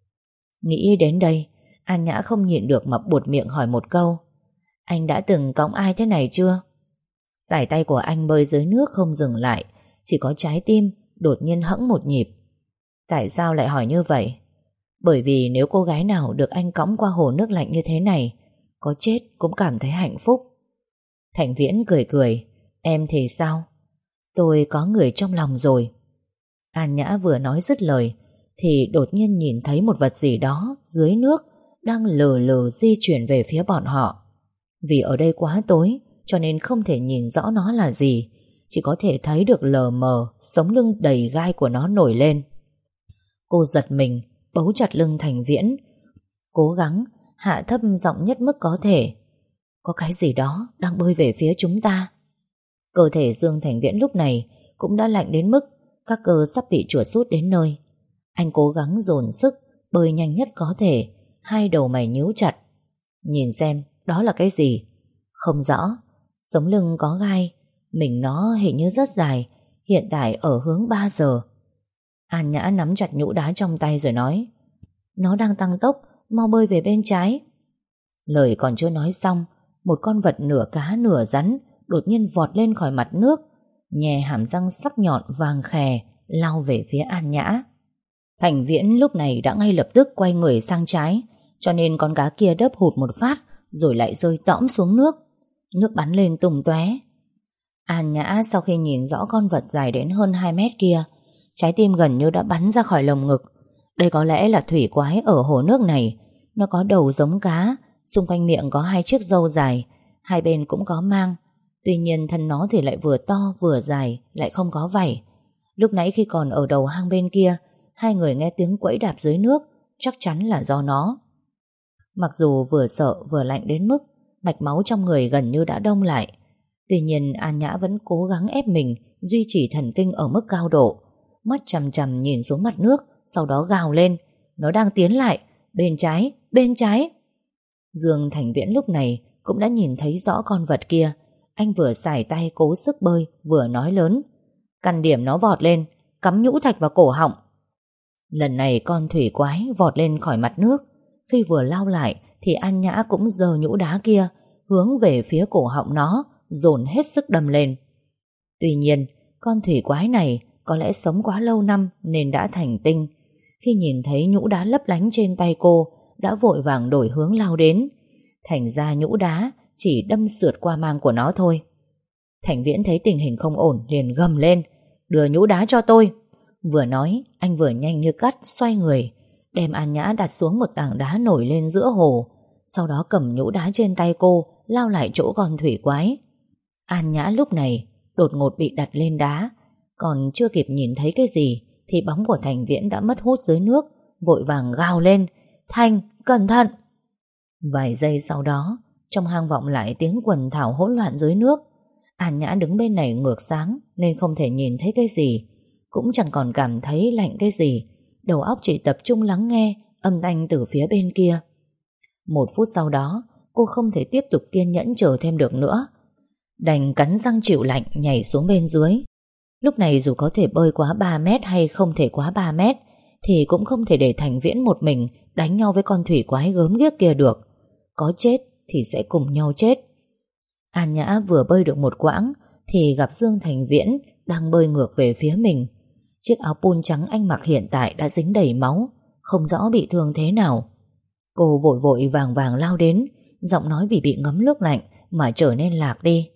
Nghĩ đến đây, An Nhã không nhịn được mà buột miệng hỏi một câu. Anh đã từng cõng ai thế này chưa? Sải tay của anh bơi dưới nước không dừng lại, chỉ có trái tim đột nhiên hẫng một nhịp. Tại sao lại hỏi như vậy? Bởi vì nếu cô gái nào được anh cõng qua hồ nước lạnh như thế này, có chết cũng cảm thấy hạnh phúc. Thành Viễn cười cười. Em thì sao? Tôi có người trong lòng rồi. An Nhã vừa nói dứt lời thì đột nhiên nhìn thấy một vật gì đó dưới nước đang lờ lờ di chuyển về phía bọn họ. Vì ở đây quá tối cho nên không thể nhìn rõ nó là gì, chỉ có thể thấy được lờ mờ sống lưng đầy gai của nó nổi lên. Cô giật mình, bấu chặt lưng Thành Viễn, cố gắng hạ thấp giọng nhất mức có thể. Có cái gì đó đang bơi về phía chúng ta. Cơ thể Dương Thành Viễn lúc này cũng đã lạnh đến mức các cơ sắp bị chuột rút đến nơi. Anh cố gắng dồn sức bơi nhanh nhất có thể, hai đầu mày nhíu chặt. Nhìn xem đó là cái gì? Không rõ. Sống lưng có gai, mình nó hình như rất dài, hiện tại ở hướng 3 giờ. An Nhã nắm chặt nhũ đá trong tay rồi nói. Nó đang tăng tốc, mau bơi về bên trái. Lời còn chưa nói xong, một con vật nửa cá nửa rắn đột nhiên vọt lên khỏi mặt nước, nhè hàm răng sắc nhọn vàng khè lao về phía An Nhã. Thành Viễn lúc này đã ngay lập tức quay người sang trái, cho nên con cá kia đớp hụt một phát rồi lại rơi tõm xuống nước. Nước bắn lên tung tóe. An Nhã sau khi nhìn rõ con vật dài đến hơn 2 mét kia, trái tim gần như đã bắn ra khỏi lồng ngực. Đây có lẽ là thủy quái ở hồ nước này. Nó có đầu giống cá, xung quanh miệng có 2 chiếc râu dài, hai bên cũng có mang. Tuy nhiên thân nó thì lại vừa to vừa dài, lại không có vảy. Lúc nãy khi còn ở đầu hang bên kia, hai người nghe tiếng quẫy đạp dưới nước, chắc chắn là do nó. Mặc dù vừa sợ vừa lạnh đến mức mạch máu trong người gần như đã đông lại, tuy nhiên An Nhã vẫn cố gắng ép mình duy trì thần kinh ở mức cao độ, mắt chằm chằm nhìn xuống mặt nước, sau đó gào lên. Nó đang tiến lại, bên trái, bên trái. Dương Thành Viễn lúc này cũng đã nhìn thấy rõ con vật kia. Anh vừa sải tay cố sức bơi, vừa nói lớn. Căn điểm nó vọt lên, cắm nhũ thạch vào cổ họng. Lần này con thủy quái vọt lên khỏi mặt nước. Khi vừa lao lại thì An Nhã cũng giơ nhũ đá kia hướng về phía cổ họng nó, dồn hết sức đâm lên. Tuy nhiên con thủy quái này có lẽ sống quá lâu năm nên đã thành tinh. Khi nhìn thấy nhũ đá lấp lánh trên tay cô, đã vội vàng đổi hướng lao đến. Thành ra nhũ đá chỉ đâm sượt qua mang của nó thôi. Thành Viễn thấy tình hình không ổn liền gầm lên. Đưa nhũ đá cho tôi. Vừa nói anh vừa nhanh như cắt xoay người, đem An Nhã đặt xuống một tảng đá nổi lên giữa hồ, sau đó cầm nhũ đá trên tay cô lao lại chỗ con thủy quái. An Nhã lúc này đột ngột bị đặt lên đá, còn chưa kịp nhìn thấy cái gì thì bóng của Thành Viễn đã mất hút dưới nước, vội vàng gào lên. Thành, cẩn thận! Vài giây sau đó, trong hang vọng lại tiếng quần thảo hỗn loạn dưới nước. An Nhã đứng bên này ngược sáng nên không thể nhìn thấy cái gì, cũng chẳng còn cảm thấy lạnh cái gì. Đầu óc chỉ tập trung lắng nghe âm thanh từ phía bên kia. 1 phút sau đó, cô không thể tiếp tục kiên nhẫn chờ thêm được nữa, đành cắn răng chịu lạnh nhảy xuống bên dưới. Lúc này dù có thể bơi quá 3 mét hay không thể quá 3 mét thì cũng không thể để Thành Viễn một mình đánh nhau với con thủy quái gớm ghiếc kia được. Có chết thì sẽ cùng nhau chết. An Nhã vừa bơi được một quãng thì gặp Dương Thành Viễn đang bơi ngược về phía mình. Chiếc áo pun trắng anh mặc hiện tại đã dính đầy máu, không rõ bị thương thế nào. Cô vội vội vàng vàng lao đến, giọng nói vì bị ngấm nước lạnh mà trở nên lạc đi.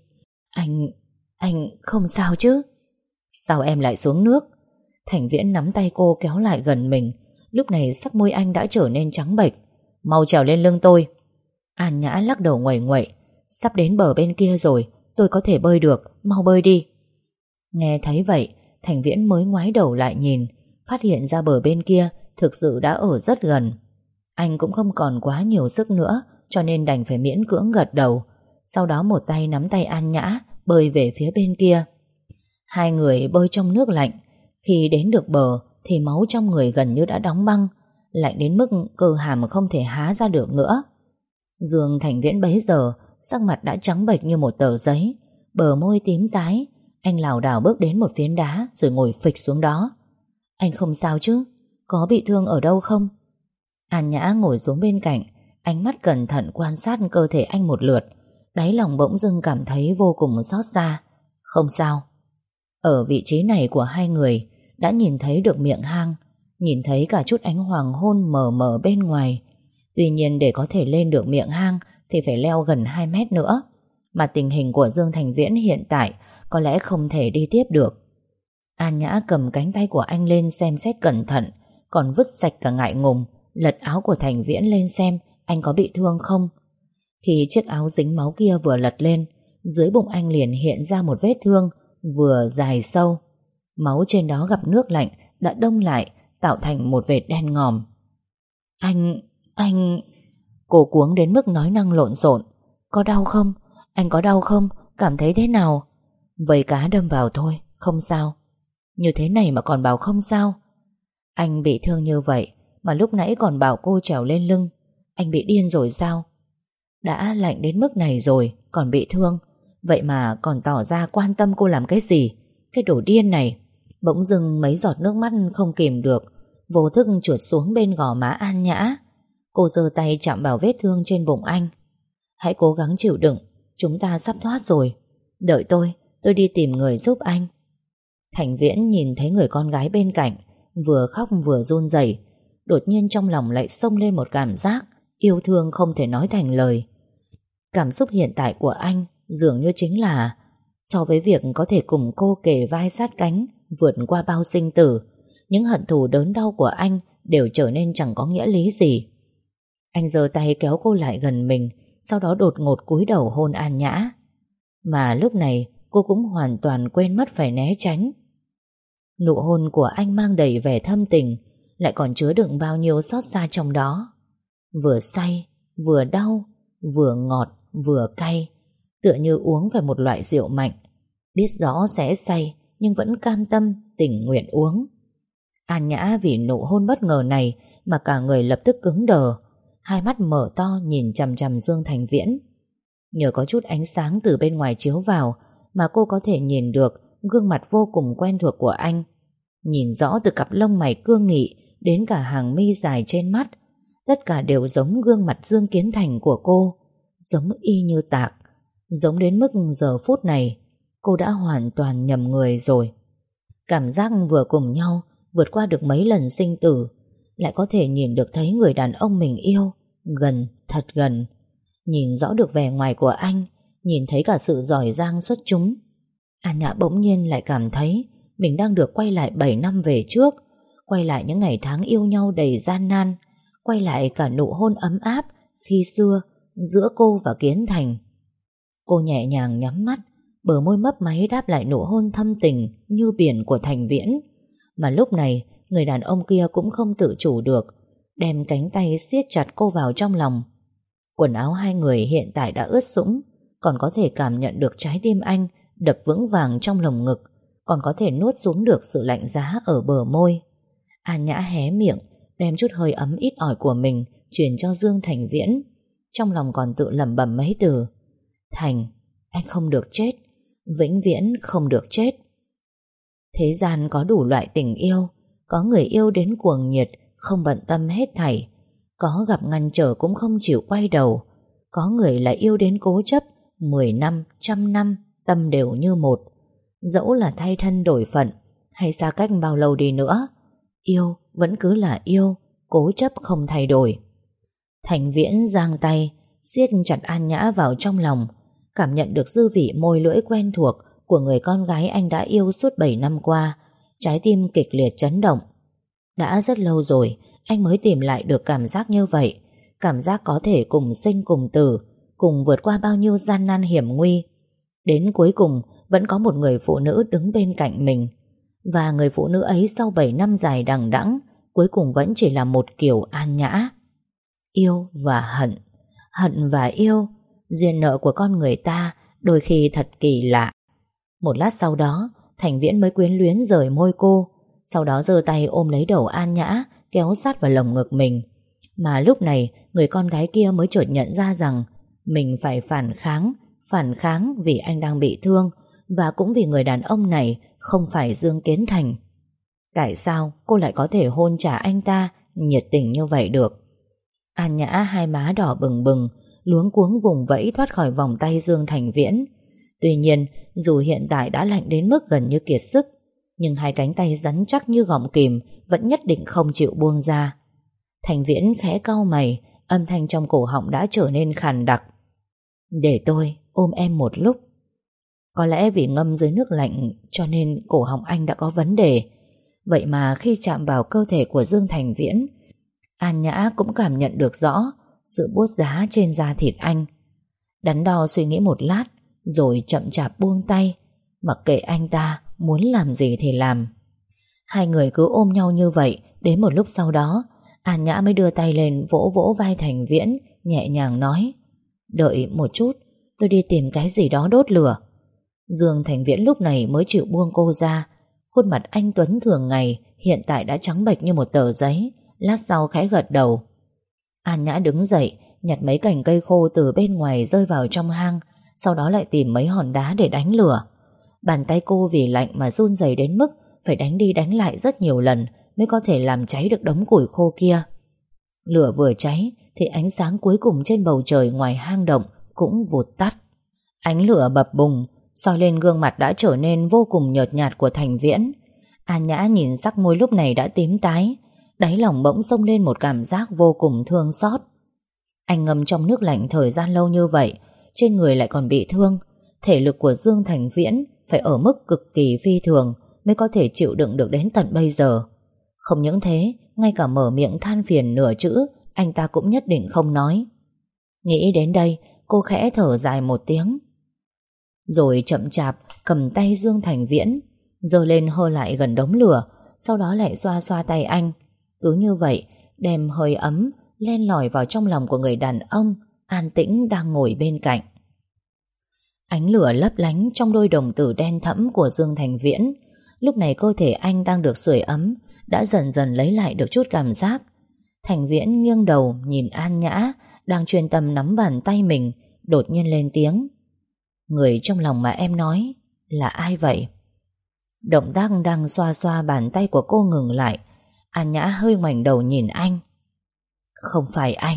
Anh không sao chứ? Sao em lại xuống nước? Thành Viễn nắm tay cô kéo lại gần mình. Lúc này sắc môi anh đã trở nên trắng bệch. Mau trèo lên lưng tôi. An Nhã lắc đầu nguẩy nguậy. Sắp đến bờ bên kia rồi, tôi có thể bơi được, mau bơi đi. Nghe thấy vậy, Thành Viễn mới ngoái đầu lại nhìn, phát hiện ra bờ bên kia thực sự đã ở rất gần. Anh cũng không còn quá nhiều sức nữa, cho nên đành phải miễn cưỡng gật đầu. Sau đó một tay nắm tay An Nhã bơi về phía bên kia. Hai người bơi trong nước lạnh. Khi đến được bờ thì máu trong người gần như đã đóng băng, lạnh đến mức cơ hàm không thể há ra được nữa. Dương Thành Viễn bấy giờ sắc mặt đã trắng bệch như một tờ giấy, bờ môi tím tái. Anh lảo đảo bước đến một phiến đá rồi ngồi phịch xuống đó. Anh không sao chứ? Có bị thương ở đâu không? An Nhã ngồi xuống bên cạnh, ánh mắt cẩn thận quan sát cơ thể anh một lượt. Đáy lòng bỗng dưng cảm thấy vô cùng xót xa. Không sao. Ở vị trí này của hai người đã nhìn thấy được miệng hang, nhìn thấy cả chút ánh hoàng hôn mờ mờ bên ngoài. Tuy nhiên để có thể lên được miệng hang thì phải leo gần 2 mét nữa, mà tình hình của Dương Thành Viễn hiện tại có lẽ không thể đi tiếp được. An Nhã cầm cánh tay của anh lên xem xét cẩn thận, còn vứt sạch cả ngại ngùng, lật áo của Thành Viễn lên xem anh có bị thương không. Khi chiếc áo dính máu kia vừa lật lên, dưới bụng anh liền hiện ra một vết thương vừa dài sâu. Máu trên đó gặp nước lạnh đã đông lại, tạo thành một vệt đen ngòm. Anh... Cô cuống đến mức nói năng lộn xộn. Có đau không? Anh có đau không? Cảm thấy thế nào? Vầy cá đâm vào thôi, không sao. Như thế này mà còn bảo không sao? Anh bị thương như vậy mà lúc nãy còn bảo cô trèo lên lưng. Anh bị điên rồi sao? Đã lạnh đến mức này rồi còn bị thương, vậy mà còn tỏ ra quan tâm cô làm cái gì? Cái đồ điên này. Bỗng dưng mấy giọt nước mắt không kìm được, vô thức trượt xuống bên gò má An Nhã. Cô giơ tay chạm vào vết thương trên bụng anh. Hãy cố gắng chịu đựng, chúng ta sắp thoát rồi. Đợi tôi đi tìm người giúp anh. Thành Viễn nhìn thấy người con gái bên cạnh, vừa khóc vừa run rẩy. Đột nhiên trong lòng lại xông lên một cảm giác yêu thương không thể nói thành lời. Cảm xúc hiện tại của anh dường như chính là so với việc có thể cùng cô kề vai sát cánh vượt qua bao sinh tử, những hận thù đớn đau của anh đều trở nên chẳng có nghĩa lý gì. Anh giơ tay kéo cô lại gần mình, sau đó đột ngột cúi đầu hôn An Nhã. Mà lúc này cô cũng hoàn toàn quên mất phải né tránh. Nụ hôn của anh mang đầy vẻ thâm tình, lại còn chứa đựng bao nhiêu xót xa trong đó. Vừa say, vừa đau, vừa ngọt, vừa cay, tựa như uống phải một loại rượu mạnh. Biết rõ sẽ say nhưng vẫn cam tâm tình nguyện uống. An Nhã vì nụ hôn bất ngờ này mà cả người lập tức cứng đờ, hai mắt mở to nhìn chằm chằm Dương Thành Viễn. Nhờ có chút ánh sáng từ bên ngoài chiếu vào mà cô có thể nhìn được gương mặt vô cùng quen thuộc của anh. Nhìn rõ từ cặp lông mày cương nghị đến cả hàng mi dài trên mắt, tất cả đều giống gương mặt Dương Kiến Thành của cô, giống y như tạc, giống đến mức giờ phút này cô đã hoàn toàn nhầm người rồi. Cảm giác vừa cùng nhau vượt qua được mấy lần sinh tử, lại có thể nhìn được thấy người đàn ông mình yêu gần, thật gần, nhìn rõ được vẻ ngoài của anh, nhìn thấy cả sự giỏi giang xuất chúng. An Nhã bỗng nhiên lại cảm thấy mình đang được quay lại 7 năm về trước, quay lại những ngày tháng yêu nhau đầy gian nan, quay lại cả nụ hôn ấm áp khi xưa giữa cô và Kiến Thành. Cô nhẹ nhàng nhắm mắt, bờ môi mấp máy đáp lại nụ hôn thâm tình như biển của Thành Viễn. Mà lúc này người đàn ông kia cũng không tự chủ được, đem cánh tay siết chặt cô vào trong lòng. Quần áo hai người hiện tại đã ướt sũng, còn có thể cảm nhận được trái tim anh đập vững vàng trong lồng ngực, còn có thể nuốt xuống được sự lạnh giá ở bờ môi. An Nhã hé miệng, đem chút hơi ấm ít ỏi của mình truyền cho Dương Thành Viễn, trong lòng còn tự lẩm bẩm mấy từ: Thành, anh không được chết, vĩnh viễn không được chết. Thế gian có đủ loại tình yêu, có người yêu đến cuồng nhiệt, không bận tâm hết thảy, có gặp ngăn trở cũng không chịu quay đầu, có người lại yêu đến cố chấp, 10 năm, 100 năm, tâm đều như một. Dẫu là thay thân đổi phận hay xa cách bao lâu đi nữa, yêu vẫn cứ là yêu, cố chấp không thay đổi. Thành Viễn giang tay siết chặt An Nhã vào trong lòng, cảm nhận được dư vị môi lưỡi quen thuộc của người con gái anh đã yêu suốt 7 năm qua. Trái tim kịch liệt chấn động. Đã rất lâu rồi anh mới tìm lại được cảm giác như vậy, cảm giác có thể cùng sinh cùng tử, cùng vượt qua bao nhiêu gian nan hiểm nguy. Đến cuối cùng vẫn có một người phụ nữ đứng bên cạnh mình. Và người phụ nữ ấy sau 7 năm dài đằng đẵng cuối cùng vẫn chỉ là một kiểu An Nhã. Yêu và hận, hận và yêu, duyên nợ của con người ta đôi khi thật kỳ lạ. Một lát sau đó Thành Viễn mới quyến luyến rời môi cô, sau đó giơ tay ôm lấy đầu An Nhã, kéo sát vào lồng ngực mình. Mà lúc này người con gái kia mới chợt nhận ra rằng mình phải phản kháng vì anh đang bị thương, và cũng vì người đàn ông này không phải Dương Kiến Thành. Tại sao cô lại có thể hôn trả anh ta nhiệt tình như vậy được? An Nhã hai má đỏ bừng bừng, luống cuống vùng vẫy thoát khỏi vòng tay Dương Thành Viễn. Tuy nhiên, dù hiện tại đã lạnh đến mức gần như kiệt sức, nhưng hai cánh tay rắn chắc như gọng kìm vẫn nhất định không chịu buông ra. Thành Viễn khẽ cau mày, âm thanh trong cổ họng đã trở nên khàn đặc. Để tôi ôm em một lúc. Có lẽ vì ngâm dưới nước lạnh cho nên cổ họng anh đã có vấn đề. Vậy mà khi chạm vào cơ thể của Dương Thành Viễn, An Nhã cũng cảm nhận được rõ sự buốt giá trên da thịt anh. Đắn đo suy nghĩ một lát, rồi chậm chạp buông tay, mặc kệ anh ta muốn làm gì thì làm. Hai người cứ ôm nhau như vậy. Đến một lúc sau đó, An Nhã mới đưa tay lên vỗ vỗ vai Thành Viễn, nhẹ nhàng nói: Đợi một chút, tôi đi tìm cái gì đó đốt lửa. Dương Thành Viễn lúc này mới chịu buông cô ra. Khuôn mặt anh tuấn thường ngày hiện tại đã trắng bệch như một tờ giấy. Lát sau khẽ gật đầu. An Nhã đứng dậy, nhặt mấy cành cây khô từ bên ngoài rơi vào trong hang, sau đó lại tìm mấy hòn đá để đánh lửa. Bàn tay cô vì lạnh mà run rẩy đến mức phải đánh đi đánh lại rất nhiều lần mới có thể làm cháy được đống củi khô kia. Lửa vừa cháy thì ánh sáng cuối cùng trên bầu trời ngoài hang động cũng vụt tắt. Ánh lửa bập bùng soi lên gương mặt đã trở nên vô cùng nhợt nhạt của Thành Viễn. An Nhã nhìn sắc môi lúc này đã tím tái, đáy lòng bỗng xông lên một cảm giác vô cùng thương xót. Anh ngâm trong nước lạnh thời gian lâu như vậy, trên người lại còn bị thương. Thể lực của Dương Thành Viễn phải ở mức cực kỳ phi thường mới có thể chịu đựng được đến tận bây giờ. Không những thế, ngay cả mở miệng than phiền nửa chữ anh ta cũng nhất định không nói. Nghĩ đến đây, cô khẽ thở dài một tiếng, rồi chậm chạp cầm tay Dương Thành Viễn, giơ lên hơ lại gần đống lửa, sau đó lại xoa xoa tay anh. Cứ như vậy, đem hơi ấm len lỏi vào trong lòng của người đàn ông an tĩnh đang ngồi bên cạnh. Ánh lửa lấp lánh trong đôi đồng tử đen thẫm của Dương Thành Viễn. Lúc này cơ thể anh đang được sưởi ấm, đã dần dần lấy lại được chút cảm giác. Thành Viễn nghiêng đầu nhìn An Nhã đang chuyên tâm nắm bàn tay mình, đột nhiên lên tiếng: Người trong lòng mà em nói là ai vậy? Động tác đang xoa xoa bàn tay của cô ngừng lại. An Nhã hơi ngoảnh đầu nhìn anh. Không phải anh.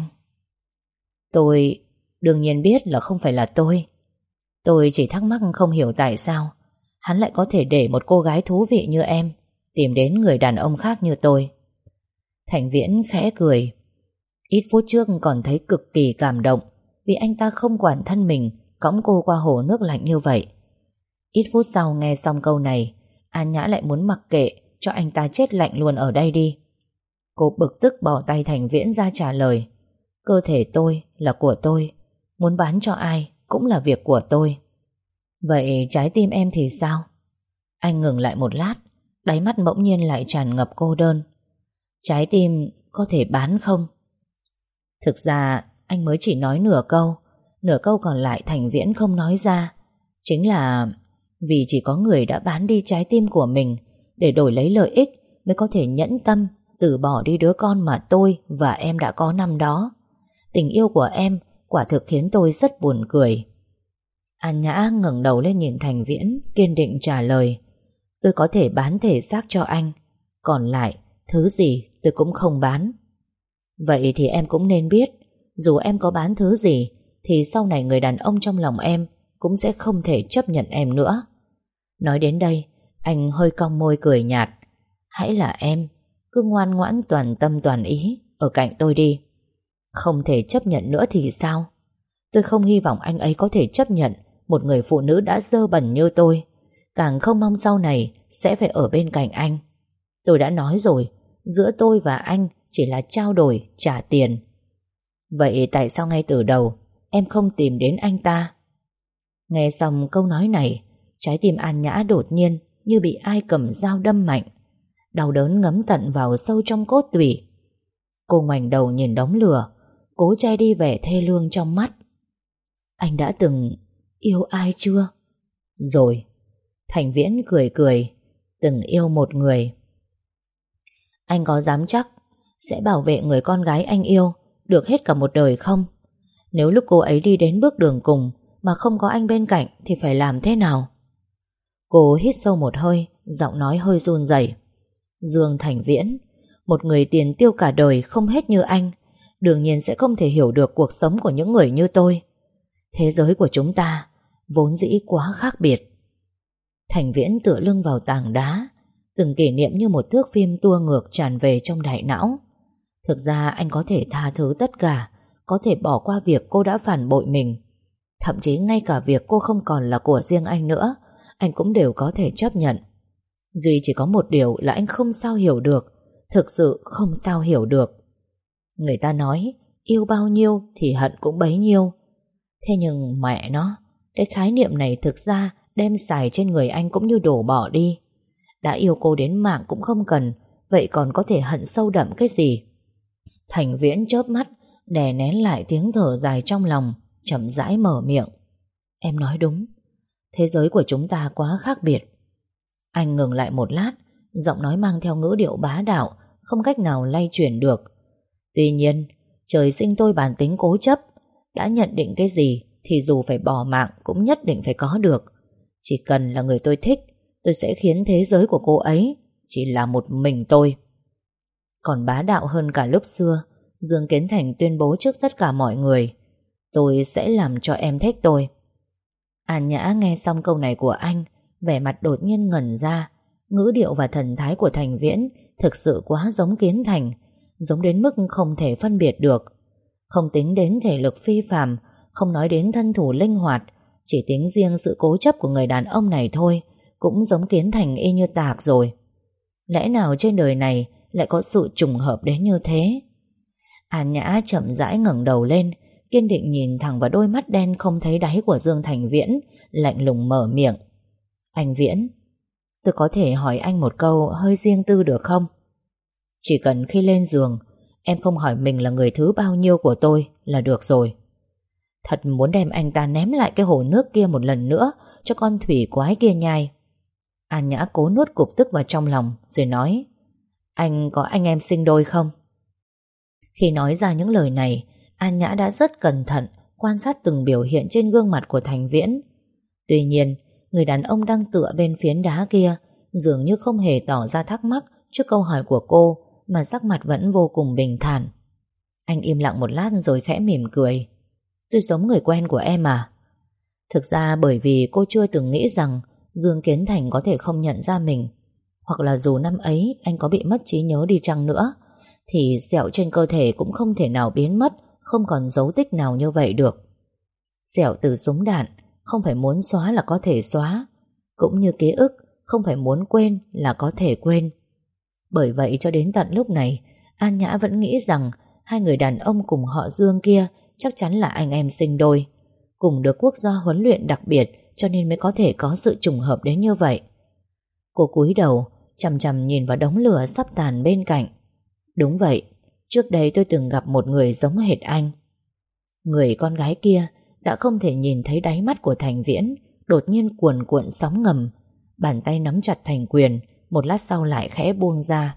Tôi đương nhiên biết là không phải là tôi. Tôi chỉ thắc mắc không hiểu tại sao hắn lại có thể để một cô gái thú vị như em tìm đến người đàn ông khác như tôi. Thành Viễn khẽ cười. Ít phút trước còn thấy cực kỳ cảm động vì anh ta không quản thân mình cõng cô qua hồ nước lạnh như vậy. Ít phút sau nghe xong câu này, An Nhã lại muốn mặc kệ cho anh ta chết lạnh luôn ở đây đi. Cô bực tức bỏ tay Thành Viễn ra trả lời: Cơ thể tôi là của tôi, muốn bán cho ai cũng là việc của tôi. Vậy trái tim em thì sao? Anh ngừng lại một lát, đáy mắt bỗng nhiên lại tràn ngập cô đơn. Trái tim có thể bán không? Thực ra anh mới chỉ nói nửa câu còn lại Thành Viễn không nói ra. Chính là vì chỉ có người đã bán đi trái tim của mình để đổi lấy lợi ích mới có thể nhẫn tâm từ bỏ đi đứa con mà tôi và em đã có năm đó. Tình yêu của em quả thực khiến tôi rất buồn cười. An Nhã ngẩng đầu lên nhìn Thành Viễn, kiên định trả lời: Tôi có thể bán thể xác cho anh, còn lại thứ gì tôi cũng không bán. Vậy thì em cũng nên biết, dù em có bán thứ gì thì sau này người đàn ông trong lòng em cũng sẽ không thể chấp nhận em nữa. Nói đến đây, anh hơi cong môi cười nhạt. Hãy là em, cứ ngoan ngoãn toàn tâm toàn ý, ở cạnh tôi đi. Không thể chấp nhận nữa thì sao? Tôi không hy vọng anh ấy có thể chấp nhận một người phụ nữ đã dơ bẩn như tôi. Càng không mong sau này sẽ phải ở bên cạnh anh. Tôi đã nói rồi, giữa tôi và anh chỉ là trao đổi, trả tiền. Vậy tại sao ngay từ đầu em không tìm đến anh ta? Nghe xong câu nói này, trái tim An Nhã đột nhiên như bị ai cầm dao đâm mạnh. Đau đớn ngấm tận vào sâu trong cốt tủy. Cô ngoảnh đầu nhìn đống lửa, cố che đi vẻ thê lương trong mắt. Anh đã từng yêu ai chưa? Rồi. Thành Viễn cười cười. Từng yêu một người. Anh có dám chắc sẽ bảo vệ người con gái anh yêu được hết cả một đời không? Nếu lúc cô ấy đi đến bước đường cùng mà không có anh bên cạnh thì phải làm thế nào? Cô hít sâu một hơi, giọng nói hơi run rẩy. Dương Thành Viễn, một người tiền tiêu cả đời không hết như anh, đương nhiên sẽ không thể hiểu được cuộc sống của những người như tôi. Thế giới của chúng ta vốn dĩ quá khác biệt. Thành Viễn tựa lưng vào tảng đá, từng kỷ niệm như một thước phim tua ngược tràn về trong đại não. Thực ra anh có thể tha thứ tất cả, có thể bỏ qua việc cô đã phản bội mình. Thậm chí ngay cả việc cô không còn là của riêng anh nữa, anh cũng đều có thể chấp nhận. Duy chỉ có một điều là anh không sao hiểu được, thực sự không sao hiểu được. Người ta nói yêu bao nhiêu thì hận cũng bấy nhiêu. Thế nhưng mẹ nó, cái khái niệm này thực ra đem xài trên người anh cũng như đổ bỏ đi. Đã yêu cô đến mạng cũng không cần, vậy còn có thể hận sâu đậm cái gì? Thành Viễn chớp mắt, đè nén lại tiếng thở dài trong lòng, chậm rãi mở miệng. Em nói đúng, thế giới của chúng ta quá khác biệt. Anh ngừng lại một lát, giọng nói mang theo ngữ điệu bá đạo, không cách nào lay chuyển được. Tuy nhiên, trời sinh tôi bản tính cố chấp, đã nhận định cái gì thì dù phải bỏ mạng cũng nhất định phải có được. Chỉ cần là người tôi thích, tôi sẽ khiến thế giới của cô ấy chỉ là một mình tôi. Còn bá đạo hơn cả lúc xưa, Dương Kiến Thành tuyên bố trước tất cả mọi người, tôi sẽ làm cho em thích tôi. An Nhã nghe xong câu này của anh, vẻ mặt đột nhiên ngẩn ra. Ngữ điệu và thần thái của Thành Viễn thực sự quá giống Kiến Thành, giống đến mức không thể phân biệt được. Không tính đến thể lực phi phàm, không nói đến thân thủ linh hoạt, chỉ tính riêng sự cố chấp của người đàn ông này thôi, cũng giống Kiến Thành y như tạc rồi. Lẽ nào trên đời này lại có sự trùng hợp đến như thế? An Nhã chậm rãi ngẩng đầu lên, kiên định nhìn thẳng vào đôi mắt đen không thấy đáy của Dương Thành Viễn, lạnh lùng mở miệng. Anh Viễn, tôi có thể hỏi anh một câu hơi riêng tư được không? Chỉ cần khi lên giường em không hỏi mình là người thứ bao nhiêu của tôi là được rồi. Thật muốn đem anh ta ném lại cái hồ nước kia một lần nữa cho con thủy quái kia nhai. An Nhã cố nuốt cục tức vào trong lòng rồi nói, anh có anh em sinh đôi không? Khi nói ra những lời này, An Nhã đã rất cẩn thận quan sát từng biểu hiện trên gương mặt của Thành Viễn. Tuy nhiên, người đàn ông đang tựa bên phiến đá kia dường như không hề tỏ ra thắc mắc trước câu hỏi của cô, mà sắc mặt vẫn vô cùng bình thản. Anh im lặng một lát rồi khẽ mỉm cười. Tôi giống người quen của em à? Thực ra bởi vì cô chưa từng nghĩ rằng Dương Kiến Thành có thể không nhận ra mình, hoặc là dù năm ấy anh có bị mất trí nhớ đi chăng nữa thì sẹo trên cơ thể cũng không thể nào biến mất, không còn dấu tích nào như vậy được. Sẹo từ súng đạn không phải muốn xóa là có thể xóa, cũng như ký ức không phải muốn quên là có thể quên. Bởi vậy cho đến tận lúc này, An Nhã vẫn nghĩ rằng hai người đàn ông cùng họ Dương kia chắc chắn là anh em sinh đôi, cùng được quốc gia huấn luyện đặc biệt, cho nên mới có thể có sự trùng hợp đến như vậy. Cô cúi đầu chằm chằm nhìn vào đống lửa sắp tàn bên cạnh. Đúng vậy, trước đây tôi từng gặp một người giống hệt anh. Người con gái kia đã không thể nhìn thấy đáy mắt của Thành Viễn, đột nhiên cuồn cuộn sóng ngầm, bàn tay nắm chặt thành quyền, một lát sau lại khẽ buông ra.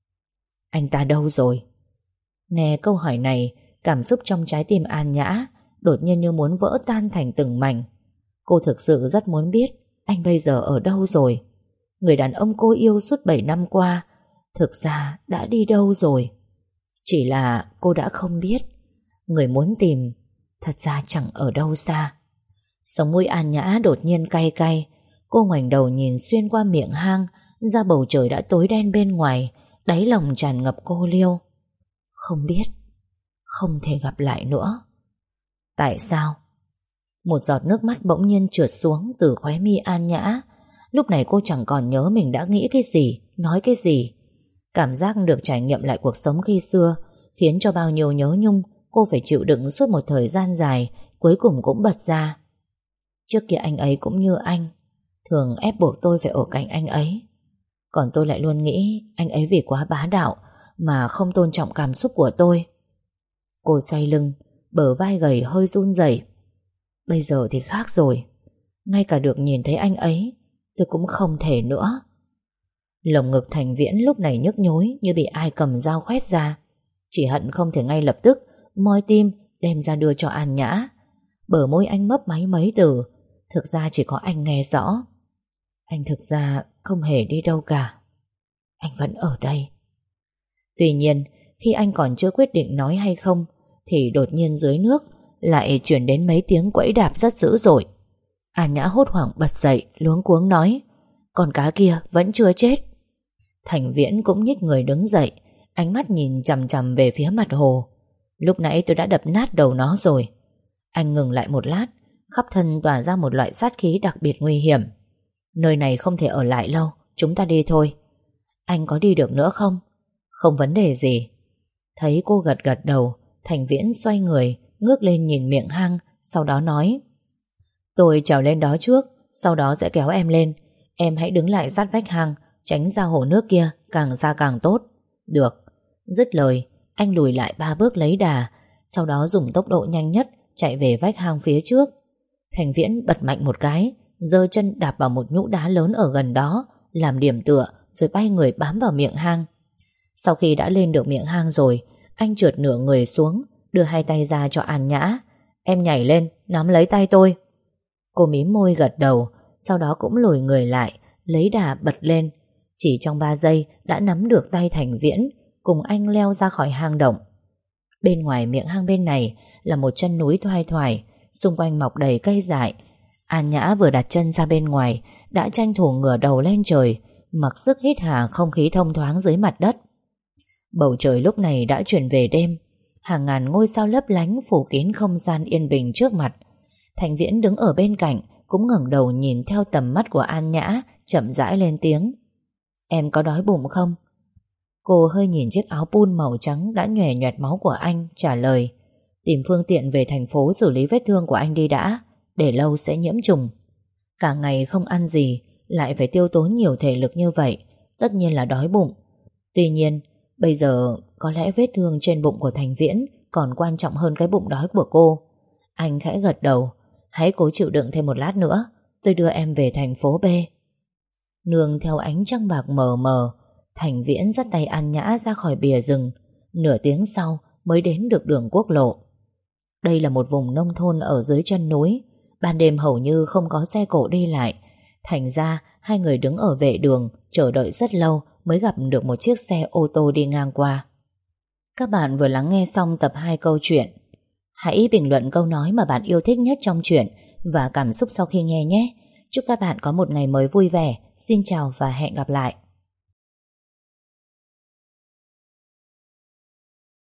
Anh ta đâu rồi? Nghe câu hỏi này, cảm xúc trong trái tim An Nhã đột nhiên như muốn vỡ tan thành từng mảnh. Cô thực sự rất muốn biết anh bây giờ ở đâu rồi. Người đàn ông cô yêu suốt 7 năm qua thực ra đã đi đâu rồi? Chỉ là cô đã không biết. Người muốn tìm thật ra chẳng ở đâu xa. Sống mũi An Nhã đột nhiên cay cay. Cô ngoảnh đầu nhìn xuyên qua miệng hang ra bầu trời đã tối đen bên ngoài, đáy lòng tràn ngập cô liêu. Không biết, không thể gặp lại nữa. Tại sao? Một giọt nước mắt bỗng nhiên trượt xuống từ khóe mi An Nhã. Lúc này cô chẳng còn nhớ mình đã nghĩ cái gì, nói cái gì. Cảm giác được trải nghiệm lại cuộc sống khi xưa khiến cho bao nhiêu nhớ nhung cô phải chịu đựng suốt một thời gian dài, cuối cùng cũng bật ra. Trước kia anh ấy cũng như anh, thường ép buộc tôi phải ở cạnh anh ấy. Còn tôi lại luôn nghĩ anh ấy vì quá bá đạo mà không tôn trọng cảm xúc của tôi. Cô xoay lưng, bờ vai gầy hơi run rẩy. Bây giờ thì khác rồi. Ngay cả được nhìn thấy anh ấy tôi cũng không thể nữa. Lồng ngực Thành Viễn lúc này nhức nhối như bị ai cầm dao khoét ra. Chỉ hận không thể ngay lập tức moi tim đem ra đưa cho An Nhã. Bờ môi anh mấp máy mấy từ, thực ra chỉ có anh nghe rõ. Anh thực ra không hề đi đâu cả. Anh vẫn ở đây. Tuy nhiên, khi anh còn chưa quyết định nói hay không, thì đột nhiên dưới nước lại chuyển đến mấy tiếng quẫy đạp rất dữ dội. An Nhã hốt hoảng bật dậy, luống cuống nói: con cá kia vẫn chưa chết. Thành Viễn cũng nhích người đứng dậy, ánh mắt nhìn chằm chằm về phía mặt hồ. Lúc nãy tôi đã đập nát đầu nó rồi. Anh ngừng lại một lát, khắp thân tỏa ra một loại sát khí đặc biệt nguy hiểm. Nơi này không thể ở lại lâu, chúng ta đi thôi. Anh có đi được nữa không? Không vấn đề gì. Thấy cô gật gật đầu, Thành Viễn xoay người, ngước lên nhìn miệng hang, sau đó nói: tôi trèo lên đó trước, sau đó sẽ kéo em lên. Em hãy đứng lại sát vách hang, tránh ra hồ nước kia, càng xa càng tốt. Được. Dứt lời, anh lùi lại 3 bước lấy đà, sau đó dùng tốc độ nhanh nhất chạy về vách hang phía trước. Thành Viễn bật mạnh một cái, giơ chân đạp vào một nhũ đá lớn ở gần đó làm điểm tựa, rồi bay người bám vào miệng hang. Sau khi đã lên được miệng hang rồi, anh trượt nửa người xuống, đưa 2 tay ra cho An Nhã. Em nhảy lên, nắm lấy tay tôi. Cô mím môi gật đầu, sau đó cũng lùi người lại, lấy đà bật lên. Chỉ trong 3 giây đã nắm được tay Thành Viễn, cùng anh leo ra khỏi hang động. Bên ngoài miệng hang bên này là một chân núi thoai thoải, xung quanh mọc đầy cây dại. An Nhã vừa đặt chân ra bên ngoài đã tranh thủ ngửa đầu lên trời, mặc sức hít hà không khí thông thoáng dưới mặt đất. Bầu trời lúc này đã chuyển về đêm, hàng ngàn ngôi sao lấp lánh phủ kín không gian yên bình trước mặt. Thành Viễn đứng ở bên cạnh cũng ngẩng đầu nhìn theo tầm mắt của An Nhã, chậm rãi lên tiếng: em có đói bụng không? Cô hơi nhìn chiếc áo pun màu trắng đã nhòe nhoẹt máu của anh, trả lời: tìm phương tiện về thành phố xử lý vết thương của anh đi đã, để lâu sẽ nhiễm trùng. Cả ngày không ăn gì, lại phải tiêu tốn nhiều thể lực như vậy, tất nhiên là đói bụng. Tuy nhiên, bây giờ có lẽ vết thương trên bụng của Thành Viễn còn quan trọng hơn cái bụng đói của cô. Anh khẽ gật đầu: hãy cố chịu đựng thêm một lát nữa, tôi đưa em về thành phố B. Nương theo ánh trăng bạc mờ mờ, Thành Viễn dắt tay An Nhã ra khỏi bìa rừng. Nửa tiếng sau mới đến được đường quốc lộ. Đây là một vùng nông thôn ở dưới chân núi, ban đêm hầu như không có xe cộ đi lại. Thành ra hai người đứng ở vệ đường chờ đợi rất lâu mới gặp được một chiếc xe ô tô đi ngang qua. Các bạn vừa lắng nghe xong tập 2 câu chuyện. Hãy bình luận câu nói mà bạn yêu thích nhất trong truyện và cảm xúc sau khi nghe nhé. Chúc các bạn có một ngày mới vui vẻ. Xin chào và hẹn gặp lại.